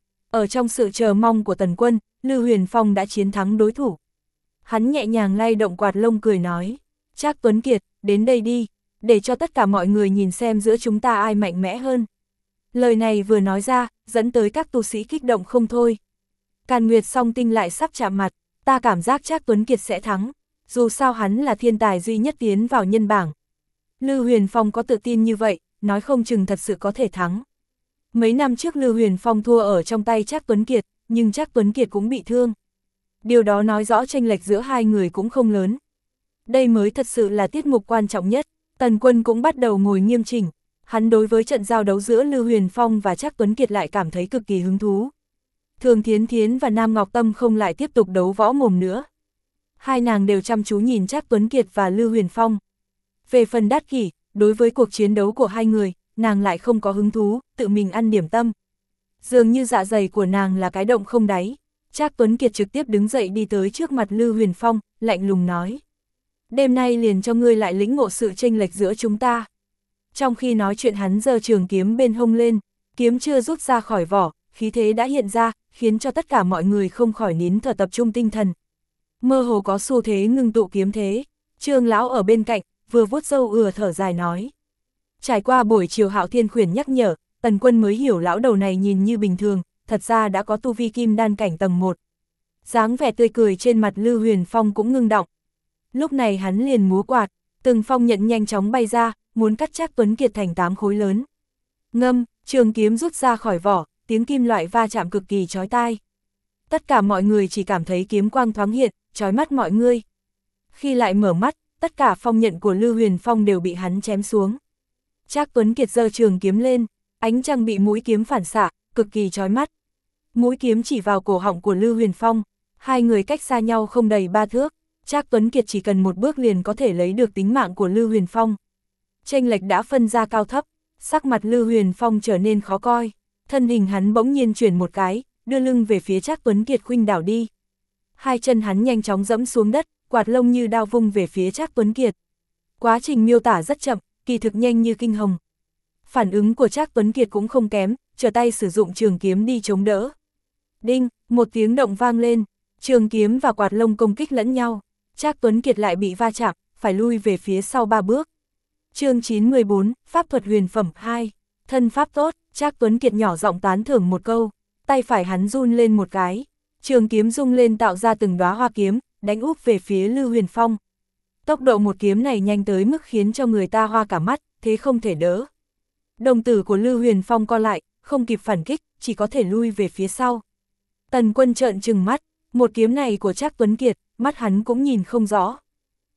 Ở trong sự chờ mong của Tần Quân, Lư Huyền Phong đã chiến thắng đối thủ. Hắn nhẹ nhàng lay động quạt lông cười nói, Trác Tuấn Kiệt, đến đây đi, để cho tất cả mọi người nhìn xem giữa chúng ta ai mạnh mẽ hơn. Lời này vừa nói ra, dẫn tới các tu sĩ kích động không thôi. Càn Nguyệt song tinh lại sắp chạm mặt, ta cảm giác Trác Tuấn Kiệt sẽ thắng, dù sao hắn là thiên tài duy nhất tiến vào nhân bảng. Lư Huyền Phong có tự tin như vậy, nói không chừng thật sự có thể thắng. Mấy năm trước Lư Huyền Phong thua ở trong tay Trác Tuấn Kiệt, nhưng Trác Tuấn Kiệt cũng bị thương. Điều đó nói rõ chênh lệch giữa hai người cũng không lớn. Đây mới thật sự là tiết mục quan trọng nhất. Tần Quân cũng bắt đầu ngồi nghiêm chỉnh. Hắn đối với trận giao đấu giữa Lư Huyền Phong và Trác Tuấn Kiệt lại cảm thấy cực kỳ hứng thú. Thường Thiến Thiến và Nam Ngọc Tâm không lại tiếp tục đấu võ mồm nữa. Hai nàng đều chăm chú nhìn Trác Tuấn Kiệt và Lư Huyền Phong. Về phần Đát Kỷ, đối với cuộc chiến đấu của hai người, nàng lại không có hứng thú, tự mình ăn điểm tâm. Dường như dạ dày của nàng là cái động không đáy. Trác Tuấn Kiệt trực tiếp đứng dậy đi tới trước mặt Lư Huyền Phong, lạnh lùng nói. Đêm nay liền cho ngươi lại lĩnh ngộ sự chênh lệch giữa chúng ta. Trong khi nói chuyện hắn giơ trường kiếm bên hông lên, kiếm chưa rút ra khỏi vỏ, khí thế đã hiện ra, khiến cho tất cả mọi người không khỏi nín thở tập trung tinh thần. Mơ hồ có xu thế ngưng tụ kiếm thế, Trương lão ở bên cạnh, vừa vuốt râu thở dài nói. Trải qua buổi chiều Hạo Thiên khuyển nhắc nhở, Tần Quân mới hiểu lão đầu này nhìn như bình thường, thật ra đã có tu vi kim đan cảnh tầng 1. Dáng vẻ tươi cười trên mặt Lư Huyền Phong cũng ngưng động. Lúc này hắn liền múa quạt, từng phong nhận nhanh chóng bay ra, muốn cắt Trác Tuấn Kiệt thành 8 khối lớn. Ngâm, trường kiếm rút ra khỏi vỏ, tiếng kim loại va chạm cực kỳ chói tai. Tất cả mọi người chỉ cảm thấy kiếm quang thoáng hiện, chói mắt mọi người. Khi lại mở mắt, tất cả phong nhận của Lư Huyền Phong đều bị hắn chém xuống. Trác Tuấn Kiệt giơ trường kiếm lên, ánh trăng bị mũi kiếm phản xạ, cực kỳ chói mắt. Mũi kiếm chỉ vào cổ họng của Lư Huyền Phong, hai người cách xa nhau không đầy 3 thước, Trác Tuấn Kiệt chỉ cần một bước liền có thể lấy được tính mạng của Lư Huyền Phong. Chênh lệch đã phân ra cao thấp, sắc mặt Lư Huyền Phong trở nên khó coi, thân hình hắn bỗng nhiên chuyển một cái, đưa lưng về phía Trác Tuấn Kiệt khuynh đảo đi. Hai chân hắn nhanh chóng dẫm xuống đất, quạt lông như đao vung về phía Trác Tuấn Kiệt. Quá trình miêu tả rất chậm, kỳ thực nhanh như kinh hồng. Phản ứng của Trác Tuấn Kiệt cũng không kém, trở tay sử dụng trường kiếm đi chống đỡ. Đinh, một tiếng động vang lên, trường kiếm và quạt lông công kích lẫn nhau. Trác Tuấn Kiệt lại bị va chạm, phải lui về phía sau 3 bước. Chương 914, Pháp thuật huyền phẩm 2. Thân pháp tốt, Trác Tuấn Kiệt nhỏ giọng tán thưởng một câu, tay phải hắn run lên một cái. Trường kiếm rung lên tạo ra từng đóa hoa kiếm, đánh úp về phía Lư Huyền Phong. Tốc độ một kiếm này nhanh tới mức khiến cho người ta hoa cả mắt, thế không thể đỡ. Đồng tử của Lư Huyền Phong co lại, không kịp phản kích, chỉ có thể lui về phía sau. Tần Quân trợn trừng mắt, một kiếm này của Trác Tuấn Kiệt, mắt hắn cũng nhìn không rõ.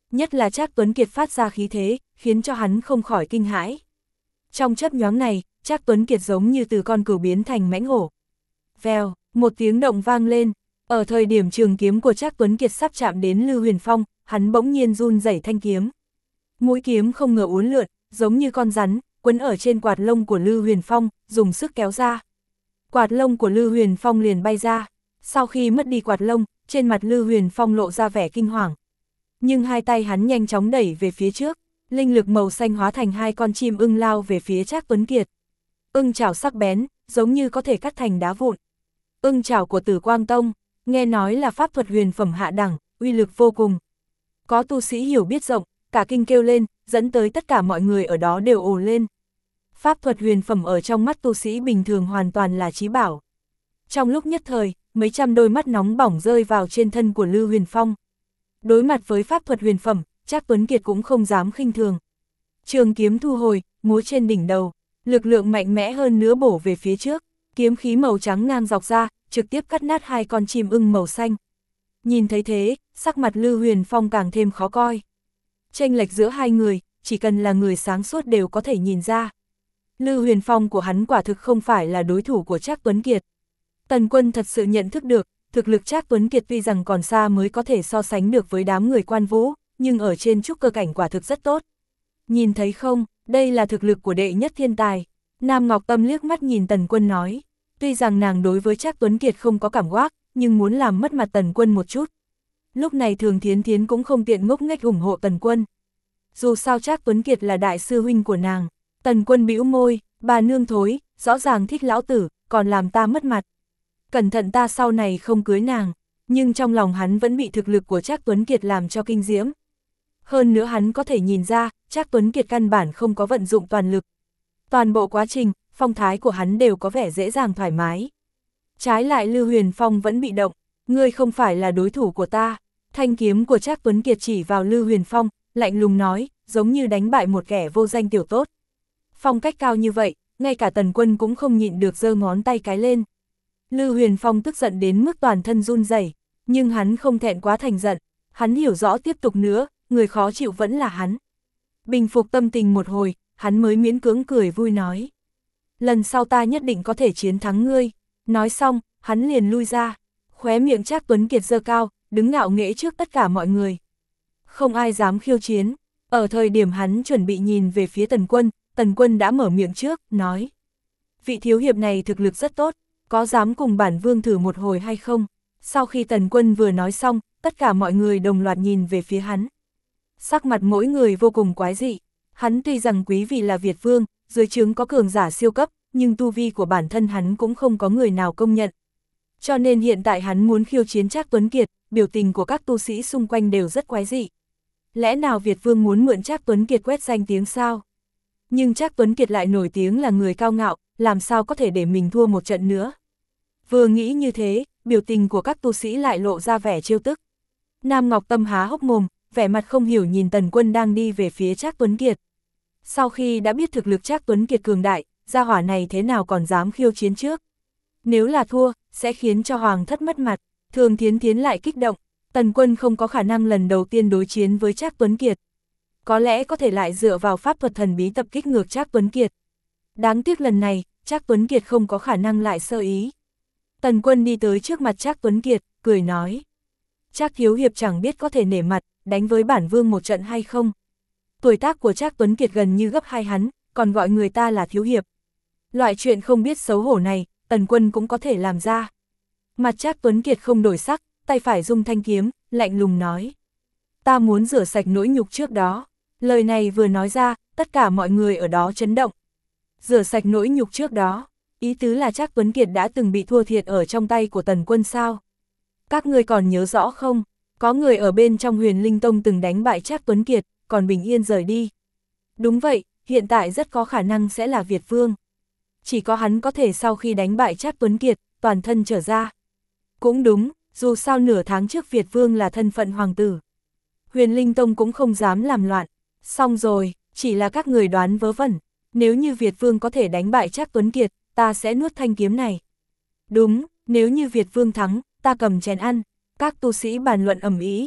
nhất là Trác Tuấn Kiệt phát ra khí thế, khiến cho hắn không khỏi kinh hãi. Trong chớp nhoáng này, Trác Tuấn Kiệt giống như từ con cừu biến thành mãnh hổ. Vèo, một tiếng động vang lên, ở thời điểm trường kiếm của Trác Tuấn Kiệt sắp chạm đến Lưu Huyền Phong, hắn bỗng nhiên run rẩy thanh kiếm. Mũi kiếm không ngờ uốn lượn, giống như con rắn, quấn ở trên quạt lông của Lưu Huyền Phong, dùng sức kéo ra. Quạt lông của Lưu Huyền Phong liền bay ra, sau khi mất đi quạt lông, trên mặt Lưu Huyền Phong lộ ra vẻ kinh hoàng. Nhưng hai tay hắn nhanh chóng đẩy về phía trước, linh lực màu xanh hóa thành hai con chim ưng lao về phía Trác Tuấn Kiệt. Ưng chảo sắc bén, giống như có thể cắt thành đá vụn. Ưng chảo của Tử Quang Tông, nghe nói là pháp thuật huyền phẩm hạ đẳng, uy lực vô cùng. Có tu sĩ hiểu biết rộng, cả kinh kêu lên, dẫn tới tất cả mọi người ở đó đều ồ lên. Pháp thuật huyền phẩm ở trong mắt tu sĩ bình thường hoàn toàn là chí bảo. Trong lúc nhất thời, mấy trăm đôi mắt nóng bỏng rơi vào trên thân của Lưu Huyền Phong. Đối mặt với pháp thuật huyền phẩm, Trác Tuấn Kiệt cũng không dám khinh thường. Trường kiếm thu hồi, múa trên đỉnh đầu, lực lượng mạnh mẽ hơn nữa bổ về phía trước, kiếm khí màu trắng ngang dọc ra, trực tiếp cắt nát hai con chim ưng màu xanh. Nhìn thấy thế, sắc mặt Lưu Huyền Phong càng thêm khó coi. Chênh lệch giữa hai người, chỉ cần là người sáng suốt đều có thể nhìn ra. Lưu Huyền Phong của hắn quả thực không phải là đối thủ của Trác Tuấn Kiệt. Tần Quân thật sự nhận thức được, thực lực Trác Tuấn Kiệt tuy rằng còn xa mới có thể so sánh được với đám người Quan Vũ, nhưng ở trên trúc cơ cảnh quả thực rất tốt. Nhìn thấy không, đây là thực lực của đệ nhất thiên tài. Nam Ngọc Tâm liếc mắt nhìn Tần Quân nói, tuy rằng nàng đối với Trác Tuấn Kiệt không có cảm giác, nhưng muốn làm mất mặt Tần Quân một chút. Lúc này Thường Thiến Thiến cũng không tiện ngốc nghếch ủng hộ Tần Quân. Dù sao Trác Tuấn Kiệt là đại sư huynh của nàng. Tần Quân bĩu môi, bà nương thối, rõ ràng thích lão tử, còn làm ta mất mặt. Cẩn thận ta sau này không cưới nàng, nhưng trong lòng hắn vẫn bị thực lực của Trác Tuấn Kiệt làm cho kinh diễm. Hơn nữa hắn có thể nhìn ra, Trác Tuấn Kiệt căn bản không có vận dụng toàn lực. Toàn bộ quá trình, phong thái của hắn đều có vẻ dễ dàng thoải mái. Trái lại Lưu Huyền Phong vẫn bị động, ngươi không phải là đối thủ của ta. Thanh kiếm của Trác Tuấn Kiệt chỉ vào Lưu Huyền Phong, lạnh lùng nói, giống như đánh bại một kẻ vô danh tiểu tốt. Phong cách cao như vậy, ngay cả Tần Quân cũng không nhịn được giơ ngón tay cái lên. Lưu Huyền Phong tức giận đến mức toàn thân run rẩy, nhưng hắn không thẹn quá thành giận, hắn hiểu rõ tiếp tục nữa, người khó chịu vẫn là hắn. Bình phục tâm tình một hồi, hắn mới miễn cưỡng cười vui nói. Lần sau ta nhất định có thể chiến thắng ngươi. Nói xong, hắn liền lui ra, khóe miệng Trác Tuấn Kiệt giơ cao, đứng ngạo nghễ trước tất cả mọi người. Không ai dám khiêu chiến, ở thời điểm hắn chuẩn bị nhìn về phía Tần Quân đã mở miệng trước, nói. Vị thiếu hiệp này thực lực rất tốt, có dám cùng bản vương thử một hồi hay không? Sau khi Tần Quân vừa nói xong, tất cả mọi người đồng loạt nhìn về phía hắn. Sắc mặt mỗi người vô cùng quái dị, hắn tuy rằng quý vị là Việt vương, dưới trướng có cường giả siêu cấp, nhưng tu vi của bản thân hắn cũng không có người nào công nhận. Cho nên hiện tại hắn muốn khiêu chiến Trác Tuấn Kiệt, biểu tình của các tu sĩ xung quanh đều rất quái dị. Lẽ nào Việt vương muốn mượn Trác Tuấn Kiệt quét danh tiếng sao? Nhưng Trác Tuấn Kiệt lại nổi tiếng là người cao ngạo, làm sao có thể để mình thua một trận nữa? Vừa nghĩ như thế, biểu tình của các tu sĩ lại lộ ra vẻ trêu tức. Nam Ngọc Tâm há hốc mồm, vẻ mặt không hiểu nhìn Tần Quân đang đi về phía Trác Tuấn Kiệt. Sau khi đã biết thực lực Trác Tuấn Kiệt cường đại, gia hỏa này thế nào còn dám khiêu chiến trước? Nếu là thua, sẽ khiến cho Hoàng thất mất mặt. Thường Thiến Thiến lại kích động, Tần Quân không có khả năng lần đầu tiên đối chiến với Trác Tuấn Kiệt. Có lẽ có thể lại dựa vào pháp thuật thần bí tập kích ngược Trác Tuấn Kiệt. Đáng tiếc lần này, Trác Tuấn Kiệt không có khả năng lại sơ ý. Tần Quân đi tới trước mặt Trác Tuấn Kiệt, cười nói. Trác thiếu hiệp chẳng biết có thể nể mặt, đánh với bản vương một trận hay không? Tuổi tác của Trác Tuấn Kiệt gần như gấp hai hắn, còn gọi người ta là thiếu hiệp. Loại chuyện không biết xấu hổ này, Tần Quân cũng có thể làm ra. Mặt Trác Tuấn Kiệt không đổi sắc, tay phải rung thanh kiếm, lạnh lùng nói. Ta muốn rửa sạch nỗi nhục trước đó. Lời này vừa nói ra, tất cả mọi người ở đó chấn động. Rửa sạch nỗi nhục trước đó, ý tứ là Trác Tuấn Kiệt đã từng bị thua thiệt ở trong tay của Tần Quân sao? Các ngươi còn nhớ rõ không? Có người ở bên trong Huyền Linh Tông từng đánh bại Trác Tuấn Kiệt, còn bình yên rời đi. Đúng vậy, hiện tại rất có khả năng sẽ là Việt vương. Chỉ có hắn có thể sau khi đánh bại Trác Tuấn Kiệt, toàn thân trở ra. Cũng đúng, dù sao nửa tháng trước Việt vương là thân phận hoàng tử. Huyền Linh Tông cũng không dám làm loạn. Xong rồi, chỉ là các người đoán vớ vẩn. Nếu như Việt vương có thể đánh bại Trác Tuấn Kiệt, ta sẽ nuốt thanh kiếm này. Đúng, nếu như Việt vương thắng, ta cầm chén ăn. Các tu sĩ bàn luận ầm ĩ.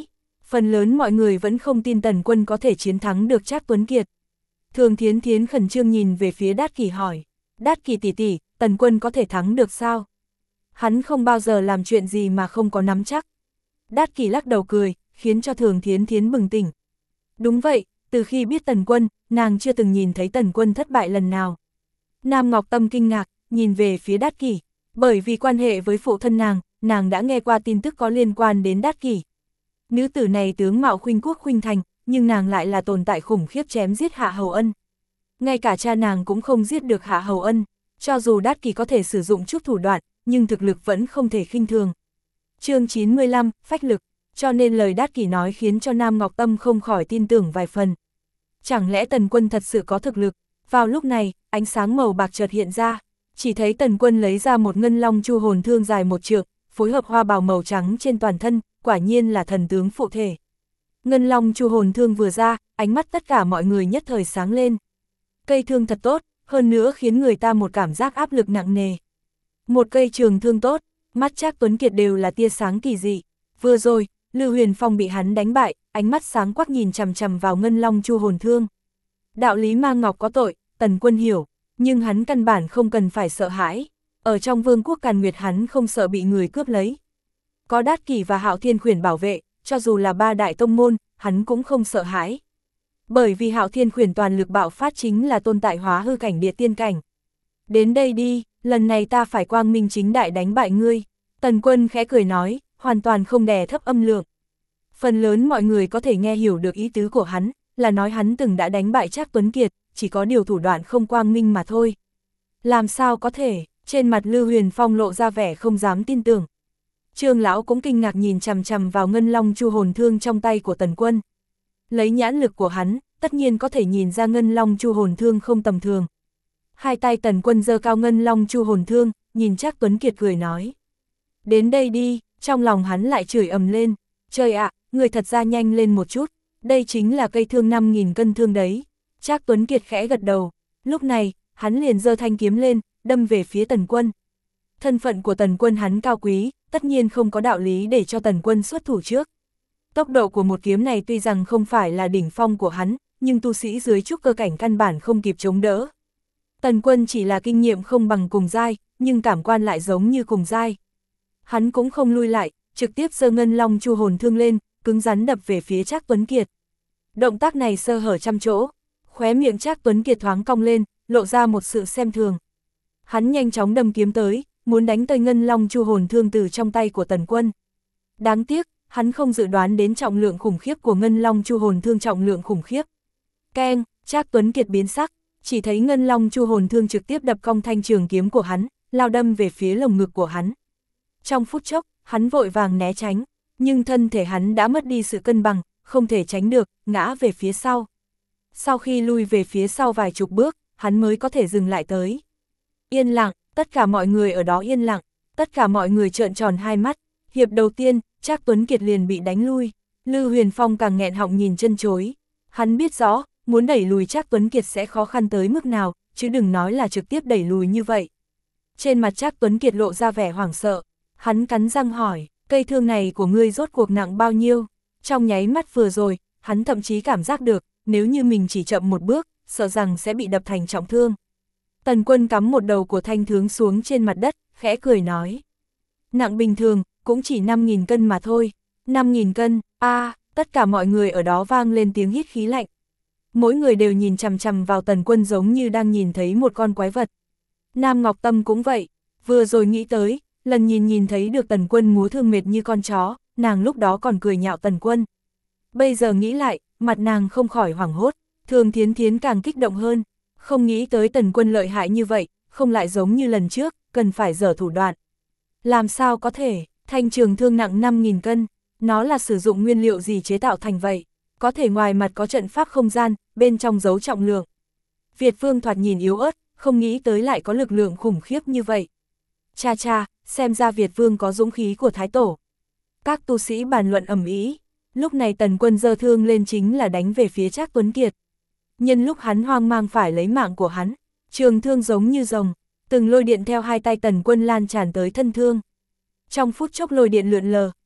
Phần lớn mọi người vẫn không tin Tần Quân có thể chiến thắng được Trác Tuấn Kiệt. Thường Thiến Thiến khẩn trương nhìn về phía Đát Kỷ hỏi, Đát Kỷ tỷ tỷ, Tần Quân có thể thắng được sao? Hắn không bao giờ làm chuyện gì mà không có nắm chắc. Đát Kỷ lắc đầu cười, khiến cho Thường Thiến Thiến bừng tỉnh. Đúng vậy, từ khi biết Tần Quân, nàng chưa từng nhìn thấy Tần Quân thất bại lần nào. Nam Ngọc Tâm kinh ngạc, nhìn về phía Đát Kỷ, bởi vì quan hệ với phụ thân nàng đã nghe qua tin tức có liên quan đến Đát Kỷ. Nữ tử này tướng mạo khuynh quốc khuynh thành, nhưng nàng lại là tồn tại khủng khiếp chém giết Hạ Hầu Ân. Ngay cả cha nàng cũng không giết được Hạ Hầu Ân, cho dù Đát Kỷ có thể sử dụng chút thủ đoạn, nhưng thực lực vẫn không thể khinh thường. Chương 95, phách lực, cho nên lời Đát Kỷ nói khiến cho Nam Ngọc Tâm không khỏi tin tưởng vài phần. Chẳng lẽ Tần Quân thật sự có thực lực? Vào lúc này, ánh sáng màu bạc chợt hiện ra, chỉ thấy Tần Quân lấy ra một ngân long chu hồn thương dài 1 trượng, phối hợp hoa bào màu trắng trên toàn thân, quả nhiên là thần tướng phụ thể. Ngân long chu hồn thương vừa ra, ánh mắt tất cả mọi người nhất thời sáng lên. Cây thương thật tốt, hơn nữa khiến người ta một cảm giác áp lực nặng nề. Một cây trường thương tốt, mắt Trác Tuấn Kiệt đều là tia sáng kỳ dị. Vừa rồi, Lưu Huyền Phong bị hắn đánh bại, ánh mắt sáng quắc nhìn chằm chằm vào ngân long chu hồn thương. Đạo lý mang ngọc có tội, Tần Quân hiểu, nhưng hắn căn bản không cần phải sợ hãi. Ở trong vương quốc Càn Nguyệt hắn không sợ bị người cướp lấy. Có Đát Kỷ và Hạo Thiên Khuyển bảo vệ, cho dù là 3 đại tông môn, hắn cũng không sợ hãi. Bởi vì Hạo Thiên Khuyển toàn lực bạo phát chính là tôn tại hóa hư cảnh địa tiên cảnh. Đến đây đi, lần này ta phải quang minh chính đại đánh bại ngươi. Tần Quân khẽ cười nói, hoàn toàn không đè thấp âm lượng. Phần lớn mọi người có thể nghe hiểu được ý tứ của hắn, là nói hắn từng đã đánh bại Trác Tuấn Kiệt, chỉ có điều thủ đoạn không quang minh mà thôi. Làm sao có thể, trên mặt Lưu Huyền Phong lộ ra vẻ không dám tin tưởng. Trương lão cũng kinh ngạc nhìn chằm chằm vào ngân long chu hồn thương trong tay của Tần Quân. Lấy nhãn lực của hắn, tất nhiên có thể nhìn ra ngân long chu hồn thương không tầm thường. Hai tay Tần Quân giơ cao ngân long chu hồn thương, nhìn Trác Tuấn Kiệt cười nói. Đến đây đi, trong lòng hắn lại chửi ầm lên. Trời ạ, người thật ra nhanh lên một chút, đây chính là cây thương 5.000 cân thương đấy. Trác Tuấn Kiệt khẽ gật đầu, lúc này, hắn liền giơ thanh kiếm lên, đâm về phía Tần Quân. Thân phận của Tần Quân hắn cao quý, tất nhiên không có đạo lý để cho Tần Quân xuất thủ trước. Tốc độ của một kiếm này tuy rằng không phải là đỉnh phong của hắn, nhưng tu sĩ dưới trúc cơ cảnh căn bản không kịp chống đỡ. Tần Quân chỉ là kinh nghiệm không bằng cùng giai, nhưng cảm quan lại giống như cùng giai. Hắn cũng không lui lại, trực tiếp giơ ngân long chu hồn thương lên, cứng rắn đập về phía Trác Tuấn Kiệt. Động tác này sơ hở trăm chỗ, khóe miệng Trác Tuấn Kiệt thoáng cong lên, lộ ra một sự xem thường. Hắn nhanh chóng đâm kiếm tới, muốn đánh tơi ngân long chu hồn thương từ trong tay của Tần Quân. Đáng tiếc, hắn không dự đoán đến trọng lượng khủng khiếp của ngân long chu hồn thương trọng lượng khủng khiếp. Keng, Trác Tuấn Kiệt biến sắc, chỉ thấy ngân long chu hồn thương trực tiếp đập cong thanh trường kiếm của hắn, lao đâm về phía lồng ngực của hắn. Trong phút chốc, hắn vội vàng né tránh, nhưng thân thể hắn đã mất đi sự cân bằng, không thể tránh được, ngã về phía sau. Sau khi lui về phía sau vài chục bước, hắn mới có thể dừng lại tới. Yên lặng, tất cả mọi người ở đó yên lặng, tất cả mọi người trợn tròn hai mắt. Hiệp đầu tiên, Trác Tuấn Kiệt liền bị đánh lui. Lưu Huyền Phong càng nghẹn họng nhìn chân chối. Hắn biết rõ, muốn đẩy lùi Trác Tuấn Kiệt sẽ khó khăn tới mức nào, chứ đừng nói là trực tiếp đẩy lùi như vậy. Trên mặt Trác Tuấn Kiệt lộ ra vẻ hoảng sợ. Hắn cắn răng hỏi, cây thương này của ngươi rốt cuộc nặng bao nhiêu? Trong nháy mắt vừa rồi, hắn thậm chí cảm giác được, nếu như mình chỉ chậm một bước, sợ rằng sẽ bị đập thành trọng thương. Tần Quân cắm một đầu của thanh thương xuống trên mặt đất, khẽ cười nói. Nặng bình thường, cũng chỉ 5.000 cân mà thôi. 5.000 cân, tất cả mọi người ở đó vang lên tiếng hít khí lạnh. Mỗi người đều nhìn chằm chằm vào Tần Quân giống như đang nhìn thấy một con quái vật. Nam Ngọc Tâm cũng vậy, vừa rồi nghĩ tới, lần nhìn thấy được Tần Quân múa thương mệt như con chó, nàng lúc đó còn cười nhạo Tần Quân. Bây giờ nghĩ lại, mặt nàng không khỏi hoảng hốt, Thường Thiến Thiến càng kích động hơn, không nghĩ tới Tần Quân lợi hại như vậy, không lại giống như lần trước, cần phải giở thủ đoạn. Làm sao có thể, thanh trường thương nặng 5.000 cân, nó là sử dụng nguyên liệu gì chế tạo thành vậy, có thể ngoài mặt có trận pháp không gian, bên trong giấu trọng lượng. Việt Vương thoạt nhìn yếu ớt, không nghĩ tới lại có lực lượng khủng khiếp như vậy. Cha cha, xem ra Việt Vương có dũng khí của Thái Tổ. Các tu sĩ bàn luận ầm ĩ. Lúc này Tần Quân giơ thương lên chính là đánh về phía Trác Tuấn Kiệt. Nhân lúc hắn hoang mang phải lấy mạng của hắn, trường thương giống như rồng, từng lôi điện theo hai tay Tần Quân lan tràn tới thân thương. Trong phút chốc lôi điện lượn lờ,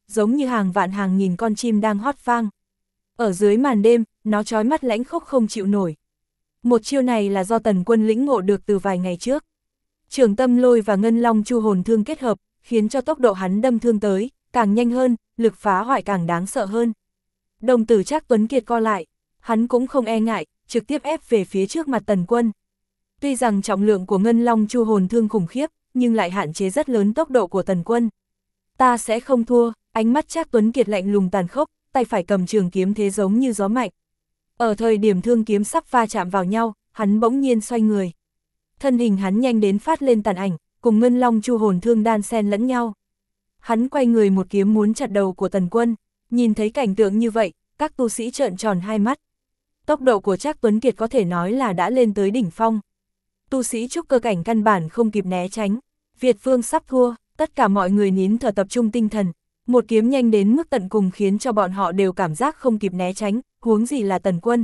giống như hàng vạn hàng nghìn con chim đang hót vang. Ở dưới màn đêm, nó chói mắt lãnh khốc không chịu nổi. Một chiêu này là do Tần Quân lĩnh ngộ được từ vài ngày trước. Trường Tâm Lôi và Ngân Long Chu Hồn Thương kết hợp, khiến cho tốc độ hắn đâm thương tới, càng nhanh hơn, lực phá hoại càng đáng sợ hơn. Đồng tử Trác Tuấn Kiệt co lại, hắn cũng không e ngại, trực tiếp ép về phía trước mặt Tần Quân. Tuy rằng trọng lượng của Ngân Long Chu Hồn Thương khủng khiếp, nhưng lại hạn chế rất lớn tốc độ của Tần Quân. Ta sẽ không thua, ánh mắt Trác Tuấn Kiệt lạnh lùng tàn khốc, tay phải cầm trường kiếm thế giống như gió mạnh. Ở thời điểm thương kiếm sắp va chạm vào nhau, hắn bỗng nhiên xoay người. Thân hình hắn nhanh đến phát lên tàn ảnh, cùng Ngân Long Chu Hồn Thương đan xen lẫn nhau. Hắn quay người một kiếm muốn chặt đầu của Tần Quân, nhìn thấy cảnh tượng như vậy, các tu sĩ trợn tròn hai mắt. Tốc độ của Trác Tuấn Kiệt có thể nói là đã lên tới đỉnh phong. Tu sĩ trúc cơ cảnh căn bản không kịp né tránh. Việt Vương sắp thua, tất cả mọi người nín thở tập trung tinh thần. Một kiếm nhanh đến mức tận cùng khiến cho bọn họ đều cảm giác không kịp né tránh, huống gì là Tần Quân.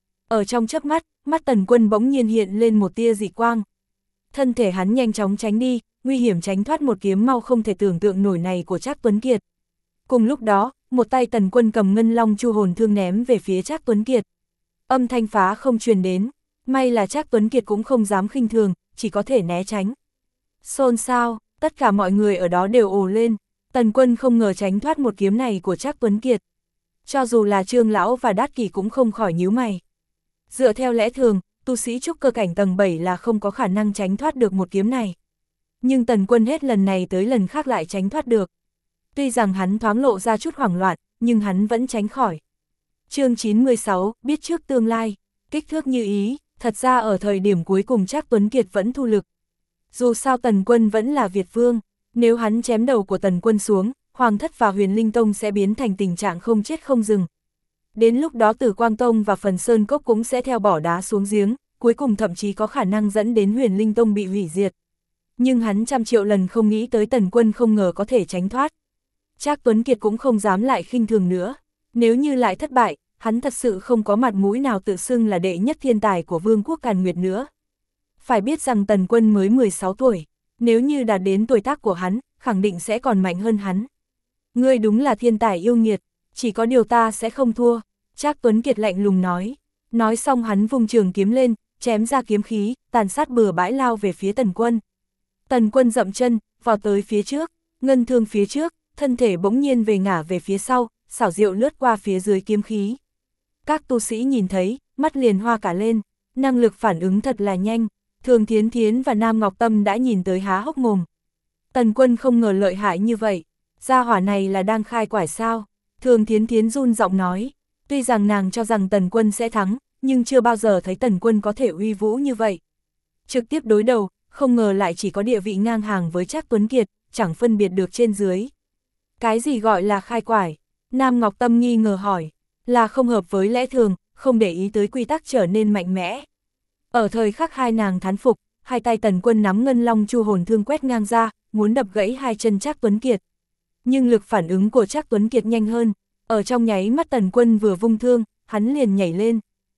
Ở trong chớp mắt, mắt Tần Quân bỗng nhiên hiện lên một tia dị quang. Thân thể hắn nhanh chóng tránh đi, nguy hiểm tránh thoát một kiếm mau không thể tưởng tượng nổi này của Trác Tuấn Kiệt. Cùng lúc đó, một tay Tần Quân cầm Ngân Long Chu Hồn Thương ném về phía Trác Tuấn Kiệt. Âm thanh phá không truyền đến, may là Trác Tuấn Kiệt cũng không dám khinh thường, chỉ có thể né tránh. Xôn xao, tất cả mọi người ở đó đều ồ lên, Tần Quân không ngờ tránh thoát một kiếm này của Trác Tuấn Kiệt. Cho dù là Trương Lão và Đát Kỷ cũng không khỏi nhíu mày. Dựa theo lẽ thường, tu sĩ trúc cơ cảnh tầng 7 là không có khả năng tránh thoát được một kiếm này. Nhưng Tần Quân hết lần này tới lần khác lại tránh thoát được. Tuy rằng hắn thoáng lộ ra chút hoảng loạn, nhưng hắn vẫn tránh khỏi. Chương 96, biết trước tương lai, kích thước như ý, thật ra ở thời điểm cuối cùng Trác Tuấn Kiệt vẫn thu lực. Dù sao Tần Quân vẫn là Việt Vương, nếu hắn chém đầu của Tần Quân xuống, Hoàng Thất và Huyền Linh Tông sẽ biến thành tình trạng không chết không dừng. Đến lúc đó Tử Quang Tông và Phần Sơn Cốc cũng sẽ theo bỏ đá xuống giếng, cuối cùng thậm chí có khả năng dẫn đến Huyền Linh Tông bị hủy diệt. Nhưng hắn trăm triệu lần không nghĩ tới Tần Quân không ngờ có thể tránh thoát. Trác Tuấn Kiệt cũng không dám lại khinh thường nữa, nếu như lại thất bại, hắn thật sự không có mặt mũi nào tự xưng là đệ nhất thiên tài của Vương quốc Càn Nguyệt nữa. Phải biết rằng Tần Quân mới 16 tuổi, nếu như đạt đến tuổi tác của hắn, khẳng định sẽ còn mạnh hơn hắn. Ngươi đúng là thiên tài yêu nghiệt, chỉ có điều ta sẽ không thua, Trác Tuấn Kiệt lạnh lùng nói. Nói xong hắn vung trường kiếm lên, chém ra kiếm khí, tàn sát bừa bãi lao về phía Tần Quân. Tần Quân dậm chân, vào tới phía trước, ngân thương phía trước, thân thể bỗng nhiên về ngả về phía sau, xảo diệu lướt qua phía dưới kiếm khí. Các tu sĩ nhìn thấy, mắt liền hoa cả lên, năng lực phản ứng thật là nhanh, Thường Thiến Thiến và Nam Ngọc Tâm đã nhìn tới há hốc mồm. Tần Quân không ngờ lợi hại như vậy, gia hỏa này là đang khai quải sao? Thường Thiến Thiến run giọng nói, tuy rằng nàng cho rằng Tần Quân sẽ thắng, nhưng chưa bao giờ thấy Tần Quân có thể uy vũ như vậy. Trực tiếp đối đầu, không ngờ lại chỉ có địa vị ngang hàng với Trác Tuấn Kiệt, chẳng phân biệt được trên dưới. Cái gì gọi là khai quải? Nam Ngọc Tâm nghi ngờ hỏi, là không hợp với lẽ thường, không để ý tới quy tắc trở nên mạnh mẽ. Ở thời khắc hai nàng thán phục, hai tay Tần Quân nắm Ngân Long Chu Hồn Thương quét ngang ra, muốn đập gãy hai chân Trác Tuấn Kiệt. Nhưng lực phản ứng của Trác Tuấn Kiệt nhanh hơn, ở trong nháy mắt Tần Quân vừa vung thương, hắn liền nhảy lên.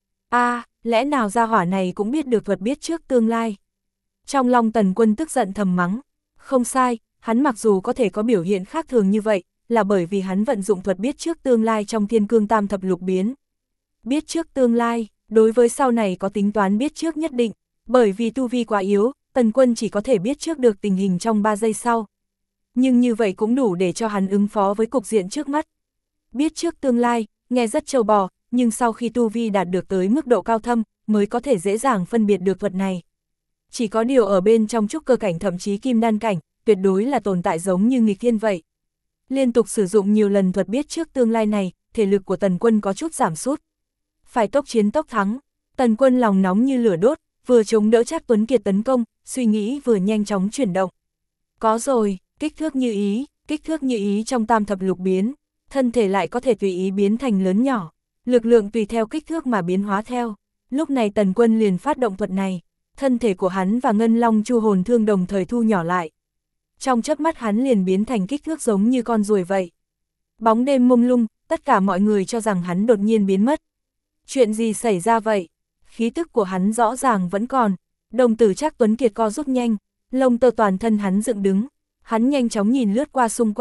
Lẽ nào gia hỏa này cũng biết được thuật biết trước tương lai? Trong lòng Tần Quân tức giận thầm mắng, không sai, hắn mặc dù có thể có biểu hiện khác thường như vậy, là bởi vì hắn vận dụng thuật biết trước tương lai trong Thiên Cương Tam Thập Lục Biến. Biết trước tương lai, đối với sau này có tính toán biết trước nhất định, bởi vì tu vi quá yếu, Tần Quân chỉ có thể biết trước được tình hình trong 3 giây sau. Nhưng như vậy cũng đủ để cho hắn ứng phó với cục diện trước mắt. Biết trước tương lai, nghe rất trâu bò, nhưng sau khi tu vi đạt được tới mức độ cao thâm, mới có thể dễ dàng phân biệt được thuật này. Chỉ có điều ở bên trong trúc cơ cảnh thậm chí kim đan cảnh, tuyệt đối là tồn tại giống như nghịch thiên vậy. Liên tục sử dụng nhiều lần thuật biết trước tương lai này, thể lực của Tần Quân có chút giảm sút. Phải tốc chiến tốc thắng, Tần Quân lòng nóng như lửa đốt, vừa chống đỡ Trác Tuấn Kiệt tấn công, suy nghĩ vừa nhanh chóng chuyển động. Có rồi, kích thước như ý trong Tam Thập Lục Biến, thân thể lại có thể tùy ý biến thành lớn nhỏ, lực lượng tùy theo kích thước mà biến hóa theo. Lúc này Tần Quân liền phát động thuật này, thân thể của hắn và Ngân Long Chu Hồn Thương đồng thời thu nhỏ lại. Trong chớp mắt hắn liền biến thành kích thước giống như con ruồi vậy. Bóng đêm mông lung, tất cả mọi người cho rằng hắn đột nhiên biến mất. Chuyện gì xảy ra vậy? Khí tức của hắn rõ ràng vẫn còn. Đồng tử Trác Tuấn Kiệt co rút nhanh, lông tơ toàn thân hắn dựng đứng. Hắn nhanh chóng nhìn lướt qua xung quanh,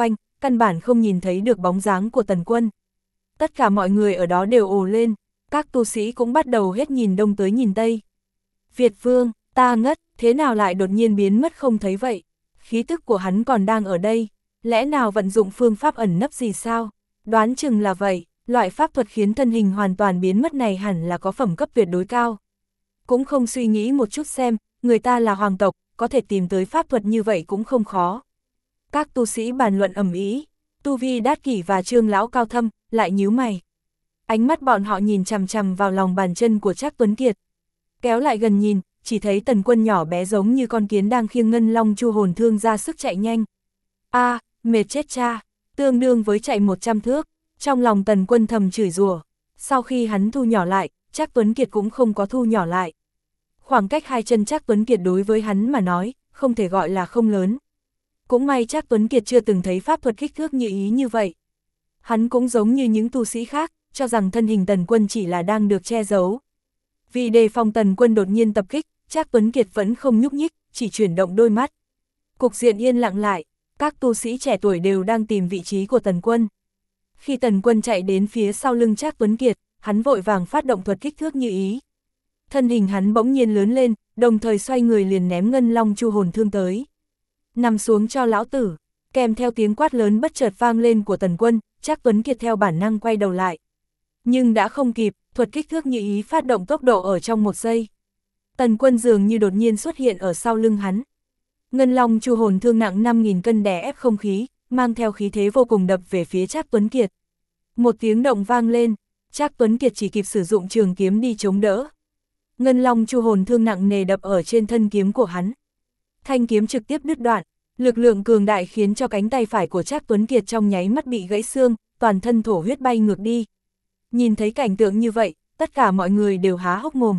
căn bản không nhìn thấy được bóng dáng của Tần Quân. Tất cả mọi người ở đó đều ồ lên, các tu sĩ cũng bắt đầu hết nhìn đông tới nhìn tây. Việt Vương, ta ngất, thế nào lại đột nhiên biến mất không thấy vậy? Khí tức của hắn còn đang ở đây, lẽ nào vận dụng phương pháp ẩn nấp gì sao? Đoán chừng là vậy, loại pháp thuật khiến thân hình hoàn toàn biến mất này hẳn là có phẩm cấp tuyệt đối cao. Cũng không suy nghĩ một chút xem, người ta là hoàng tộc, có thể tìm tới pháp thuật như vậy cũng không khó. Các tu sĩ bàn luận ầm ĩ, Tu Vi Đát Kỷ và Trương lão cao thâm lại nhíu mày. Ánh mắt bọn họ nhìn chằm chằm vào lòng bàn chân của Trác Tuấn Kiệt. Kéo lại gần nhìn, chỉ thấy Tần Quân nhỏ bé giống như con kiến đang khiêng ngân long chu hồn thương ra sức chạy nhanh. A, mệt chết cha, tương đương với chạy 100 thước. Trong lòng Tần Quân thầm chửi rủa. Sau khi hắn thu nhỏ lại, Trác Tuấn Kiệt cũng không có thu nhỏ lại. Khoảng cách hai chân Trác Tuấn Kiệt đối với hắn mà nói, không thể gọi là không lớn. Cũng may Trác Tuấn Kiệt chưa từng thấy pháp thuật kích thước như ý như vậy. Hắn cũng giống như những tu sĩ khác, cho rằng thân hình Tần Quân chỉ là đang được che giấu. Vì đề phòng Tần Quân đột nhiên tập kích, Trác Tuấn Kiệt vẫn không nhúc nhích, chỉ chuyển động đôi mắt. Cục diện yên lặng lại, các tu sĩ trẻ tuổi đều đang tìm vị trí của Tần Quân. Khi Tần Quân chạy đến phía sau lưng Trác Tuấn Kiệt, hắn vội vàng phát động thuật kích thước như ý. Thân hình hắn bỗng nhiên lớn lên, đồng thời xoay người liền ném ngân long chu hồn thương tới. Nằm xuống cho lão tử, kèm theo tiếng quát lớn bất chợt vang lên của Tần Quân, Trác Tuấn Kiệt theo bản năng quay đầu lại. Nhưng đã không kịp, thuật kích thước như ý phát động tốc độ ở trong 1 giây. Tần Quân dường như đột nhiên xuất hiện ở sau lưng hắn. Ngân long chu hồn thương nặng 5.000 cân đè ép không khí, mang theo khí thế vô cùng đập về phía Trác Tuấn Kiệt. Một tiếng động vang lên, Trác Tuấn Kiệt chỉ kịp sử dụng trường kiếm đi chống đỡ. Ngân long chu hồn thương nặng nề đập ở trên thân kiếm của hắn. Thanh kiếm trực tiếp đứt đoạn, lực lượng cường đại khiến cho cánh tay phải của Trác Tuấn Kiệt trong nháy mắt bị gãy xương, toàn thân thổ huyết bay ngược đi. Nhìn thấy cảnh tượng như vậy, tất cả mọi người đều há hốc mồm.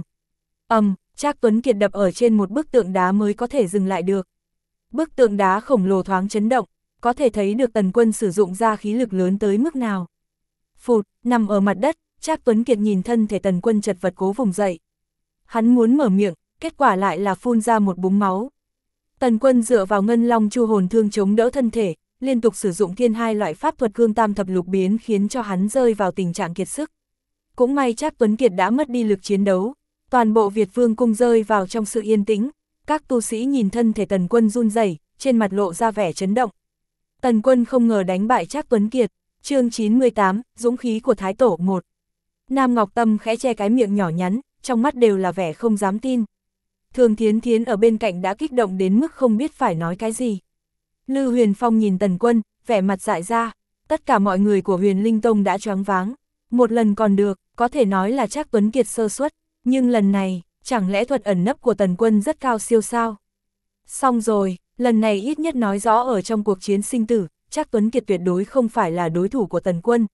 Trác Tuấn Kiệt đập ở trên một bức tượng đá mới có thể dừng lại được. Bức tượng đá khổng lồ thoáng chấn động, có thể thấy được Tần Quân sử dụng ra khí lực lớn tới mức nào. Phụt, nằm ở mặt đất, Trác Tuấn Kiệt nhìn thân thể Tần Quân chật vật cố vùng dậy. Hắn muốn mở miệng, kết quả lại là phun ra một búng máu. Tần Quân dựa vào ngân long chu hồn thương chống đỡ thân thể, liên tục sử dụng thiên hai loại pháp thuật cương tam thập lục biến khiến cho hắn rơi vào tình trạng kiệt sức. Cũng may Trác Tuấn Kiệt đã mất đi lực chiến đấu, toàn bộ Việt Vương cung rơi vào trong sự yên tĩnh, các tu sĩ nhìn thân thể Tần Quân run rẩy, trên mặt lộ ra vẻ chấn động. Tần Quân không ngờ đánh bại Trác Tuấn Kiệt. Chương 98, dũng khí của Thái Tổ 1. Nam Ngọc Tâm khẽ che cái miệng nhỏ nhắn, trong mắt đều là vẻ không dám tin. Thường Thiến Thiến ở bên cạnh đã kích động đến mức không biết phải nói cái gì. Lư Huyền Phong nhìn Tần Quân, vẻ mặt dại ra, tất cả mọi người của Huyền Linh Tông đã choáng váng. Một lần còn được, có thể nói là Trác Tuấn Kiệt sơ suất, nhưng lần này, chẳng lẽ thuật ẩn nấp của Tần Quân rất cao siêu sao? Xong rồi, lần này ít nhất nói rõ ở trong cuộc chiến sinh tử, Trác Tuấn Kiệt tuyệt đối không phải là đối thủ của Tần Quân.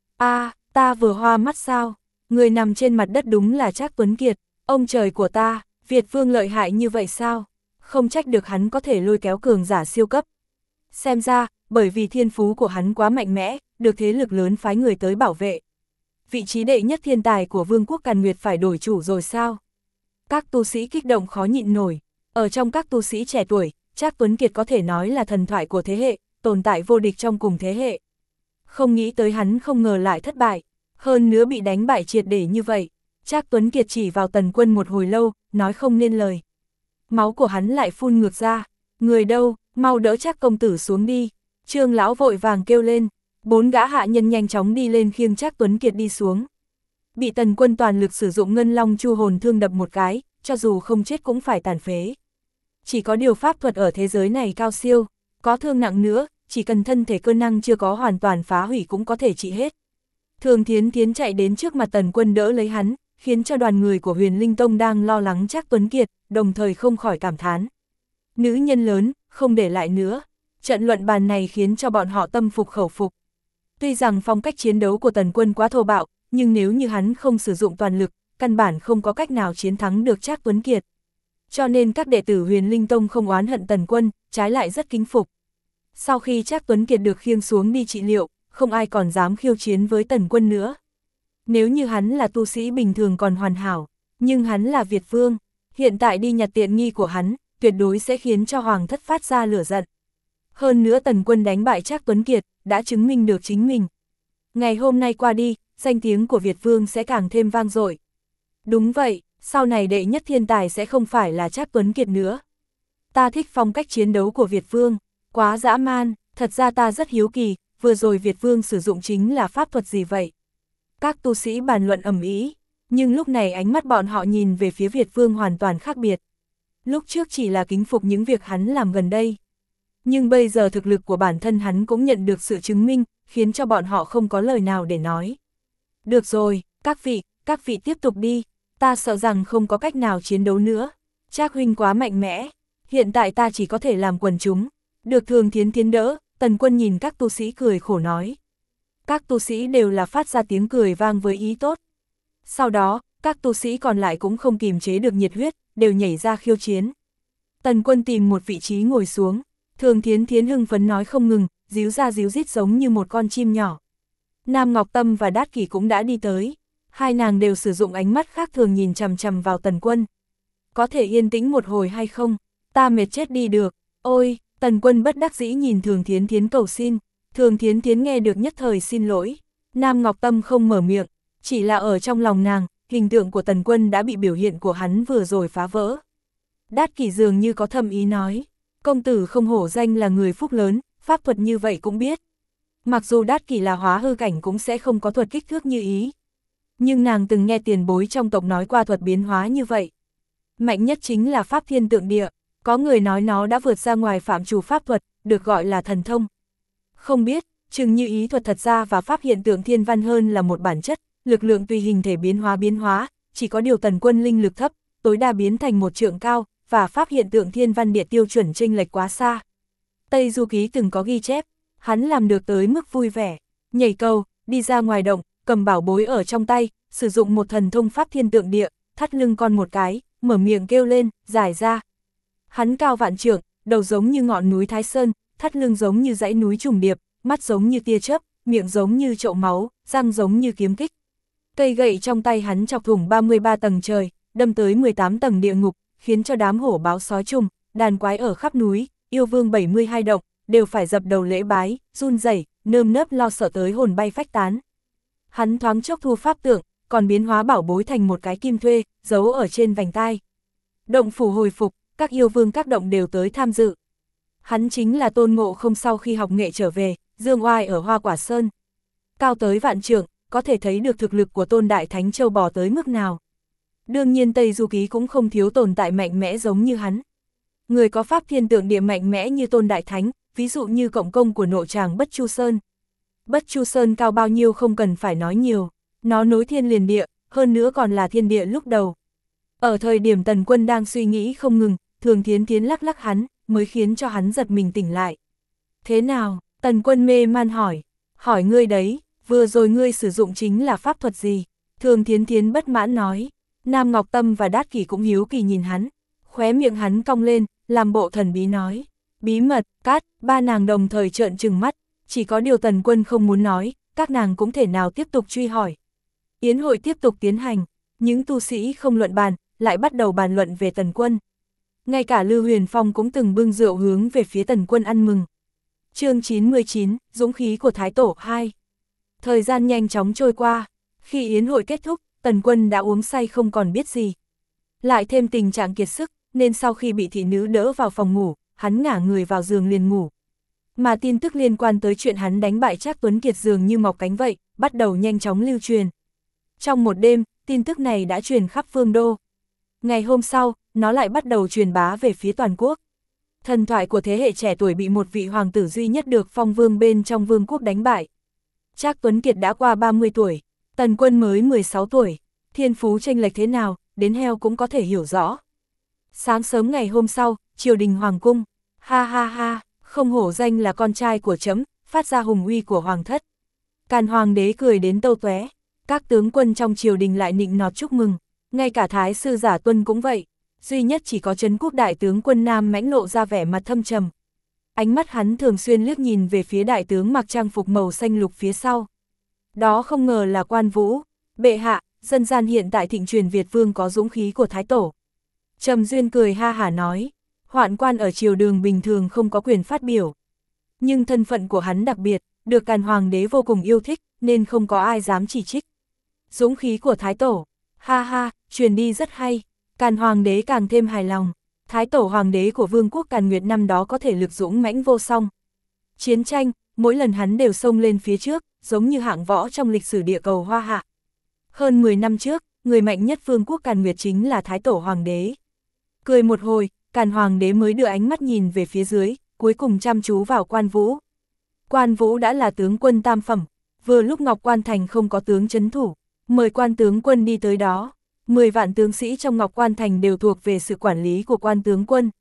Ta vừa hoa mắt sao? Người nằm trên mặt đất đúng là Trác Tuấn Kiệt, ông trời của ta, Việt Vương lợi hại như vậy sao? Không trách được hắn có thể lôi kéo cường giả siêu cấp. Xem ra, bởi vì thiên phú của hắn quá mạnh mẽ, được thế lực lớn phái người tới bảo vệ. Vị trí đệ nhất thiên tài của Vương quốc Càn Nguyệt phải đổi chủ rồi sao? Các tu sĩ kích động khó nhịn nổi. Ở trong các tu sĩ trẻ tuổi, Trác Tuấn Kiệt có thể nói là thần thoại của thế hệ, tồn tại vô địch trong cùng thế hệ. Không nghĩ tới hắn không ngờ lại thất bại, hơn nữa bị đánh bại triệt để như vậy. Trác Tuấn Kiệt chỉ vào Tần Quân một hồi lâu, nói không nên lời. Máu của hắn lại phun ngược ra. Người đâu, mau đỡ Trác công tử xuống đi. Trương lão vội vàng kêu lên. 4 gã hạ nhân nhanh chóng đi lên khiêng Trác Tuấn Kiệt đi xuống. Bị Tần Quân toàn lực sử dụng ngân long chu hồn thương đập một cái, cho dù không chết cũng phải tàn phế. Chỉ có điều pháp thuật ở thế giới này cao siêu, có thương nặng nữa, chỉ cần thân thể cơ năng chưa có hoàn toàn phá hủy cũng có thể trị hết. Thường Thiến Thiến chạy đến trước mặt Tần Quân đỡ lấy hắn, khiến cho đoàn người của Huyền Linh Tông đang lo lắng Trác Tuấn Kiệt, đồng thời không khỏi cảm thán. Nữ nhân lớn, không để lại nữa. Trận luận bàn này khiến cho bọn họ tâm phục khẩu phục. Tuy rằng phong cách chiến đấu của Tần Quân quá thô bạo, nhưng nếu như hắn không sử dụng toàn lực, căn bản không có cách nào chiến thắng được Trác Tuấn Kiệt. Cho nên các đệ tử Huyền Linh Tông không oán hận Tần Quân, trái lại rất kính phục. Sau khi Trác Tuấn Kiệt được khiêng xuống đi trị liệu, không ai còn dám khiêu chiến với Tần Quân nữa. Nếu như hắn là tu sĩ bình thường còn hoàn hảo, nhưng hắn là Việt Vương, hiện tại đi nhặt tiện nghi của hắn, tuyệt đối sẽ khiến cho Hoàng thất phát ra lửa giận. Hơn nữa Tần Quân đánh bại Trác Tuấn Kiệt, đã chứng minh được chính mình. Ngày hôm nay qua đi, danh tiếng của Việt Vương sẽ càng thêm vang dội. Đúng vậy, sau này đệ nhất thiên tài sẽ không phải là Trác Tuấn Kiệt nữa. Ta thích phong cách chiến đấu của Việt Vương, quá dã man, thật ra ta rất hiếu kỳ, vừa rồi Việt Vương sử dụng chính là pháp thuật gì vậy? Các tu sĩ bàn luận ầm ĩ, nhưng lúc này ánh mắt bọn họ nhìn về phía Việt Vương hoàn toàn khác biệt. Lúc trước chỉ là kính phục những việc hắn làm gần đây. Nhưng bây giờ thực lực của bản thân hắn cũng nhận được sự chứng minh, khiến cho bọn họ không có lời nào để nói. Được rồi, các vị tiếp tục đi, ta sợ rằng không có cách nào chiến đấu nữa. Trác huynh quá mạnh mẽ, hiện tại ta chỉ có thể làm quần chúng. Được Thường Thiến Thiến đỡ, Tần Quân nhìn các tu sĩ cười khổ nói. Các tu sĩ đều là phát ra tiếng cười vang với ý tốt. Sau đó, các tu sĩ còn lại cũng không kìm chế được nhiệt huyết, đều nhảy ra khiêu chiến. Tần Quân tìm một vị trí ngồi xuống, Thường Thiến Thiến hưng phấn nói không ngừng, díu ra díu dít giống như một con chim nhỏ. Nam Ngọc Tâm và Đát Kỷ cũng đã đi tới, hai nàng đều sử dụng ánh mắt khác thường nhìn chằm chằm vào Tần Quân. Có thể yên tĩnh một hồi hay không, ta mệt chết đi được, ôi, Tần Quân bất đắc dĩ nhìn Thường Thiến Thiến cầu xin, Thường Thiến Thiến nghe được nhất thời xin lỗi, Nam Ngọc Tâm không mở miệng, chỉ là ở trong lòng nàng, hình tượng của Tần Quân đã bị biểu hiện của hắn vừa rồi phá vỡ. Đát Kỷ dường như có thâm ý nói, công tử không hổ danh là người phúc lớn, pháp thuật như vậy cũng biết. Mặc dù Đát Kỷ là hóa hư cảnh cũng sẽ không có thuật kích thước như ý. Nhưng nàng từng nghe tiền bối trong tộc nói qua thuật biến hóa như vậy. Mạnh nhất chính là pháp thiên tượng địa, có người nói nó đã vượt ra ngoài phạm trù pháp thuật, được gọi là thần thông. Không biết, chừng như ý thuật thật ra và pháp hiện tượng thiên văn hơn là một bản chất, lực lượng tùy hình thể biến hóa, chỉ có điều Tần Quân linh lực thấp, tối đa biến thành một trượng cao, và pháp hiện tượng thiên văn địa tiêu chuẩn chênh lệch quá xa. Tây Du Ký từng có ghi chép, hắn làm được tới mức vui vẻ, nhảy cầu, đi ra ngoài động, cầm bảo bối ở trong tay, sử dụng một thần thông pháp thiên tượng địa, thắt lưng con một cái, mở miệng kêu lên, giải ra. Hắn cao vạn trượng, đầu giống như ngọn núi Thái Sơn, thắt lưng giống như dãy núi trùng điệp, mắt giống như tia chớp, miệng giống như chậu máu, răng giống như kiếm kích. Cây gậy trong tay hắn chọc thủng 33 tầng trời, đâm tới 18 tầng địa ngục, khiến cho đám hổ báo sói trùng, đàn quái ở khắp núi, yêu vương 72 động, đều phải dập đầu lễ bái, run rẩy, nơm nớp lo sợ tới hồn bay phách tán. Hắn thoáng chốc thu pháp tượng, còn biến hóa bảo bối thành một cái kim thuê, giấu ở trên vành tai. Động phủ hồi phục, các yêu vương các động đều tới tham dự. Hắn chính là Tôn Ngộ Không sau khi học nghệ trở về, dương oai ở Hoa Quả Sơn. Cao tới vạn trượng, có thể thấy được thực lực của Tôn Đại Thánh Châu bò tới mức nào. Đương nhiên Tây Du Ký cũng không thiếu tồn tại mạnh mẽ giống như hắn. Người có pháp thiên tượng địa mạnh mẽ như Tôn Đại Thánh, ví dụ như cộng công của nội tràng Bất Chu Sơn. Bất Chu Sơn cao bao nhiêu không cần phải nói nhiều, nó nối thiên liền địa, hơn nữa còn là thiên địa lúc đầu. Ở thời điểm Tần Quân đang suy nghĩ không ngừng, Thường Thiến Thiến lắc lắc hắn, mới khiến cho hắn giật mình tỉnh lại. Thế nào? Tần Quân mê man hỏi. Hỏi ngươi đấy, vừa rồi ngươi sử dụng chính là pháp thuật gì? Thường Thiến Thiến bất mãn nói. Nam Ngọc Tâm và Đát Kỷ cũng hiếu kỳ nhìn hắn. Khóe miệng hắn cong lên, làm bộ thần bí nói. Bí mật, cát, ba nàng đồng thời trợn trừng mắt. Chỉ có điều Tần Quân không muốn nói, các nàng cũng thể nào tiếp tục truy hỏi. Yến hội tiếp tục tiến hành, những tu sĩ không luận bàn, lại bắt đầu bàn luận về Tần Quân. Ngay cả Lưu Huyền Phong cũng từng bưng rượu hướng về phía Tần Quân ăn mừng. Chương 99, Dũng khí của Thái Tổ 2. Thời gian nhanh chóng trôi qua, khi yến hội kết thúc, Tần Quân đã uống say không còn biết gì. Lại thêm tình trạng kiệt sức, nên sau khi bị thị nữ đỡ vào phòng ngủ, hắn ngả người vào giường liền ngủ. Mà tin tức liên quan tới chuyện hắn đánh bại Trác Tuấn Kiệt dường như mọc cánh vậy, bắt đầu nhanh chóng lưu truyền. Trong một đêm, tin tức này đã truyền khắp Vương Đô. Ngày hôm sau, nó lại bắt đầu truyền bá về phía toàn quốc. Thần thoại của thế hệ trẻ tuổi bị một vị hoàng tử duy nhất được phong vương bên trong vương quốc đánh bại. Trác Tuấn Kiệt đã qua 30 tuổi, Tần Quân mới 16 tuổi, thiên phú chênh lệch thế nào, đến heo cũng có thể hiểu rõ. Sáng sớm ngày hôm sau, triều đình hoàng cung, ha ha ha, không hổ danh là con trai của trẫm, phát ra hùng uy của hoàng thất. Càn hoàng đế cười đến tâu tóe, các tướng quân trong triều đình lại nịnh nọt chúc mừng, ngay cả thái sư Giả Tuân cũng vậy, duy nhất chỉ có Trấn Quốc đại tướng quân Nam Mãnh lộ ra vẻ mặt thâm trầm. Ánh mắt hắn thường xuyên liếc nhìn về phía đại tướng mặc trang phục màu xanh lục phía sau. Đó không ngờ là Quan Vũ, bệ hạ, dân gian hiện tại thịnh truyền Việt Vương có dũng khí của Thái Tổ. Trầm Duyên cười ha hả nói, hoạn quan ở triều đường bình thường không có quyền phát biểu. Nhưng thân phận của hắn đặc biệt, được Càn Hoàng đế vô cùng yêu thích, nên không có ai dám chỉ trích. Dũng khí của Thái Tổ, ha ha, truyền đi rất hay, Càn Hoàng đế càng thêm hài lòng. Thái Tổ Hoàng đế của Vương quốc Càn Nguyệt năm đó có thể lực dũng mãnh vô song. Chiến tranh, mỗi lần hắn đều xông lên phía trước, giống như hạng võ trong lịch sử địa cầu Hoa Hạ. Hơn 10 năm trước, người mạnh nhất Vương quốc Càn Nguyệt chính là Thái Tổ Hoàng đế. Cười một hồi, Càn Hoàng đế mới đưa ánh mắt nhìn về phía dưới, cuối cùng chăm chú vào Quan Vũ. Quan Vũ đã là tướng quân tam phẩm, vừa lúc Ngọc Quan Thành không có tướng trấn thủ, mời Quan tướng quân đi tới đó. 10 vạn tướng sĩ trong Ngọc Quan Thành đều thuộc về sự quản lý của Quan tướng quân.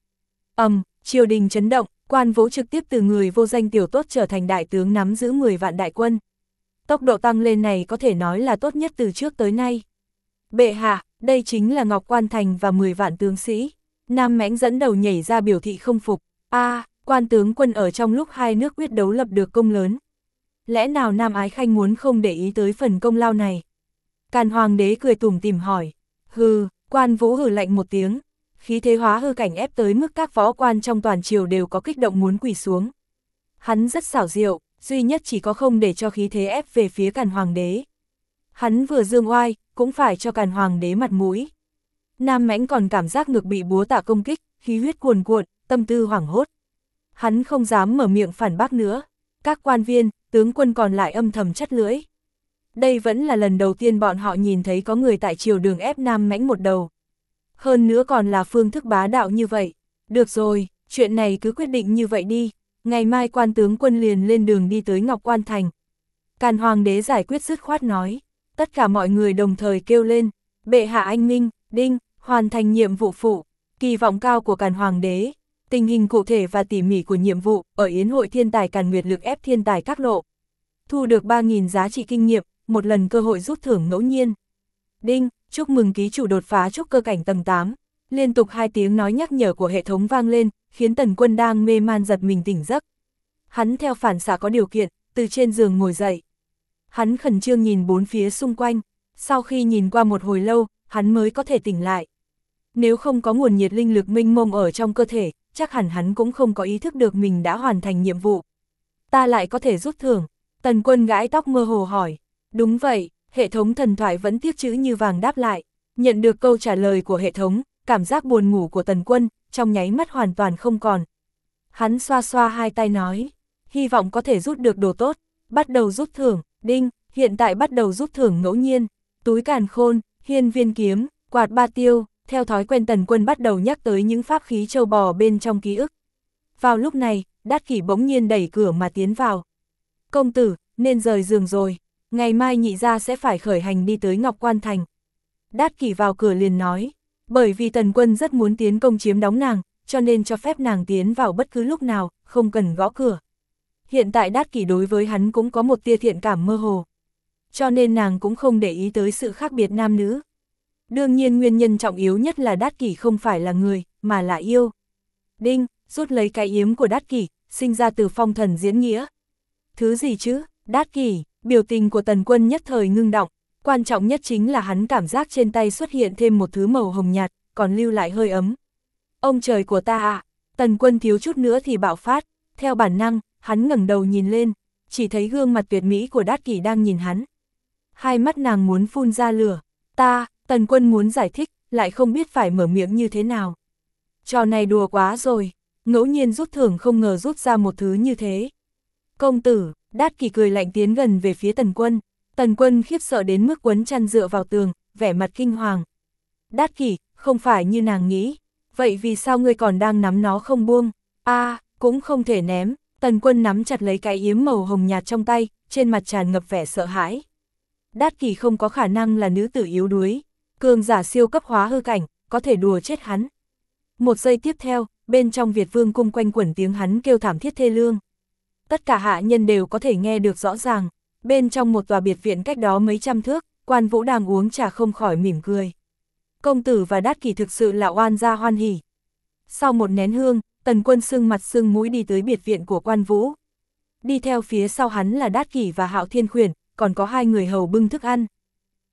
Triều đình chấn động, Quan Vũ trực tiếp từ người vô danh tiểu tốt trở thành đại tướng nắm giữ 10 vạn đại quân. Tốc độ tăng lên này có thể nói là tốt nhất từ trước tới nay. Bệ hạ, đây chính là Ngọc Quan Thành và 10 vạn tướng sĩ. Nam Mãnh dẫn đầu nhảy ra biểu thị không phục. Quan tướng quân ở trong lúc hai nước quyết đấu lập được công lớn. Lẽ nào Nam Ái Khanh muốn không để ý tới phần công lao này? Càn Hoàng đế cười tủm tỉm hỏi. Hừ, Quan Vũ hừ lạnh một tiếng. Khí thế hóa hư cảnh ép tới mức các võ quan trong toàn triều đều có kích động muốn quỳ xuống. Hắn rất xảo diệu, duy nhất chỉ có không để cho khí thế ép về phía Càn Hoàng đế. Hắn vừa dương oai, cũng phải cho Càn Hoàng đế mặt mũi. Nam Mãnh còn cảm giác ngực bị búa tạ công kích, khí huyết cuồn cuộn, tâm tư hoảng hốt. Hắn không dám mở miệng phản bác nữa. Các quan viên, tướng quân còn lại âm thầm chắt lưỡi. Đây vẫn là lần đầu tiên bọn họ nhìn thấy có người tại triều đường ép Nam Mãnh một đầu. Hơn nữa còn là phương thức bá đạo như vậy. Được rồi, chuyện này cứ quyết định như vậy đi. Ngày mai Quan tướng quân liền lên đường đi tới Ngọc Quan Thành. Càn Hoàng đế giải quyết dứt khoát nói. Tất cả mọi người đồng thời kêu lên. Bệ hạ anh minh, đinh, hoàn thành nhiệm vụ phụ. Kỳ vọng cao của Càn Hoàng đế. Tình hình cụ thể và tỉ mỉ của nhiệm vụ ở Yến hội thiên tài Càn Nguyệt lực ép thiên tài các lộ. Thu được 3.000 giá trị kinh nghiệm, một lần cơ hội rút thưởng ngẫu nhiên. Đinh, chúc mừng ký chủ đột phá trúc cơ cảnh tầng 8. Liên tục 2 tiếng nói nhắc nhở của hệ thống vang lên, khiến Tần Quân đang mê man giật mình tỉnh giấc. Hắn theo phản xạ có điều kiện, từ trên giường ngồi dậy. Hắn khẩn trương nhìn bốn phía xung quanh, sau khi nhìn qua một hồi lâu, hắn mới có thể tỉnh lại. Nếu không có nguồn nhiệt linh lực mênh mông ở trong cơ thể, chắc hẳn hắn cũng không có ý thức được mình đã hoàn thành nhiệm vụ. Ta lại có thể rút thưởng. Tần Quân gãi tóc mơ hồ hỏi. Đúng vậy, hệ thống thần thoại vẫn tiếc chữ như vàng đáp lại. Nhận được câu trả lời của hệ thống, cảm giác buồn ngủ của Tần Quân, trong nháy mắt hoàn toàn không còn. Hắn xoa xoa hai tay nói, hy vọng có thể rút được đồ tốt, bắt đầu rút thưởng, đinh, hiện tại bắt đầu rút thưởng ngẫu nhiên, túi càn khôn, hiên viên kiếm, quạt ba tiêu, theo thói quen Tần Quân bắt đầu nhắc tới những pháp khí châu bò bên trong ký ức. Vào lúc này, Đát Kỷ bỗng nhiên đẩy cửa mà tiến vào. Công tử, nên rời giường rồi, ngày mai nhị gia sẽ phải khởi hành đi tới Ngọc Quan Thành. Đát Kỷ vào cửa liền nói, bởi vì Tần Quân rất muốn tiến công chiếm đóng nàng, cho nên cho phép nàng tiến vào bất cứ lúc nào, không cần gõ cửa. Hiện tại Đát Kỷ đối với hắn cũng có một tia thiện cảm mơ hồ, cho nên nàng cũng không để ý tới sự khác biệt nam nữ. Đương nhiên nguyên nhân trọng yếu nhất là Đát Kỷ không phải là người, mà là yêu. Đinh, rút lấy cái yếm của Đát Kỷ, sinh ra từ phong thần diễn nghĩa. Thứ gì chứ, Đát Kỷ, biểu tình của Tần Quân nhất thời ngưng động, quan trọng nhất chính là hắn cảm giác trên tay xuất hiện thêm một thứ màu hồng nhạt, còn lưu lại hơi ấm. Ông trời của ta ạ, Tần Quân thiếu chút nữa thì bạo phát, theo bản năng, hắn ngẩng đầu nhìn lên, chỉ thấy gương mặt tuyệt mỹ của Đát Kỷ đang nhìn hắn. Hai mắt nàng muốn phun ra lửa, Tần Quân muốn giải thích, lại không biết phải mở miệng như thế nào. Trò này đùa quá rồi, ngẫu nhiên rút thưởng không ngờ rút ra một thứ như thế. Công tử, Đát Kỷ cười lạnh tiến gần về phía Tần Quân. Tần Quân khiếp sợ đến mức quấn chăn dựa vào tường, vẻ mặt kinh hoàng. Đát Kỷ, không phải như nàng nghĩ, vậy vì sao ngươi còn đang nắm nó không buông? Cũng không thể ném. Tần Quân nắm chặt lấy cái yếm màu hồng nhạt trong tay, trên mặt tràn ngập vẻ sợ hãi. Đát Kỷ không có khả năng là nữ tử yếu đuối, cường giả siêu cấp hóa hư cảnh, có thể đùa chết hắn. Một giây tiếp theo, bên trong Việt Vương cung quanh quẩn tiếng hắn kêu thảm thiết thê lương. Tất cả hạ nhân đều có thể nghe được rõ ràng. Bên trong một tòa biệt viện cách đó mấy trăm thước, Quan Vũ đang uống trà không khỏi mỉm cười. Công tử và Đát Kỷ thực sự là oan gia hoan hỉ. Sau một nén hương, Tần Quân sưng mặt sưng mũi đi tới biệt viện của Quan Vũ. Đi theo phía sau hắn là Đát Kỷ và Hạo Thiên Khuyển, còn có hai người hầu bưng thức ăn.